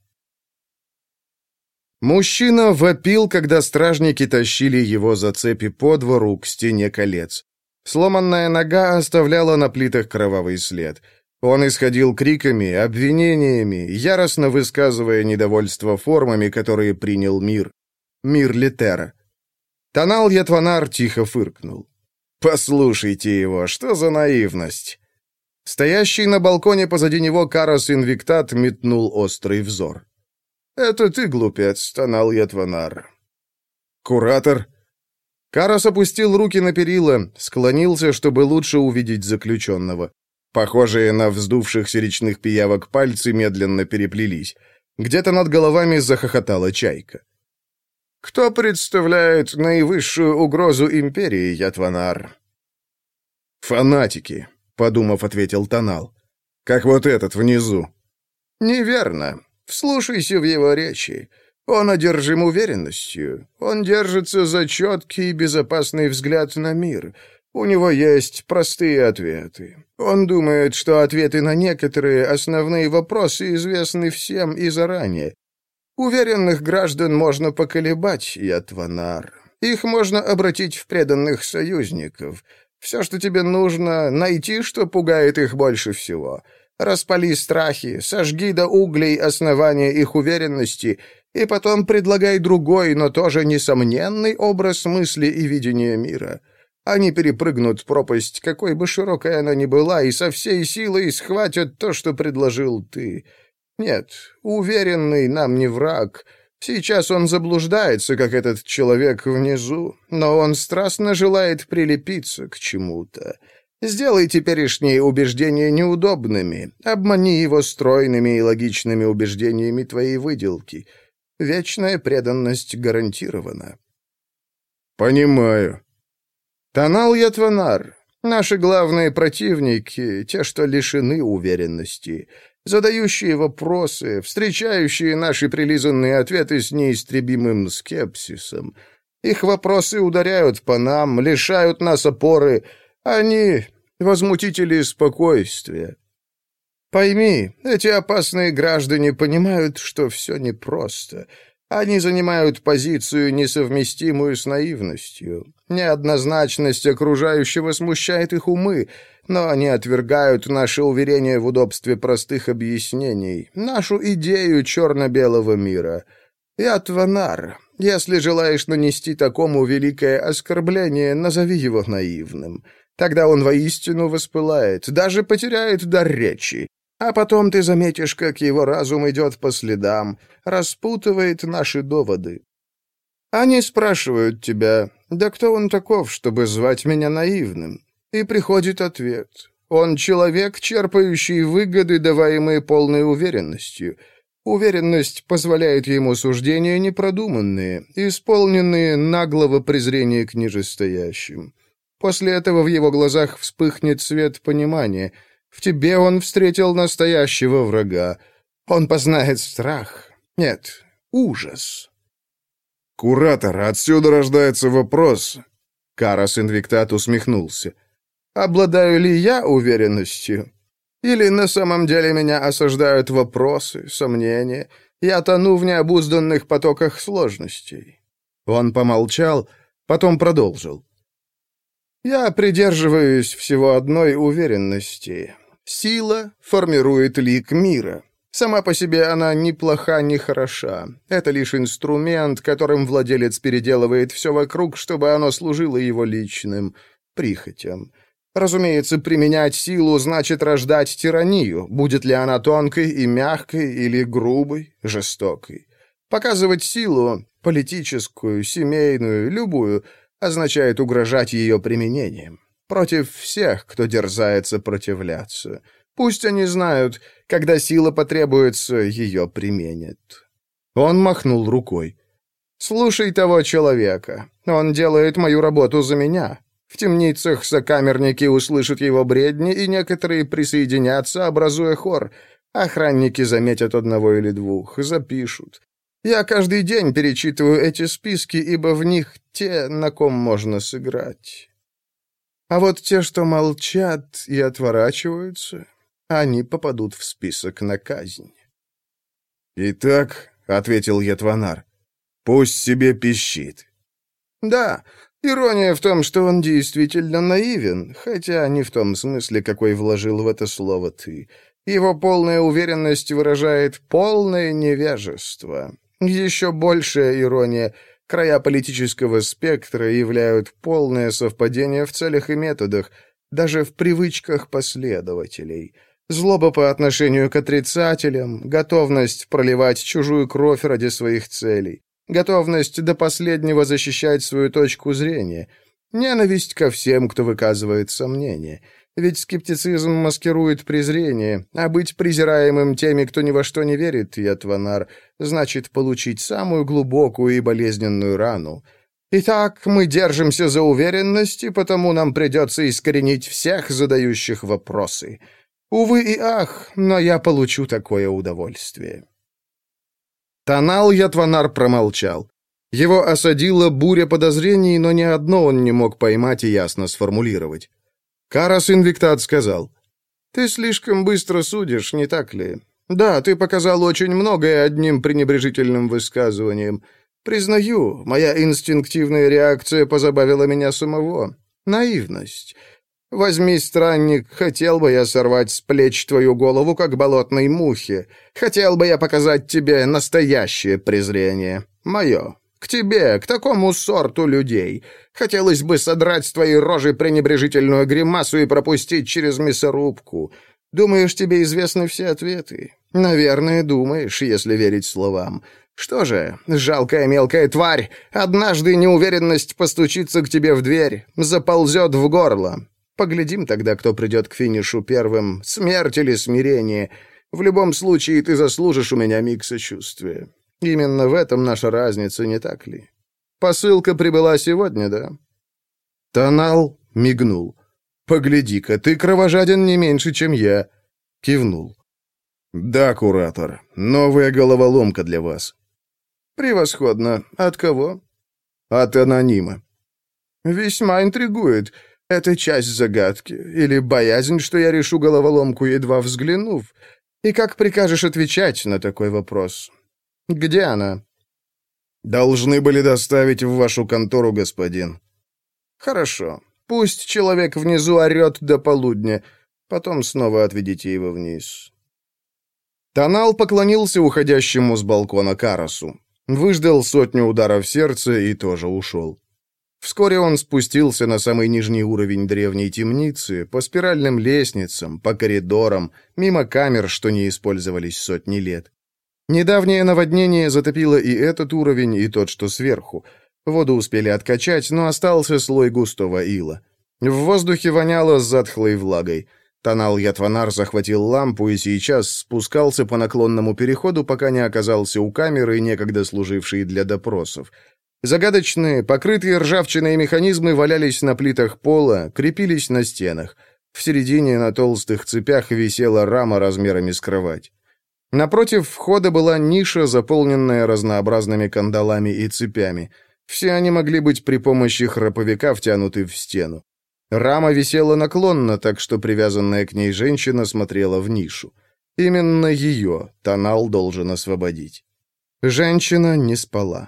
Мужчина вопил, когда стражники тащили его за цепи по двору к стене колец. Сломанная нога оставляла на плитах кровавый след. Он исходил криками, обвинениями, яростно высказывая недовольство формами, которые принял мир. Мир Летера. Танал Ятванар тихо фыркнул. «Послушайте его, что за наивность!» Стоящий на балконе позади него Карос Инвиктат метнул острый взор. «Это ты, глупец, Танал Ятванар». «Куратор?» Карос опустил руки на перила, склонился, чтобы лучше увидеть заключенного. Похожие на вздувшихся речных пиявок пальцы медленно переплелись. Где-то над головами захохотала чайка. «Кто представляет наивысшую угрозу империи, Ятванар?» «Фанатики», — подумав, ответил Танал. «Как вот этот внизу». «Неверно. Вслушайся в его речи. Он одержим уверенностью. Он держится за четкий и безопасный взгляд на мир. У него есть простые ответы. Он думает, что ответы на некоторые основные вопросы известны всем и заранее. Уверенных граждан можно поколебать, Ятванар. Их можно обратить в преданных союзников. Все, что тебе нужно, найти, что пугает их больше всего. Распали страхи, сожги до углей основания их уверенности, и потом предлагай другой, но тоже несомненный образ мысли и видения мира. Они перепрыгнут пропасть, какой бы широкой она ни была, и со всей силой схватят то, что предложил ты. Нет, уверенный нам не враг. Сейчас он заблуждается, как этот человек внизу, но он страстно желает прилепиться к чему-то. Сделай теперешние убеждения неудобными, обмани его стройными и логичными убеждениями твоей выделки. Вечная преданность гарантирована. Понимаю. Танал Ятванар. Наши главные противники, те, что лишены уверенности, задающие вопросы, встречающие наши прилизанные ответы с неистребимым скепсисом. Их вопросы ударяют по нам, лишают нас опоры. Они — возмутители спокойствия. Пойми, эти опасные граждане понимают, что все непросто. Они занимают позицию, несовместимую с наивностью. Неоднозначность окружающего смущает их умы, но они отвергают наше уверение в удобстве простых объяснений, нашу идею черно-белого мира. Ятванар, если желаешь нанести такому великое оскорбление, назови его наивным. Тогда он воистину воспылает, даже потеряет дар речи. А потом ты заметишь, как его разум идет по следам, распутывает наши доводы. Они спрашивают тебя, да кто он таков, чтобы звать меня наивным? И приходит ответ. Он человек, черпающий выгоды, даваемые полной уверенностью. Уверенность позволяет ему суждения непродуманные, исполненные наглого презрения к нижестоящим. После этого в его глазах вспыхнет свет понимания. В тебе он встретил настоящего врага. Он познает страх. Нет, ужас. «Куратор, отсюда рождается вопрос». Карас Инвиктат усмехнулся. «Обладаю ли я уверенностью? Или на самом деле меня осаждают вопросы, сомнения? Я тону в необузданных потоках сложностей». Он помолчал, потом продолжил. «Я придерживаюсь всего одной уверенности. Сила формирует лик мира. Сама по себе она ни плоха, ни хороша. Это лишь инструмент, которым владелец переделывает все вокруг, чтобы оно служило его личным прихотям. Разумеется, применять силу значит рождать тиранию, будет ли она тонкой и мягкой или грубой, жестокой. Показывать силу, политическую, семейную, любую, означает угрожать ее применением. Против всех, кто дерзает сопротивляться. Пусть они знают, когда сила потребуется, ее применят». Он махнул рукой. «Слушай того человека. Он делает мою работу за меня. В темницах сокамерники услышат его бредни, и некоторые присоединятся, образуя хор. Охранники заметят одного или двух, запишут. Я каждый день перечитываю эти списки, ибо в них те, на ком можно сыграть. А вот те, что молчат и отворачиваются, они попадут в список на казнь». «Итак», — ответил Ятванар, — «пусть себе пищит». «Да, ирония в том, что он действительно наивен, хотя не в том смысле, какой вложил в это слово ты. Его полная уверенность выражает полное невежество. Еще большая ирония — края политического спектра являют полное совпадение в целях и методах, даже в привычках последователей. Злоба по отношению к отрицателям, готовность проливать чужую кровь ради своих целей, готовность до последнего защищать свою точку зрения, ненависть ко всем, кто выказывает сомнения. Ведь скептицизм маскирует презрение, а быть презираемым теми, кто ни во что не верит, Ятванар, значит получить самую глубокую и болезненную рану. Итак, мы держимся за уверенность, и потому нам придется искоренить всех задающих вопросы. Увы и ах, но я получу такое удовольствие». Танал Ятванар промолчал. Его осадила буря подозрений, но ни одно он не мог поймать и ясно сформулировать. Карас Инвиктат сказал: «Ты слишком быстро судишь, не так ли? Да, ты показал очень многое одним пренебрежительным высказыванием. Признаю, моя инстинктивная реакция позабавила меня самого. Наивность. Возьми, странник, хотел бы я сорвать с плеч твою голову, как болотной мухе. Хотел бы я показать тебе настоящее презрение. Мое. К тебе, к такому сорту людей. Хотелось бы содрать с твоей рожи пренебрежительную гримасу и пропустить через мясорубку. Думаешь, тебе известны все ответы? Наверное, думаешь, если верить словам. Что же, жалкая мелкая тварь, однажды неуверенность постучится к тебе в дверь, заползет в горло. Поглядим тогда, кто придет к финишу первым, смерть или смирение. В любом случае, ты заслужишь у меня миг сочувствия. Именно в этом наша разница, не так ли? Посылка прибыла сегодня, да?» Тонал мигнул. «Погляди-ка, ты кровожаден не меньше, чем я». Кивнул. «Да, куратор, новая головоломка для вас». «Превосходно. От кого?» «От анонима». «Весьма интригует. Это часть загадки. Или боязнь, что я решу головоломку, едва взглянув. И как прикажешь отвечать на такой вопрос? Где она?» «Должны были доставить в вашу контору, господин». «Хорошо. Пусть человек внизу орет до полудня. Потом снова отведите его вниз». Тонал поклонился уходящему с балкона Карасу. Выждал сотню ударов сердца и тоже ушел. Вскоре он спустился на самый нижний уровень древней темницы, по спиральным лестницам, по коридорам, мимо камер, что не использовались сотни лет. Недавнее наводнение затопило и этот уровень, и тот, что сверху. Воду успели откачать, но остался слой густого ила. В воздухе воняло затхлой влагой. Тонал Ятванар захватил лампу и сейчас спускался по наклонному переходу, пока не оказался у камеры, некогда служившей для допросов. Загадочные, покрытые ржавчиной механизмы валялись на плитах пола, крепились на стенах. В середине на толстых цепях висела рама размерами с кровать. Напротив входа была ниша, заполненная разнообразными кандалами и цепями. Все они могли быть при помощи храповика втянуты в стену. Рама висела наклонно, так что привязанная к ней женщина смотрела в нишу. Именно ее Тонал должен освободить. Женщина не спала.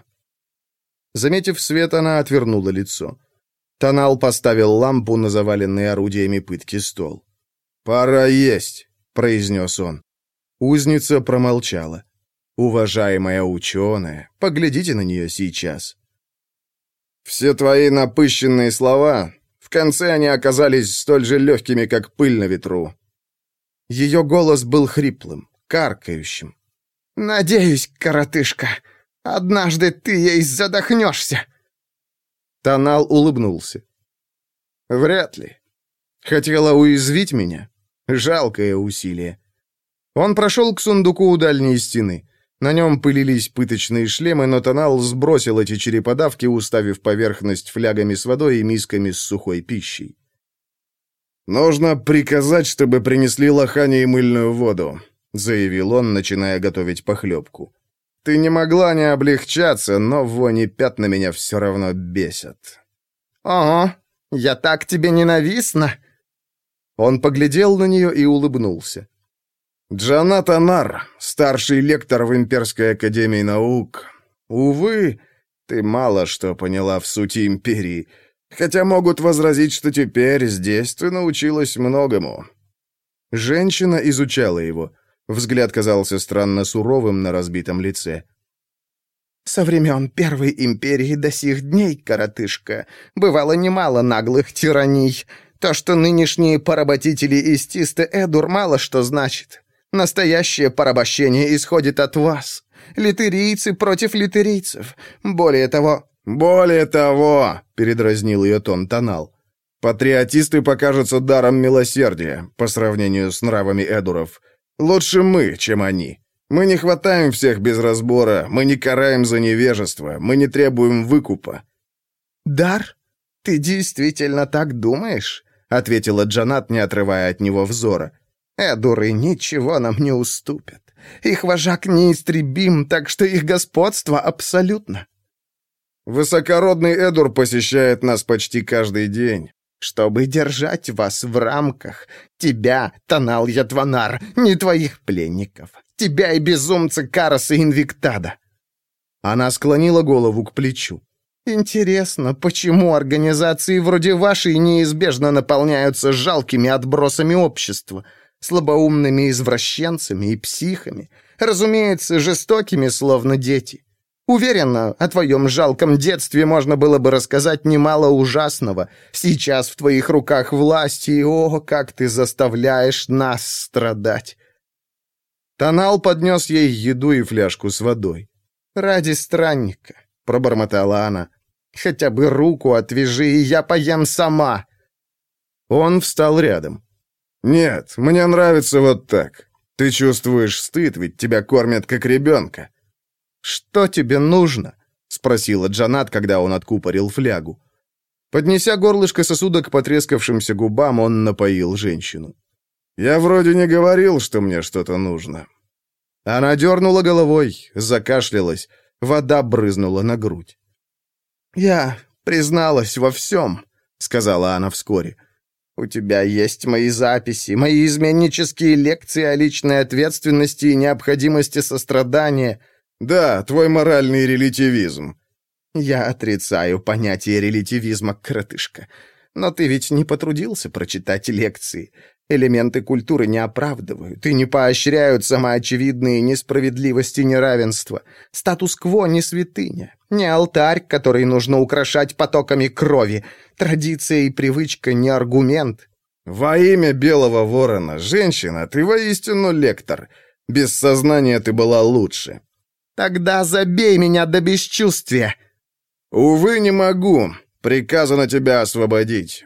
Заметив свет, она отвернула лицо. Тонал поставил лампу на заваленный орудиями пытки стол. «Пора есть», — произнес он. Узница промолчала. «Уважаемая ученая, поглядите на нее сейчас». «Все твои напыщенные слова, в конце они оказались столь же легкими, как пыль на ветру». Ее голос был хриплым, каркающим. «Надеюсь, коротышка, однажды ты ей задохнешься». Тонал улыбнулся. «Вряд ли. Хотела уязвить меня? Жалкое усилие». Он прошел к сундуку у дальней стены. На нем пылились пыточные шлемы, но Тонал сбросил эти череподавки, уставив поверхность флягами с водой и мисками с сухой пищей. «Нужно приказать, чтобы принесли лохани и мыльную воду», — заявил он, начиная готовить похлебку. «Ты не могла не облегчаться, но вони пятна меня все равно бесят». «Ого, я так тебе ненавистна!» Он поглядел на нее и улыбнулся. «Джанат Анар, старший лектор в Имперской академии наук. Увы, ты мало что поняла в сути империи, хотя могут возразить, что теперь здесь ты научилась многому». Женщина изучала его. Взгляд казался странно суровым на разбитом лице. «Со времен Первой империи до сих дней, коротышка, бывало немало наглых тираний. То, что нынешние поработители из Тисты Эдур, мало что значит. Настоящее порабощение исходит от вас. Литерийцы против литерийцев. Более того...» «Более того», — передразнил ее тон Тонал, «патриотисты покажутся даром милосердия по сравнению с нравами Эдуров. Лучше мы, чем они. Мы не хватаем всех без разбора, мы не караем за невежество, мы не требуем выкупа». «Дар? Ты действительно так думаешь?» — ответила Джанат, не отрывая от него взора. «Эдуры ничего нам не уступят. Их вожак неистребим, так что их господство абсолютно». «Высокородный Эдур посещает нас почти каждый день». «Чтобы держать вас в рамках. Тебя, Тонал Ятванар, не твоих пленников. Тебя и безумца Караса Инвиктада». Она склонила голову к плечу. «Интересно, почему организации вроде вашей неизбежно наполняются жалкими отбросами общества, слабоумными извращенцами и психами, разумеется, жестокими, словно дети? Уверена, о твоем жалком детстве можно было бы рассказать немало ужасного. Сейчас в твоих руках власть, и о, как ты заставляешь нас страдать». Тонал поднес ей еду и фляжку с водой. «Ради странника», — пробормотала она. «Хотя бы руку отвяжи, и я поем сама». Он встал рядом. «Нет, мне нравится вот так. Ты чувствуешь стыд, ведь тебя кормят как ребенка». «Что тебе нужно?» — спросила Джанат, когда он откупорил флягу. Поднеся горлышко сосуда к потрескавшимся губам, он напоил женщину. «Я вроде не говорил, что мне что-то нужно». Она дернула головой, закашлялась, вода брызнула на грудь. «Я призналась во всем», — сказала она вскоре. «У тебя есть мои записи, мои изменнические лекции о личной ответственности и необходимости сострадания». «Да, твой моральный релятивизм». «Я отрицаю понятие релятивизма, коротышка. Но ты ведь не потрудился прочитать лекции. Элементы культуры не оправдывают и не поощряют самоочевидные несправедливости и неравенства. Статус-кво не святыня, не алтарь, который нужно украшать потоками крови. Традиция и привычка не аргумент». «Во имя Белого Ворона, женщина, ты воистину лектор. Без сознания ты была лучше». «Тогда забей меня до бесчувствия». «Увы, не могу. Приказано тебя освободить».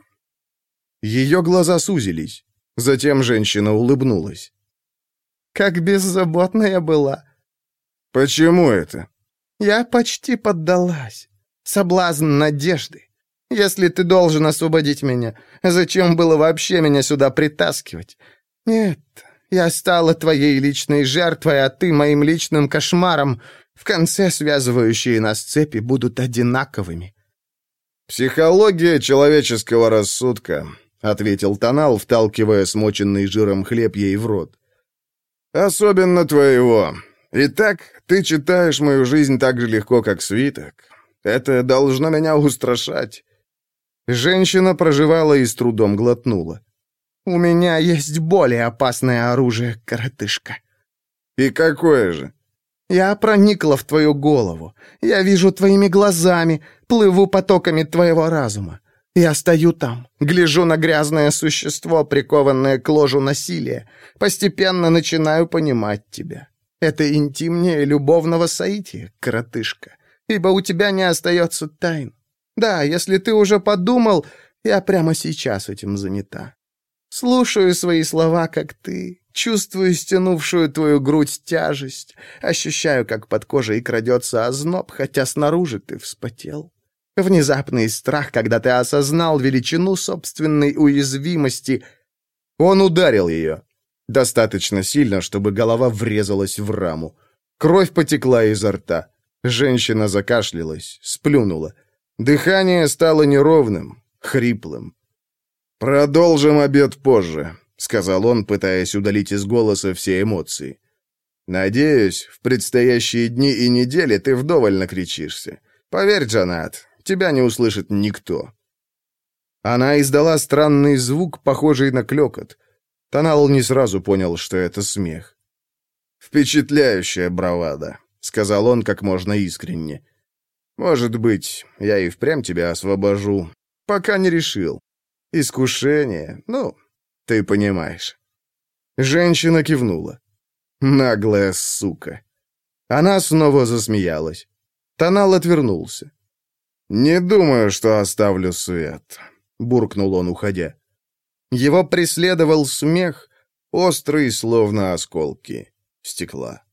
Ее глаза сузились. Затем женщина улыбнулась. «Как беззаботна я была». «Почему это?» «Я почти поддалась. Соблазн надежды. Если ты должен освободить меня, зачем было вообще меня сюда притаскивать? Нет, я стала твоей личной жертвой, а ты моим личным кошмаром. В конце связывающие нас цепи будут одинаковыми». «Психология человеческого рассудка», — ответил Танал, вталкивая смоченный жиром хлеб ей в рот. «Особенно твоего. Итак, ты читаешь мою жизнь так же легко, как свиток. Это должно меня устрашать». Женщина проживала и с трудом глотнула. «У меня есть более опасное оружие, коротышка». «И какое же?» «Я проникла в твою голову. Я вижу твоими глазами, плыву потоками твоего разума. Я стою там, гляжу на грязное существо, прикованное к ложу насилия. Постепенно начинаю понимать тебя. Это интимнее любовного соития, коротышка, ибо у тебя не остается тайн. Да, если ты уже подумал, я прямо сейчас этим занята. Слушаю свои слова, как ты, чувствую стянувшую твою грудь тяжесть, ощущаю, как под кожей крадется озноб, хотя снаружи ты вспотел. Внезапный страх, когда ты осознал величину собственной уязвимости. Он ударил ее. Достаточно сильно, чтобы голова врезалась в раму. Кровь потекла изо рта. Женщина закашлялась, сплюнула. Дыхание стало неровным, хриплым. «Продолжим обед позже», — сказал он, пытаясь удалить из голоса все эмоции. «Надеюсь, в предстоящие дни и недели ты вдоволь накричишься. Поверь, Джанат, тебя не услышит никто». Она издала странный звук, похожий на клёкот. Танал не сразу понял, что это смех. «Впечатляющая бравада», — сказал он как можно искренне. «Может быть, я и впрямь тебя освобожу. Пока не решил. Искушение, ну, ты понимаешь». Женщина кивнула. Наглая сука. Она снова засмеялась. Танал отвернулся. «Не думаю, что оставлю свет», — буркнул он, уходя. Его преследовал смех, острый, словно осколки стекла.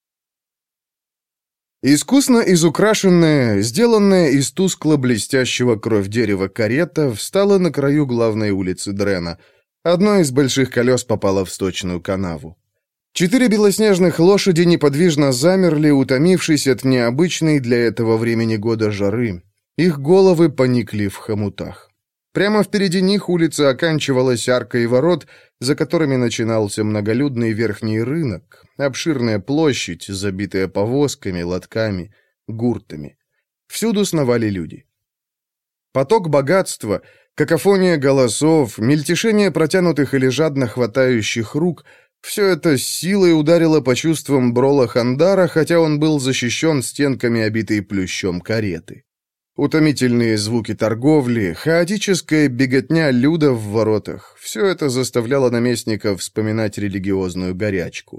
Искусно изукрашенная, сделанная из тускло-блестящего кровь дерева карета встала на краю главной улицы Дрена. Одно из больших колес попало в сточную канаву. Четыре белоснежных лошади неподвижно замерли, утомившись от необычной для этого времени года жары. Их головы поникли в хомутах. Прямо впереди них улица оканчивалась аркой ворот, за которыми начинался многолюдный верхний рынок, обширная площадь, забитая повозками, лотками, гуртами. Всюду сновали люди. Поток богатства, какофония голосов, мельтешение протянутых или жадно хватающих рук — все это с силой ударило по чувствам Брола Хандара, хотя он был защищен стенками, обитой плющом кареты. Утомительные звуки торговли, хаотическая беготня люда в воротах — все это заставляло наместника вспоминать религиозную горячку.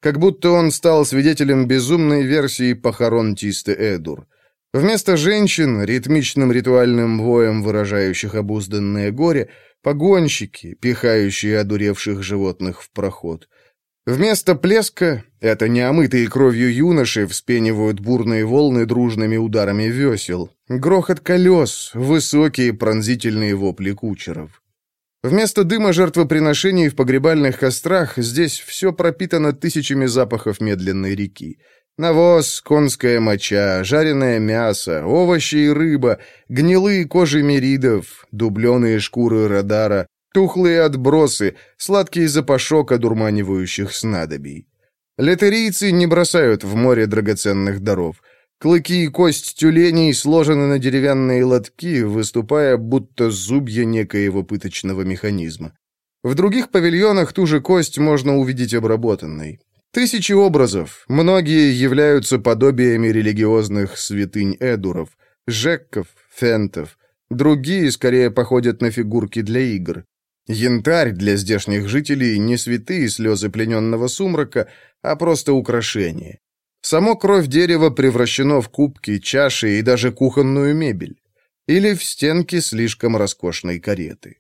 Как будто он стал свидетелем безумной версии похорон Тисте-Эдур. Вместо женщин, ритмичным ритуальным воем, выражающих обузданное горе, погонщики, пихающие одуревших животных в проход. Вместо плеска — это неомытые кровью юноши вспенивают бурные волны дружными ударами весел, грохот колес, высокие пронзительные вопли кучеров. Вместо дыма жертвоприношений в погребальных кострах здесь все пропитано тысячами запахов медленной реки. Навоз, конская моча, жареное мясо, овощи и рыба, гнилые кожи меридов, дубленые шкуры радара, тухлые отбросы, сладкий запашок одурманивающих снадобий. Летерийцы не бросают в море драгоценных даров. Клыки и кость тюленей сложены на деревянные лотки, выступая будто зубья некоего пыточного механизма. В других павильонах ту же кость можно увидеть обработанной. Тысячи образов, многие являются подобиями религиозных святынь эдуров, жекков, фентов. Другие скорее походят на фигурки для игр. Янтарь для здешних жителей не святые слезы плененного сумрака, а просто украшение. Само кровь дерева превращено в кубки, чаши и даже кухонную мебель. Или в стенки слишком роскошной кареты.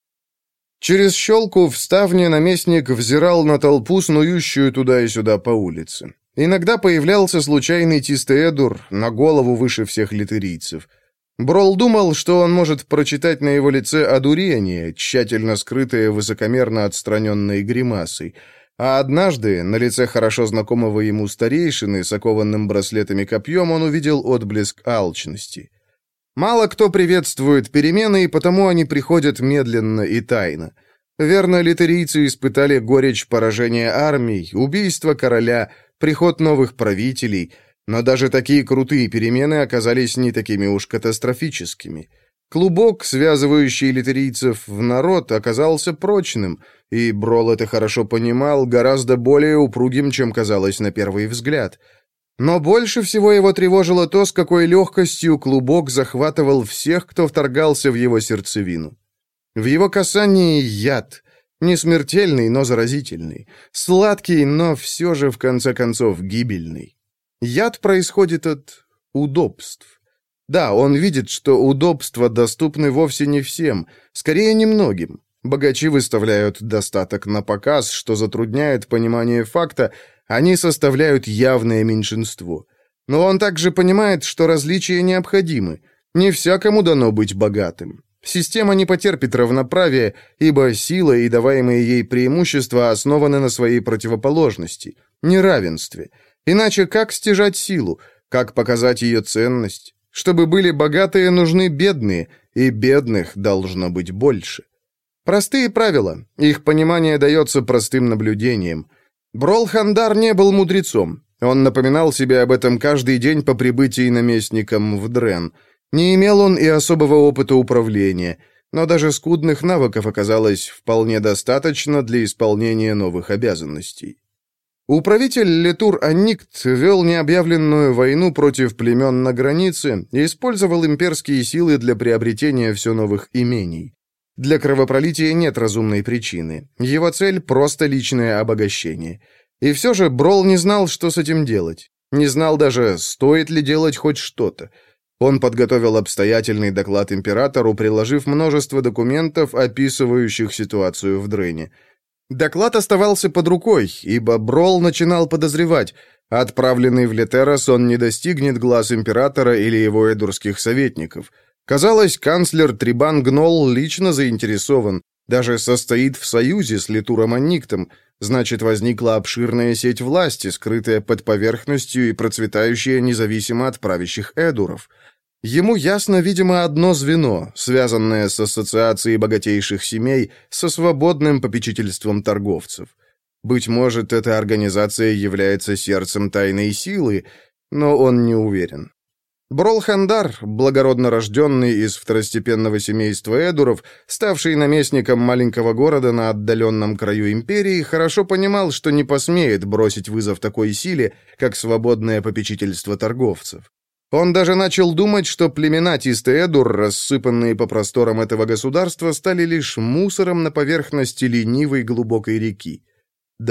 Через щелку в ставне наместник взирал на толпу, снующую туда и сюда по улице. Иногда появлялся случайный Тисте-Эдур, на голову выше всех литерийцев. Брол думал, что он может прочитать на его лице одурение, тщательно скрытое высокомерно отстраненной гримасой. А однажды на лице хорошо знакомого ему старейшины с окованным браслетами копьем он увидел отблеск алчности. Мало кто приветствует перемены, и потому они приходят медленно и тайно. Верно, литерийцы испытали горечь поражения армий, убийства короля, приход новых правителей, но даже такие крутые перемены оказались не такими уж катастрофическими. Клубок, связывающий литерийцев в народ, оказался прочным, и Брол это хорошо понимал, гораздо более упругим, чем казалось на первый взгляд. Но больше всего его тревожило то, с какой легкостью клубок захватывал всех, кто вторгался в его сердцевину. В его касании яд, не смертельный, но заразительный, сладкий, но все же, в конце концов, гибельный. Яд происходит от удобств. Да, он видит, что удобства доступны вовсе не всем, скорее немногим. Богачи выставляют достаток на показ, что затрудняет понимание факта, они составляют явное меньшинство. Но он также понимает, что различия необходимы. Не всякому дано быть богатым. Система не потерпит равноправия, ибо сила и даваемые ей преимущества основаны на своей противоположности, неравенстве. Иначе как стяжать силу, как показать ее ценность? Чтобы были богатые, нужны бедные, и бедных должно быть больше. Простые правила, их понимание дается простым наблюдением. Брол-Хандар не был мудрецом. Он напоминал себе об этом каждый день по прибытии наместником в Дрен. Не имел он и особого опыта управления, но даже скудных навыков оказалось вполне достаточно для исполнения новых обязанностей. Управитель Летур-Анникт вел необъявленную войну против племен на границе и использовал имперские силы для приобретения все новых имений. Для кровопролития нет разумной причины. Его цель — просто личное обогащение. И все же Брол не знал, что с этим делать. Не знал даже, стоит ли делать хоть что-то. Он подготовил обстоятельный доклад императору, приложив множество документов, описывающих ситуацию в Дрене. Доклад оставался под рукой, ибо Брол начинал подозревать, отправленный в Летерос он не достигнет глаз императора или его эдурских советников. Казалось, канцлер Трибан Гнол лично заинтересован, даже состоит в союзе с Летуром Анниктом, значит, возникла обширная сеть власти, скрытая под поверхностью и процветающая независимо от правящих эдуров. Ему ясно, видимо, одно звено, связанное с ассоциацией богатейших семей со свободным попечительством торговцев. Быть может, эта организация является сердцем тайной силы, но он не уверен. Брол-Хандар, благородно рожденный из второстепенного семейства эдуров, ставший наместником маленького города на отдаленном краю империи, хорошо понимал, что не посмеет бросить вызов такой силе, как свободное попечительство торговцев. Он даже начал думать, что племена Тисте-Эдур, рассыпанные по просторам этого государства, стали лишь мусором на поверхности ленивой глубокой реки. Да,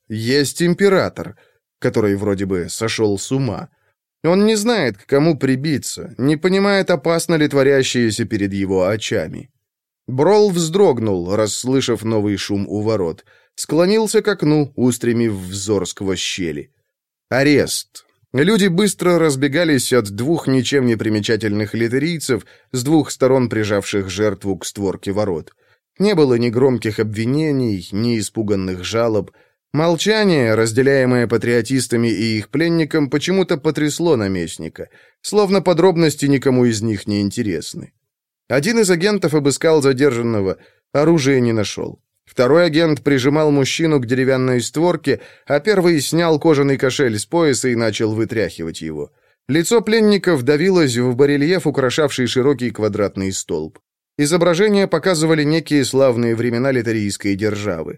Есть император, который вроде бы сошел с ума. Он не знает, к кому прибиться, не понимает, опасно ли творящееся перед его очами. Брол вздрогнул, расслышав новый шум у ворот. Склонился к окну, устремив взор сквозь щели. Арест. Люди быстро разбегались от двух ничем не примечательных литерийцев, с двух сторон прижавших жертву к створке ворот. Не было ни громких обвинений, ни испуганных жалоб. Молчание, разделяемое патриотистами и их пленником, почему-то потрясло наместника, словно подробности никому из них не интересны. Один из агентов обыскал задержанного, оружия не нашел. Второй агент прижимал мужчину к деревянной створке, а первый снял кожаный кошель с пояса и начал вытряхивать его. Лицо пленника вдавилось в барельеф, украшавший широкий квадратный столб. Изображения показывали некие славные времена литерийской державы.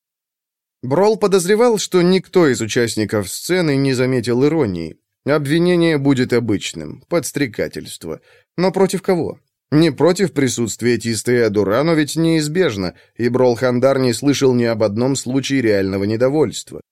Брол подозревал, что никто из участников сцены не заметил иронии. Обвинение будет обычным, подстрекательство. Но против кого? Не против присутствия Тисты Эдура, но ведь неизбежно, и Брол-Хандар не слышал ни об одном случае реального недовольства.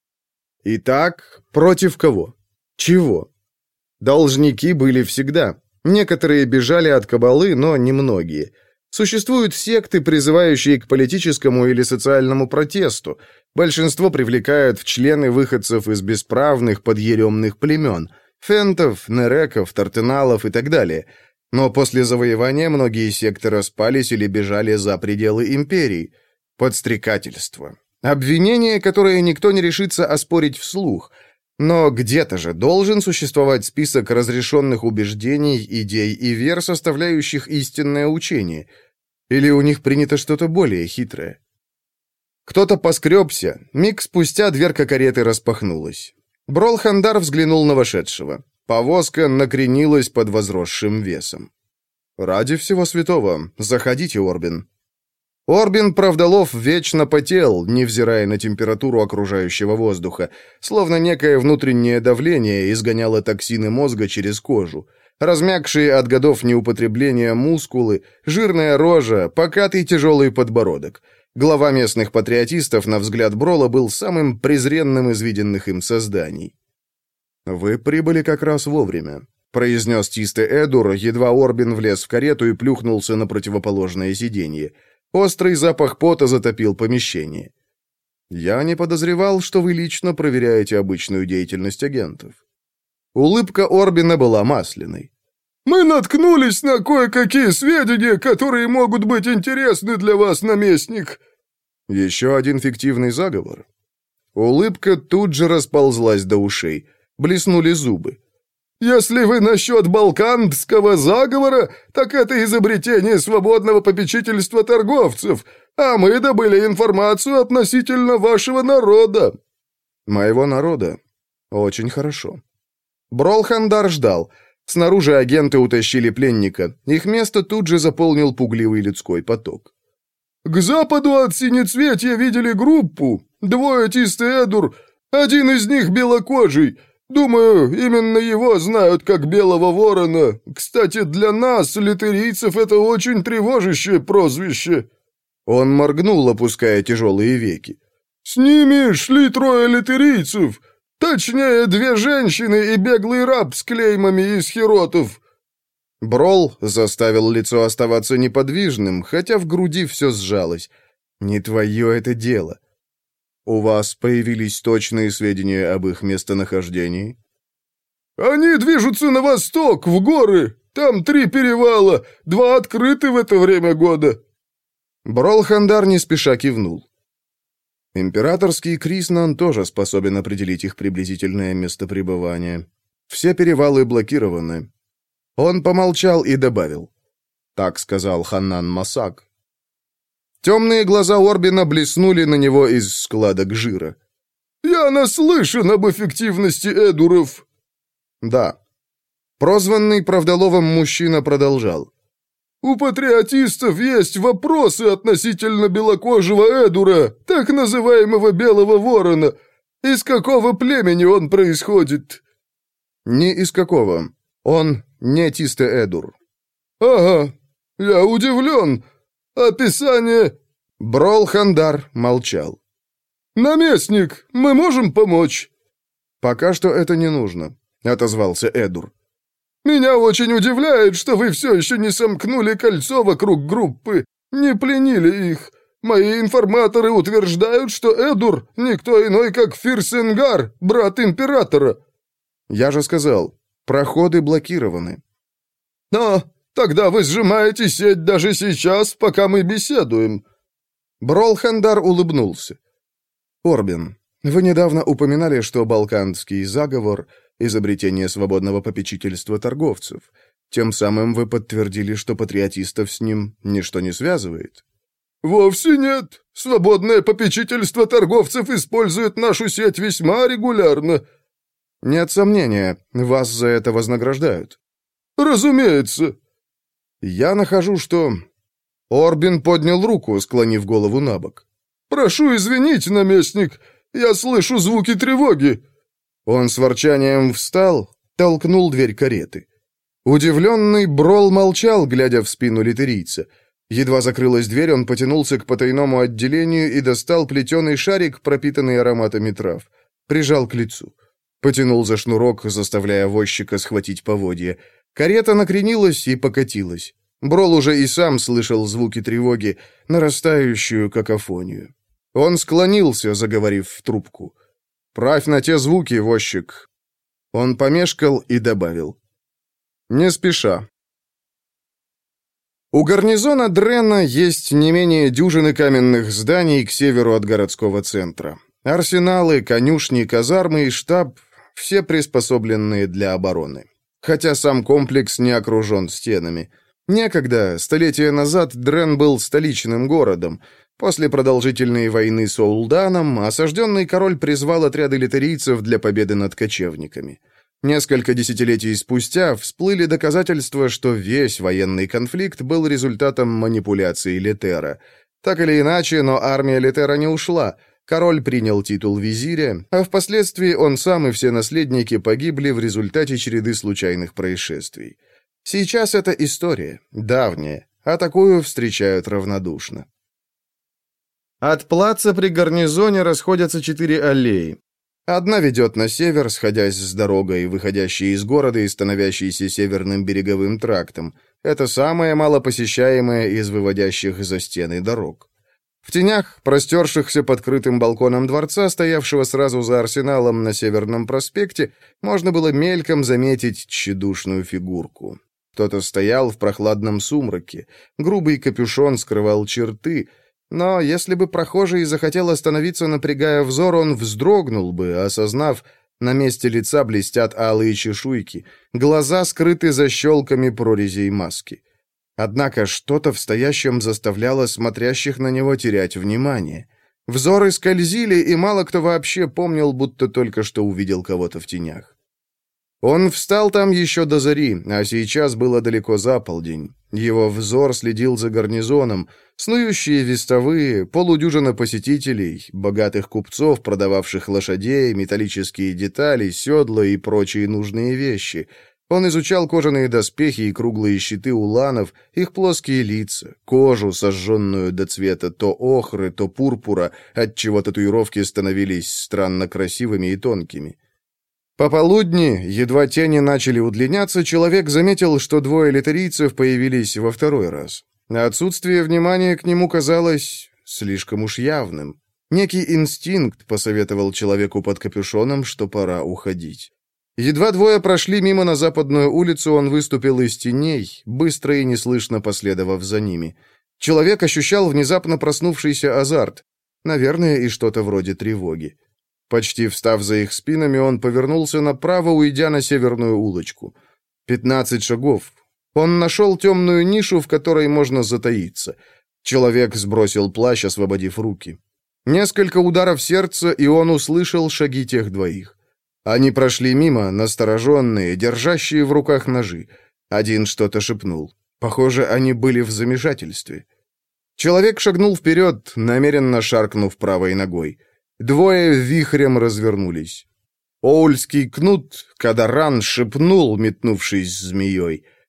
Итак, против кого? Чего? Должники были всегда. Некоторые бежали от кабалы, но немногие. Существуют секты, призывающие к политическому или социальному протесту. Большинство привлекают в члены выходцев из бесправных подъеремных племен – фентов, нереков, тартеналов и так далее – но после завоевания многие секты распались или бежали за пределы империи. Подстрекательство. Обвинение, которое никто не решится оспорить вслух. Но где-то же должен существовать список разрешенных убеждений, идей и вер, составляющих истинное учение. Или у них принято что-то более хитрое. Кто-то поскребся. Миг спустя дверка кареты распахнулась. Брол-Хандар взглянул на вошедшего. Повозка накренилась под возросшим весом. «Ради всего святого, заходите, Орбин». Орбин Правдолов вечно потел, невзирая на температуру окружающего воздуха, словно некое внутреннее давление изгоняло токсины мозга через кожу. Размягшие от годов неупотребления мускулы, жирная рожа, покатый тяжелый подбородок. Глава местных патриотистов, на взгляд Брола, был самым презренным из виденных им созданий. «Вы прибыли как раз вовремя», — произнес Тисте Эдур, едва Орбин влез в карету и плюхнулся на противоположное сиденье. Острый запах пота затопил помещение. «Я не подозревал, что вы лично проверяете обычную деятельность агентов». Улыбка Орбина была масляной. «Мы наткнулись на кое-какие сведения, которые могут быть интересны для вас, наместник». «Еще один фиктивный заговор». Улыбка тут же расползлась до ушей. Блеснули зубы. «Если вы насчет балканского заговора, так это изобретение свободного попечительства торговцев, а мы добыли информацию относительно вашего народа». «Моего народа? Очень хорошо». Брол-Хандар ждал. Снаружи агенты утащили пленника. Их место тут же заполнил пугливый людской поток. «К западу от Синецветья видели группу. Двое Тисте Эдур, один из них белокожий. Думаю, именно его знают как Белого Ворона. Кстати, для нас, литерийцев, это очень тревожащее прозвище». Он моргнул, опуская тяжелые веки. «С ними шли трое литерийцев. Точнее, две женщины и беглый раб с клеймами из хиротов». Брол заставил лицо оставаться неподвижным, хотя в груди все сжалось. «Не твое это дело». «У вас появились точные сведения об их местонахождении?» «Они движутся на восток, в горы. Там три перевала, два открыты в это время года». Брол-Хандар не спеша кивнул. Императорский Криснан тоже способен определить их приблизительное место пребывания. Все перевалы блокированы. Он помолчал и добавил. Так сказал Ханнан Масак. Темные глаза Орбина блеснули на него из складок жира. «Я наслышан об эффективности эдуров». «Да». Прозванный Правдоловым мужчина продолжал. «У патриотистов есть вопросы относительно белокожего эдура, так называемого Белого Ворона. Из какого племени он происходит?» «Не из какого. Он не Тисте Эдур». «Ага, я удивлен. Описание...» Брол-Хандар молчал. «Наместник, мы можем помочь?» «Пока что это не нужно», — отозвался Эдур. «Меня очень удивляет, что вы все еще не сомкнули кольцо вокруг группы, не пленили их. Мои информаторы утверждают, что Эдур — никто иной, как Фирсенгар, брат императора». «Я же сказал, проходы блокированы». «Но тогда вы сжимаете сеть даже сейчас, пока мы беседуем». Бролхандар улыбнулся. «Орбин, вы недавно упоминали, что Балканский заговор — изобретение свободного попечительства торговцев. Тем самым вы подтвердили, что патриотистов с ним ничто не связывает». «Вовсе нет. Свободное попечительство торговцев использует нашу сеть весьма регулярно». «Нет сомнения, вас за это вознаграждают». «Разумеется». «Я нахожу, что...» Орбин поднял руку, склонив голову на бок. «Прошу извинить, наместник, я слышу звуки тревоги». Он с ворчанием встал, толкнул дверь кареты. Удивленный Брол молчал, глядя в спину литерийца. Едва закрылась дверь, он потянулся к потайному отделению и достал плетеный шарик, пропитанный ароматами трав. Прижал к лицу. Потянул за шнурок, заставляя возчика схватить поводья. Карета накренилась и покатилась. Брол уже и сам слышал звуки тревоги, нарастающую какофонию. Он склонился, заговорив в трубку. «Правь на те звуки, возчик». Он помешкал и добавил. «Не спеша». У гарнизона Дрена есть не менее дюжины каменных зданий к северу от городского центра. Арсеналы, конюшни, казармы и штаб — все приспособленные для обороны. Хотя сам комплекс не окружен стенами. Некогда, столетия назад, Дрен был столичным городом. После продолжительной войны с Оулданом осажденный король призвал отряды литерийцев для победы над кочевниками. Несколько десятилетий спустя всплыли доказательства, что весь военный конфликт был результатом манипуляций Летера. Так или иначе, но армия Летера не ушла. Король принял титул визиря, а впоследствии он сам и все наследники погибли в результате череды случайных происшествий. Сейчас это история, давняя, а такую встречают равнодушно. От плаца при гарнизоне расходятся четыре аллеи. Одна ведет на север, сходясь с дорогой, выходящей из города и становящейся северным береговым трактом. Это самая малопосещаемая из выводящих за стены дорог. В тенях, простершихся под крытым балконом дворца, стоявшего сразу за арсеналом на Северном проспекте, можно было мельком заметить тщедушную фигурку. Кто-то стоял в прохладном сумраке, грубый капюшон скрывал черты, но если бы прохожий захотел остановиться, напрягая взор, он вздрогнул бы, осознав, на месте лица блестят алые чешуйки, глаза скрыты защелками прорезей маски. Однако что-то в стоящем заставляло смотрящих на него терять внимание. Взоры скользили, и мало кто вообще помнил, будто только что увидел кого-то в тенях. Он встал там еще до зари, а сейчас было далеко за полдень. Его взор следил за гарнизоном, снующие вестовые, полудюжина посетителей, богатых купцов, продававших лошадей, металлические детали, седла и прочие нужные вещи. Он изучал кожаные доспехи и круглые щиты уланов, их плоские лица, кожу, сожженную до цвета то охры, то пурпура, отчего татуировки становились странно красивыми и тонкими. Пополудни, едва тени начали удлиняться, человек заметил, что двое литерийцев появились во второй раз. Отсутствие внимания к нему казалось слишком уж явным. Некий инстинкт посоветовал человеку под капюшоном, что пора уходить. Едва двое прошли мимо на западную улицу, он выступил из теней, быстро и неслышно последовав за ними. Человек ощущал внезапно проснувшийся азарт, наверное, и что-то вроде тревоги. Почти встав за их спинами, он повернулся направо, уйдя на северную улочку. Пятнадцать шагов. Он нашел темную нишу, в которой можно затаиться. Человек сбросил плащ, освободив руки. Несколько ударов сердца, и он услышал шаги тех двоих. Они прошли мимо, настороженные, держащие в руках ножи. Один что-то шепнул. Похоже, они были в замешательстве. Человек шагнул вперед, намеренно шаркнув правой ногой. Двое вихрем развернулись. Оульский кнут, Кадаран, шепнул, метнувшись змеей.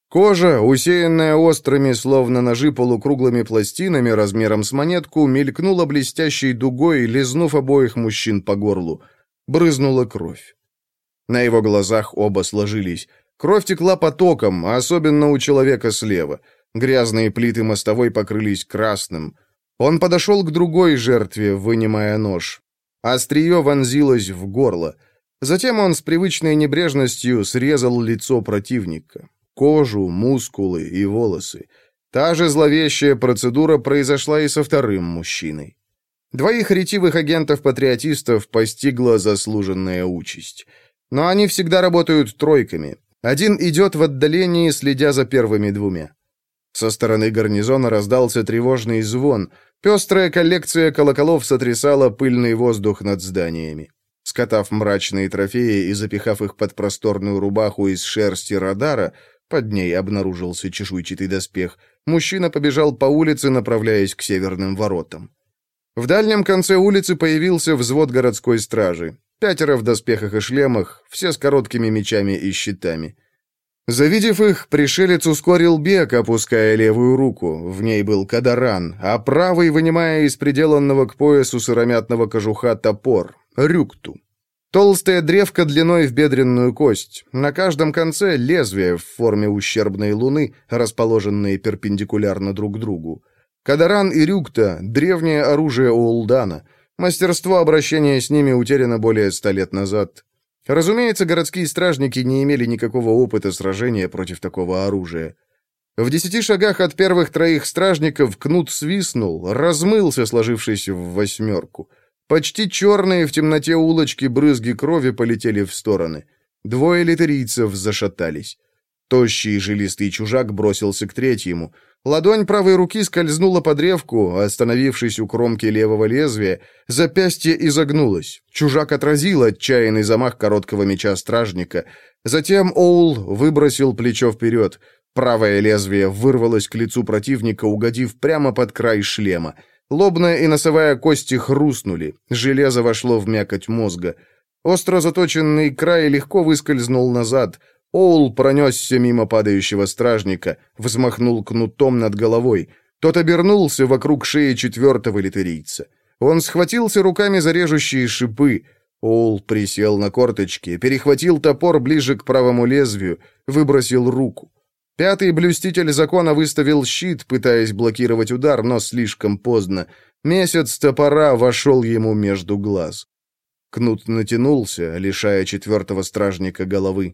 Кожа, усеянная острыми, словно ножи, полукруглыми пластинами размером с монетку, мелькнула блестящей дугой, лизнув обоих мужчин по горлу. Брызнула кровь. На его глазах оба сложились. Кровь текла потоком, особенно у человека слева. Грязные плиты мостовой покрылись красным. Он подошел к другой жертве, вынимая нож. Острие вонзилось в горло. Затем он с привычной небрежностью срезал лицо противника. Кожу, мускулы и волосы. Та же зловещая процедура произошла и со вторым мужчиной. Двоих ретивых агентов-патриотистов постигла заслуженная участь. Но они всегда работают тройками. Один идет в отдалении, следя за первыми двумя. Со стороны гарнизона раздался тревожный звон. Пестрая коллекция колоколов сотрясала пыльный воздух над зданиями. Скотав мрачные трофеи и запихав их под просторную рубаху из шерсти радара, под ней обнаружился чешуйчатый доспех, мужчина побежал по улице, направляясь к северным воротам. В дальнем конце улицы появился взвод городской стражи. Пятеро в доспехах и шлемах, все с короткими мечами и щитами. Завидев их, пришелец ускорил бег, опуская левую руку. В ней был кадаран, а правой вынимая из приделанного к поясу сыромятного кожуха топор, рюкту. Толстая древка длиной в бедренную кость. На каждом конце лезвие в форме ущербной луны, расположенные перпендикулярно друг другу. Кадаран и рюкта — древнее оружие Оулдана. Мастерство обращения с ними утеряно более ста лет назад. Разумеется, городские стражники не имели никакого опыта сражения против такого оружия. В десяти шагах от первых троих стражников кнут свистнул, размылся, сложившись в восьмерку. Почти черные в темноте улочки брызги крови полетели в стороны. Двое литерийцев зашатались. Тощий жилистый чужак бросился к третьему. Ладонь правой руки скользнула по древку, остановившись у кромки левого лезвия, запястье изогнулось. Чужак отразил отчаянный замах короткого меча стражника. Затем Оул выбросил плечо вперед. Правое лезвие вырвалось к лицу противника, угодив прямо под край шлема. Лобная и носовая кости хрустнули, железо вошло в мякоть мозга. Остро заточенный край легко выскользнул назад. Оул пронесся мимо падающего стражника, взмахнул кнутом над головой. Тот обернулся вокруг шеи четвертого литерийца. Он схватился руками за режущие шипы. Оул присел на корточки, перехватил топор ближе к правому лезвию, выбросил руку. Пятый блюститель закона выставил щит, пытаясь блокировать удар, но слишком поздно. Месяц топора вошел ему между глаз. Кнут натянулся, лишая четвертого стражника головы.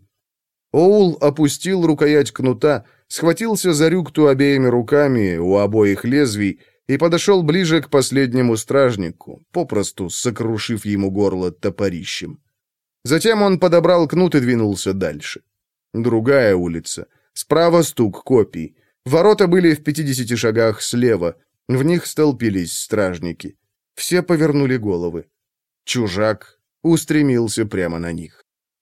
Оул опустил рукоять кнута, схватился за рюкту обеими руками у обоих лезвий и подошел ближе к последнему стражнику, попросту сокрушив ему горло топорищем. Затем он подобрал кнут и двинулся дальше. Другая улица. Справа стук копий. Ворота были в пятидесяти шагах слева. В них столпились стражники. Все повернули головы. Чужак устремился прямо на них.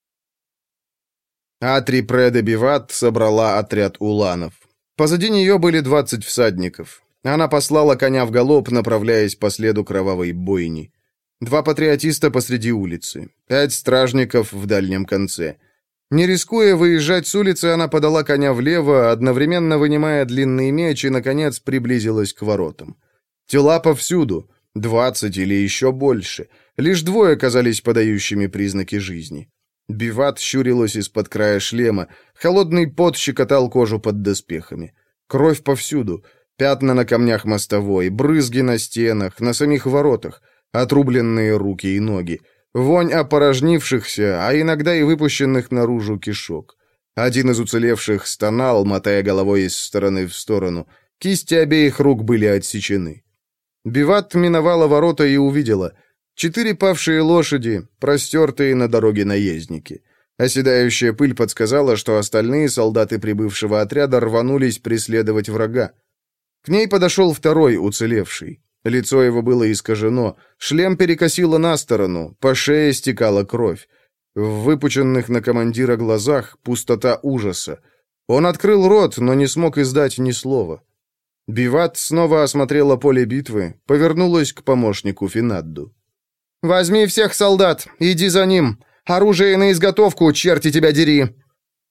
Атри Преда Биват собрала отряд уланов. Позади нее были двадцать всадников. Она послала коня в галоп, направляясь по следу кровавой бойни. Два патриотиста посреди улицы. Пять стражников в дальнем конце. Не рискуя выезжать с улицы, она подала коня влево, одновременно вынимая длинный меч и, наконец, приблизилась к воротам. Тела повсюду, двадцать или еще больше. Лишь двое казались подающими признаки жизни. Биват щурилась из-под края шлема, холодный пот щекотал кожу под доспехами. Кровь повсюду, пятна на камнях мостовой, брызги на стенах, на самих воротах, отрубленные руки и ноги. Вонь опорожнившихся, а иногда и выпущенных наружу кишок. Один из уцелевших стонал, мотая головой из стороны в сторону. Кисти обеих рук были отсечены. Биват миновала ворота и увидела. Четыре павшие лошади, простертые на дороге наездники. Оседающая пыль подсказала, что остальные солдаты прибывшего отряда рванулись преследовать врага. К ней подошел второй уцелевший. Лицо его было искажено, шлем перекосило на сторону, по шее стекала кровь. В выпученных на командира глазах пустота ужаса. Он открыл рот, но не смог издать ни слова. Биват снова осмотрела поле битвы, повернулась к помощнику Финадду. «Возьми всех солдат, иди за ним. Оружие на изготовку, черти тебя дери!»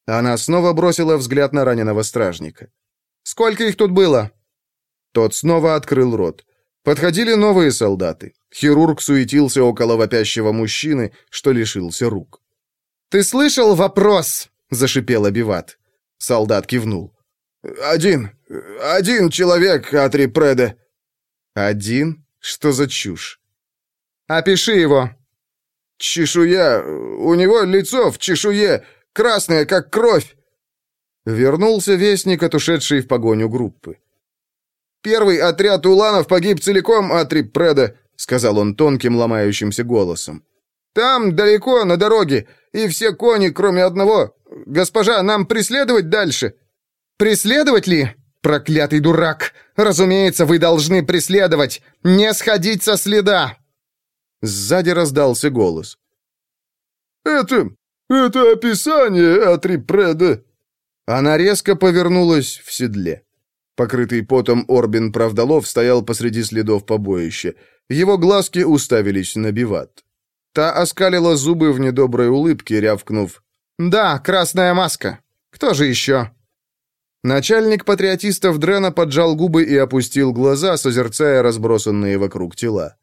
Она снова бросила взгляд на раненого стражника. «Сколько их тут было?» Тот снова открыл рот. Подходили новые солдаты. Хирург суетился около вопящего мужчины, что лишился рук. «Ты слышал вопрос?» — зашипел Абиват. Солдат кивнул. «Один. Один человек, Атри Преде». «Один? Что за чушь?» «Опиши его». «Чешуя. У него лицо в чешуе, красное, как кровь». Вернулся вестник от ушедшей в погоню группы. «Первый отряд уланов погиб целиком, Атри Преде», — сказал он тонким, ломающимся голосом. «Там, далеко, на дороге, и все кони, кроме одного. Госпожа, нам преследовать дальше?» «Преследовать ли? Проклятый дурак! Разумеется, вы должны преследовать! Не сходить со следа!» Сзади раздался голос. «Это... это описание, Атри Преде». Она резко повернулась в седле. Покрытый потом Орбин Правдолов стоял посреди следов побоища. Его глазки уставились на Биват. Та оскалила зубы в недоброй улыбке, рявкнув: «Да, красная маска. Кто же еще?» Начальник патриотистов Дрена поджал губы и опустил глаза, созерцая разбросанные вокруг тела.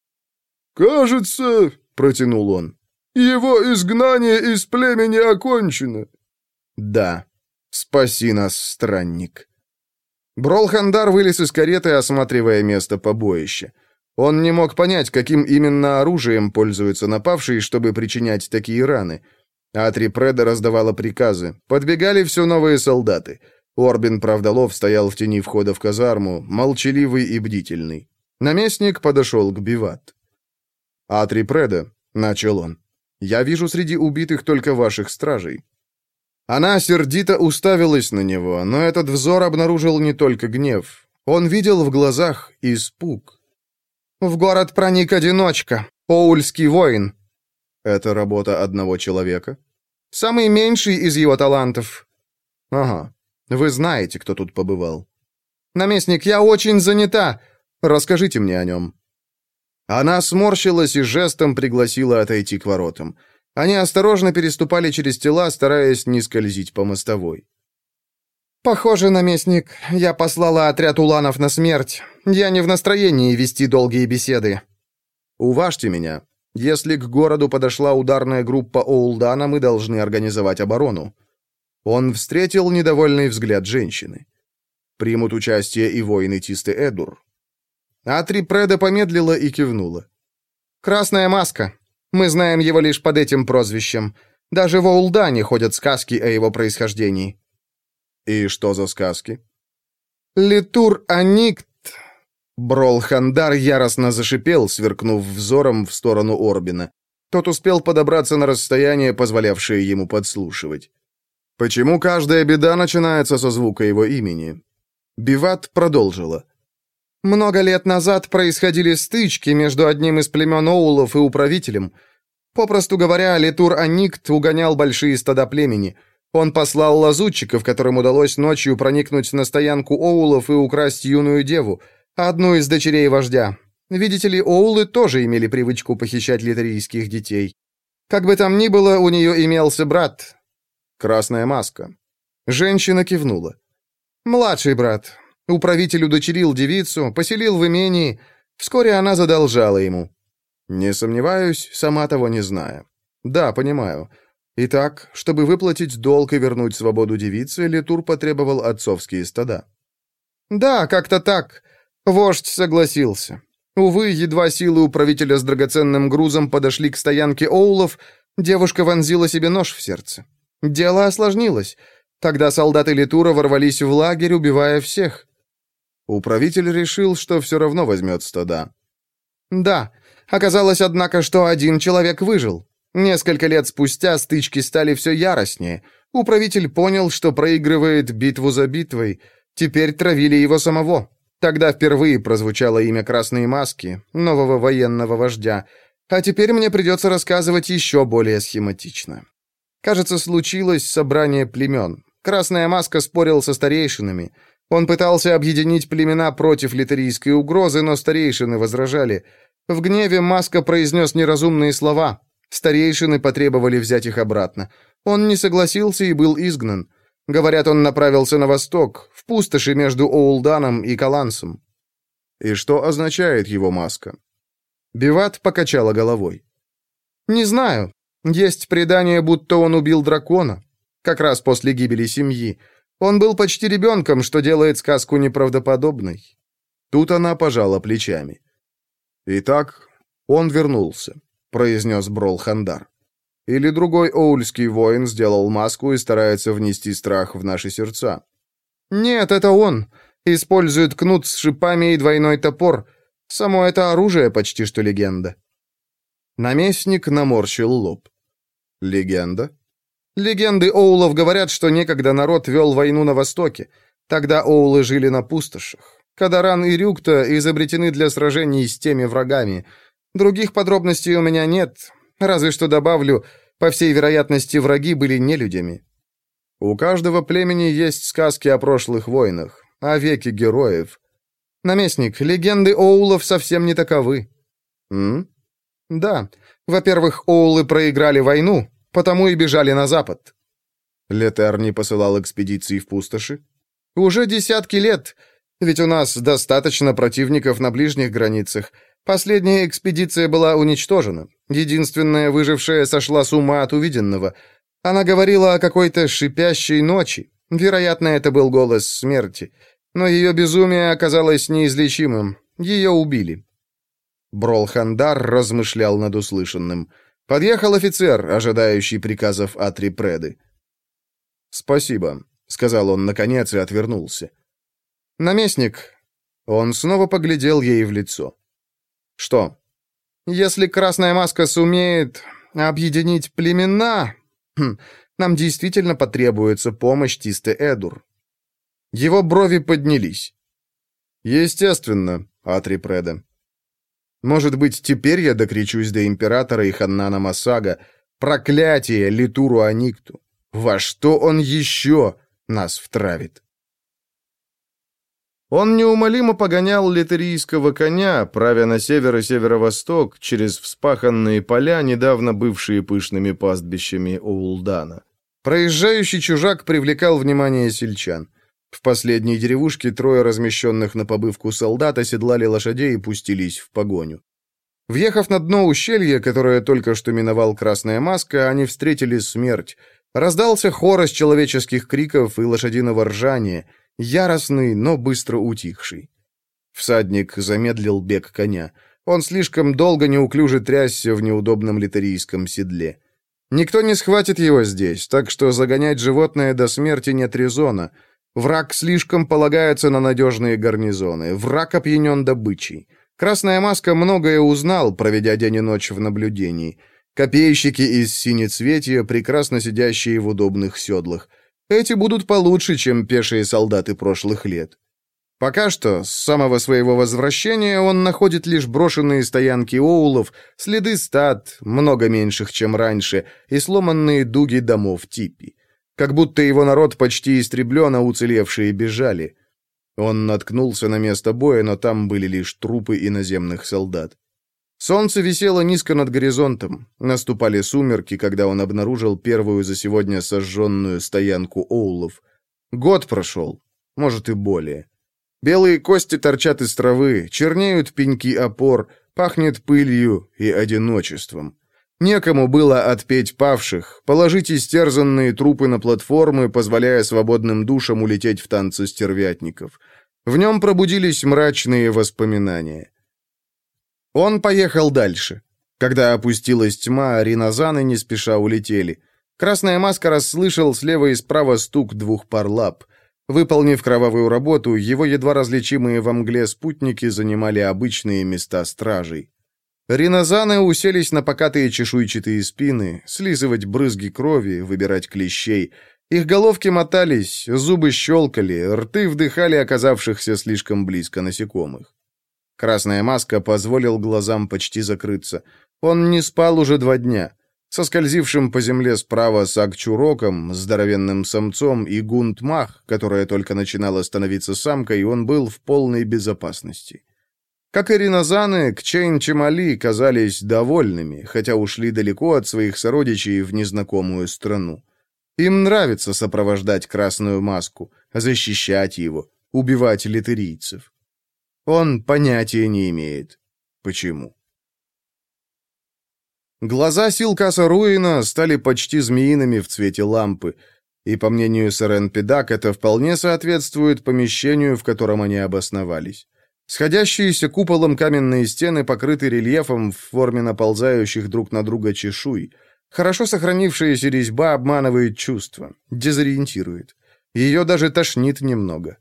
«Кажется, — протянул он, — его изгнание из племени окончено». «Да. Спаси нас, странник». Бролхандар вылез из кареты, осматривая место побоища. Он не мог понять, каким именно оружием пользуются напавшие, чтобы причинять такие раны. Атри Преде раздавала приказы. Подбегали все новые солдаты. Орбин Правдолов стоял в тени входа в казарму, молчаливый и бдительный. Наместник подошел к Биват. «Атри Преде», — начал он, — «я вижу среди убитых только ваших стражей». Она сердито уставилась на него, но этот взор обнаружил не только гнев. Он видел в глазах испуг. «В город проник одиночка, оульский воин». «Это работа одного человека?» «Самый меньший из его талантов». «Ага. Вы знаете, кто тут побывал». «Наместник, я очень занята. Расскажите мне о нем». Она сморщилась и жестом пригласила отойти к воротам. Они осторожно переступали через тела, стараясь не скользить по мостовой. «Похоже, наместник, я послала отряд уланов на смерть. Я не в настроении вести долгие беседы». «Уважьте меня. Если к городу подошла ударная группа Оулдана, мы должны организовать оборону». Он встретил недовольный взгляд женщины. «Примут участие и воины Тисты Эдур». Атри Преде помедлила и кивнула. «Красная маска. Мы знаем его лишь под этим прозвищем. Даже в Оулдане ходят сказки о его происхождении». «И что за сказки?» «Литур Аникт». Бролхандар яростно зашипел, сверкнув взором в сторону Орбина. Тот успел подобраться на расстояние, позволявшее ему подслушивать. «Почему каждая беда начинается со звука его имени?» Биват продолжила. «Много лет назад происходили стычки между одним из племен Оулов и управителем. Попросту говоря, Литур Аникт угонял большие стада племени. Он послал лазутчиков, которым удалось ночью проникнуть на стоянку Оулов и украсть юную деву, одну из дочерей вождя. Видите ли, Оулы тоже имели привычку похищать литерийских детей. Как бы там ни было, у нее имелся брат. Красная маска». Женщина кивнула. «Младший брат. Управитель удочерил девицу, поселил в имении. Вскоре она задолжала ему». «Не сомневаюсь, сама того не зная». «Да, понимаю. Итак, чтобы выплатить долг и вернуть свободу девице, Литур потребовал отцовские стада». «Да, как-то так. Вождь согласился. Увы, едва силы управителя с драгоценным грузом подошли к стоянке Оулов, девушка вонзила себе нож в сердце. Дело осложнилось. Тогда солдаты Литура ворвались в лагерь, убивая всех». Управитель решил, что все равно возьмет стада. «Да. Оказалось, однако, что один человек выжил. Несколько лет спустя стычки стали все яростнее. Управитель понял, что проигрывает битву за битвой. Теперь травили его самого. Тогда впервые прозвучало имя Красной Маски, нового военного вождя. А теперь мне придется рассказывать еще более схематично. Кажется, случилось собрание племен. Красная Маска спорил со старейшинами. Он пытался объединить племена против литерийской угрозы, но старейшины возражали. В гневе Маска произнес неразумные слова. Старейшины потребовали взять их обратно. Он не согласился и был изгнан. Говорят, он направился на восток, в пустоши между Оулданом и Калансом. И что означает его маска? Биват покачала головой. Не знаю. Есть предание, будто он убил дракона. Как раз после гибели семьи. Он был почти ребенком, что делает сказку неправдоподобной. Тут она пожала плечами. «Итак, он вернулся», — произнес Брол-Хандар. «Или другой оульский воин сделал маску и старается внести страх в наши сердца». «Нет, это он. Использует кнут с шипами и двойной топор. Само это оружие почти что легенда». Наместник наморщил лоб. «Легенда?» «Легенды оулов говорят, что некогда народ вел войну на востоке. Тогда оулы жили на пустошах. Кадаран и Рюкта изобретены для сражений с теми врагами. Других подробностей у меня нет, разве что добавлю, по всей вероятности, враги были нелюдями. У каждого племени есть сказки о прошлых войнах, о веке героев. Наместник, легенды оулов совсем не таковы». «М? Да. Во-первых, оулы проиграли войну, потому и бежали на запад». «Летер не посылал экспедиции в пустоши?» «Уже десятки лет, ведь у нас достаточно противников на ближних границах. Последняя экспедиция была уничтожена. Единственная выжившая сошла с ума от увиденного. Она говорила о какой-то шипящей ночи. Вероятно, это был голос смерти. Но ее безумие оказалось неизлечимым. Ее убили». Брол-Хандар размышлял над услышанным. Подъехал офицер, ожидающий приказов Атри-Преды. «Спасибо», — сказал он наконец и отвернулся. «Наместник». Он снова поглядел ей в лицо. «Что?» «Если Красная Маска сумеет объединить племена, хм, нам действительно потребуется помощь Тисте-Эдур». Его брови поднялись. «Естественно, Атри-Преда. Может быть, теперь я докричусь до императора и Ханнана Масага. Проклятие Литуру Аникту! Во что он еще нас втравит?» Он неумолимо погонял литерийского коня, правя на север и северо-восток, через вспаханные поля, недавно бывшие пышными пастбищами Оулдана. Проезжающий чужак привлекал внимание сельчан. В последней деревушке трое размещенных на побывку солдат оседлали лошадей и пустились в погоню. Въехав на дно ущелья, которое только что миновал Красная Маска, они встретили смерть. Раздался хор из человеческих криков и лошадиного ржания, яростный, но быстро утихший. Всадник замедлил бег коня. Он слишком долго неуклюже трясся в неудобном литерийском седле. Никто не схватит его здесь, так что загонять животное до смерти нет резона. Враг слишком полагается на надежные гарнизоны. Враг опьянен добычей. Красная Маска многое узнал, проведя день и ночь в наблюдении. Копейщики из синецветия, прекрасно сидящие в удобных седлах. Эти будут получше, чем пешие солдаты прошлых лет. Пока что, с самого своего возвращения, он находит лишь брошенные стоянки оулов, следы стад, много меньших, чем раньше, и сломанные дуги домов типи. Как будто его народ почти истреблен, а уцелевшие бежали. Он наткнулся на место боя, но там были лишь трупы иноземных солдат. Солнце висело низко над горизонтом. Наступали сумерки, когда он обнаружил первую за сегодня сожженную стоянку оулов. Год прошел, может и более. Белые кости торчат из травы, чернеют пеньки опор, пахнет пылью и одиночеством. Некому было отпеть павших, положить истерзанные трупы на платформы, позволяя свободным душам улететь в танцы стервятников. В нем пробудились мрачные воспоминания. Он поехал дальше. Когда опустилась тьма, ринозаны не спеша улетели. Красная Маска расслышал слева и справа стук двух пар лап. Выполнив кровавую работу, его едва различимые во мгле спутники занимали обычные места стражей. Ринозаны уселись на покатые чешуйчатые спины, слизывать брызги крови, выбирать клещей. Их головки мотались, зубы щелкали, рты вдыхали оказавшихся слишком близко насекомых. Красная Маска позволил глазам почти закрыться. Он не спал уже два дня. Со скользившим по земле справа Сагчуроком, здоровенным самцом и Гунтмах, которая только начинала становиться самкой, он был в полной безопасности. Как и ринозаны, Кчейн-Чемали казались довольными, хотя ушли далеко от своих сородичей в незнакомую страну. Им нравится сопровождать Красную Маску, защищать его, убивать литерийцев. Он понятия не имеет, почему. Глаза Силкаса Руина стали почти змеиными в цвете лампы, и, по мнению Сэрен Педак, это вполне соответствует помещению, в котором они обосновались. Сходящиеся куполом каменные стены покрыты рельефом в форме наползающих друг на друга чешуй. Хорошо сохранившаяся резьба обманывает чувства, дезориентирует. Ее даже тошнит немного.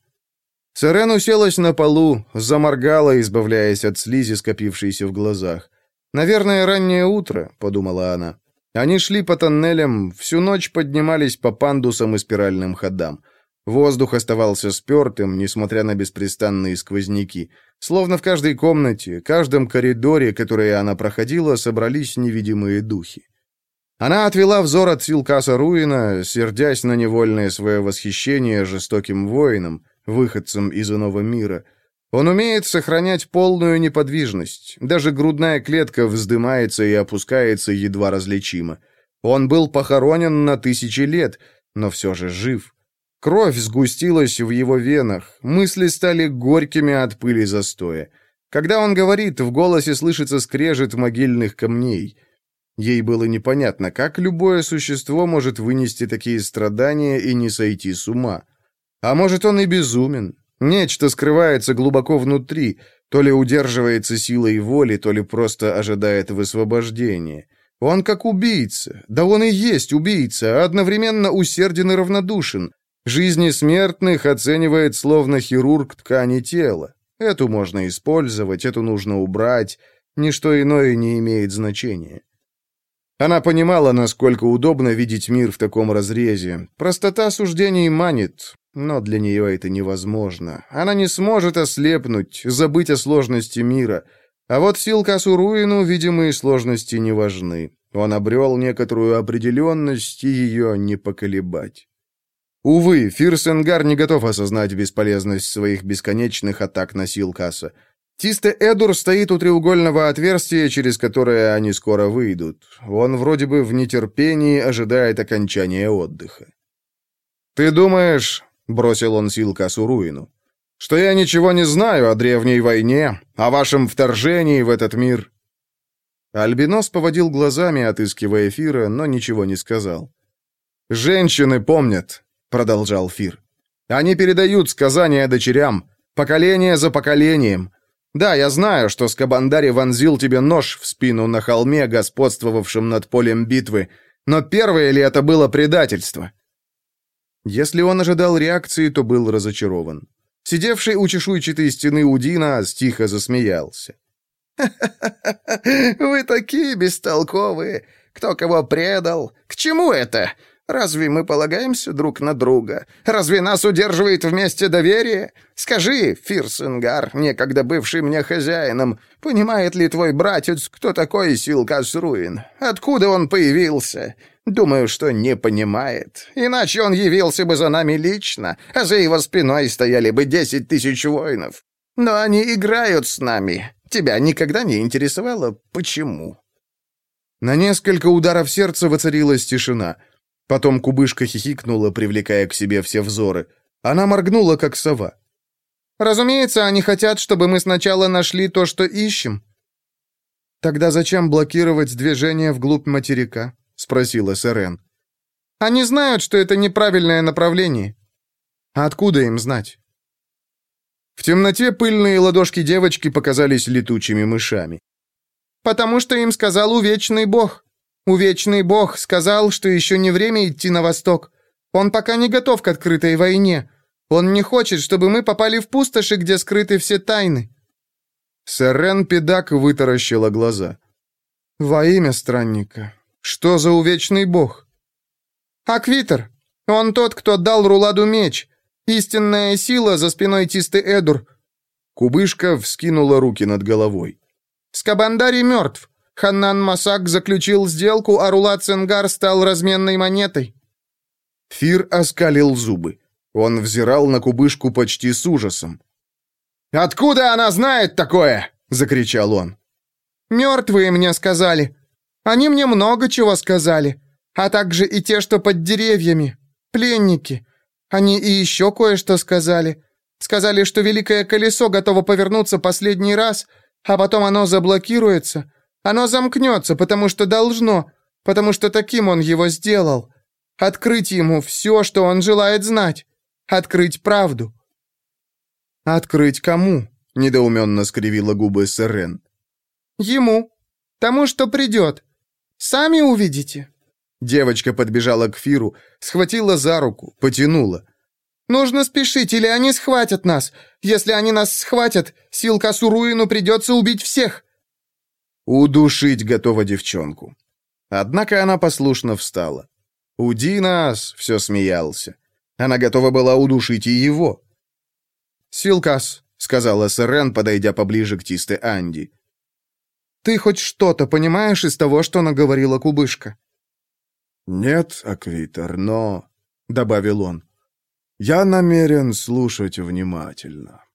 Сэрен уселась на полу, заморгала, избавляясь от слизи, скопившейся в глазах. «Наверное, раннее утро», — подумала она. Они шли по тоннелям, всю ночь поднимались по пандусам и спиральным ходам. Воздух оставался спертым, несмотря на беспрестанные сквозняки. Словно в каждой комнате, каждом коридоре, который она проходила, собрались невидимые духи. Она отвела взор от Силкаса Руина, сердясь на невольное свое восхищение жестоким воином, выходцем из иного мира. Он умеет сохранять полную неподвижность. Даже грудная клетка вздымается и опускается едва различимо. Он был похоронен на тысячи лет, но все же жив. Кровь сгустилась в его венах, мысли стали горькими от пыли застоя. Когда он говорит, в голосе слышится скрежет могильных камней. Ей было непонятно, как любое существо может вынести такие страдания и не сойти с ума. А может, он и безумен. Нечто скрывается глубоко внутри, то ли удерживается силой воли, то ли просто ожидает высвобождения. Он как убийца, да он и есть убийца, одновременно усерден и равнодушен. Жизни смертных оценивает словно хирург ткани тела. Эту можно использовать, эту нужно убрать, ничто иное не имеет значения. Она понимала, насколько удобно видеть мир в таком разрезе. Простота суждений манит, но для нее это невозможно. Она не сможет ослепнуть, забыть о сложности мира. А вот Силкасу Руину видимые сложности не важны. Он обрел некоторую определенность, и ее не поколебать. Увы, Фир-Сенгар не готов осознать бесполезность своих бесконечных атак на Силкаса. Тисте-Эдур стоит у треугольного отверстия, через которое они скоро выйдут. Он вроде бы в нетерпении ожидает окончания отдыха. «Ты думаешь, — бросил он Силкасу Руину, — что я ничего не знаю о древней войне, о вашем вторжении в этот мир?» Альбинос поводил глазами, отыскивая Фира, но ничего не сказал. «Женщины помнят», — продолжал Фир. «Они передают сказания дочерям, поколение за поколением. Да, я знаю, что Скабандари вонзил тебе нож в спину на холме, господствовавшем над полем битвы, но первое ли это было предательство?» Если он ожидал реакции, то был разочарован. Сидевший у чешуйчатой стены Удина тихо засмеялся. «Вы такие бестолковые! Кто кого предал? К чему это? Разве мы полагаемся друг на друга? Разве нас удерживает вместе доверие? Скажи, Фир-Сенгар, некогда бывший мне хозяином, понимает ли твой братец, кто такой Силкас Руин? Откуда он появился? Думаю, что не понимает. Иначе он явился бы за нами лично, а за его спиной стояли бы десять тысяч воинов. Но они играют с нами. Тебя никогда не интересовало, почему?» На несколько ударов сердца воцарилась тишина. Потом кубышка хихикнула, привлекая к себе все взоры. Она моргнула, как сова. «Разумеется, они хотят, чтобы мы сначала нашли то, что ищем». «Тогда зачем блокировать движение вглубь материка?» — спросила Сэрен. «Они знают, что это неправильное направление». «А откуда им знать?» В темноте пыльные ладошки девочки показались летучими мышами. «Потому что им сказал Увечный Бог. Увечный Бог сказал, что еще не время идти на восток. Он пока не готов к открытой войне. Он не хочет, чтобы мы попали в пустоши, где скрыты все тайны». Сэрен Педак вытаращила глаза. «Во имя странника, что за Увечный Бог?» «Аквитер. Он тот, кто дал Руладу меч. Истинная сила за спиной Тисте-Эдур». Кубышка вскинула руки над головой. «Скабандари мертв. Ханнан Масак заключил сделку, а Рулад Сенгар стал разменной монетой». Фир оскалил зубы. Он взирал на кубышку почти с ужасом. «Откуда она знает такое?» — закричал он. «Мертвые мне сказали. Они мне много чего сказали, а также и те, что под деревьями. Пленники. Они и еще кое-что сказали. Сказали, что великое колесо готово повернуться последний раз, а потом оно заблокируется. Оно замкнется, потому что должно, потому что таким он его сделал. Открыть ему все, что он желает знать. Открыть правду». «Открыть кому?» — недоуменно скривила губы Сэрен. «Ему. Тому, что придет. Сами увидите». Девочка подбежала к Фиру, схватила за руку, потянула. «Нужно спешить, или они схватят нас. Если они нас схватят, Силкасу Руину придется убить всех». Удушить готова девчонку. Однако она послушно встала. «Уди нас!» — все смеялся. Она готова была удушить и его. «Силкас», — сказала Сэрен, подойдя поближе к Тисте Анди. «Ты хоть что-то понимаешь из того, что наговорила кубышка?» «Нет, Аквитер, но...» — добавил он. «Я намерен слушать внимательно».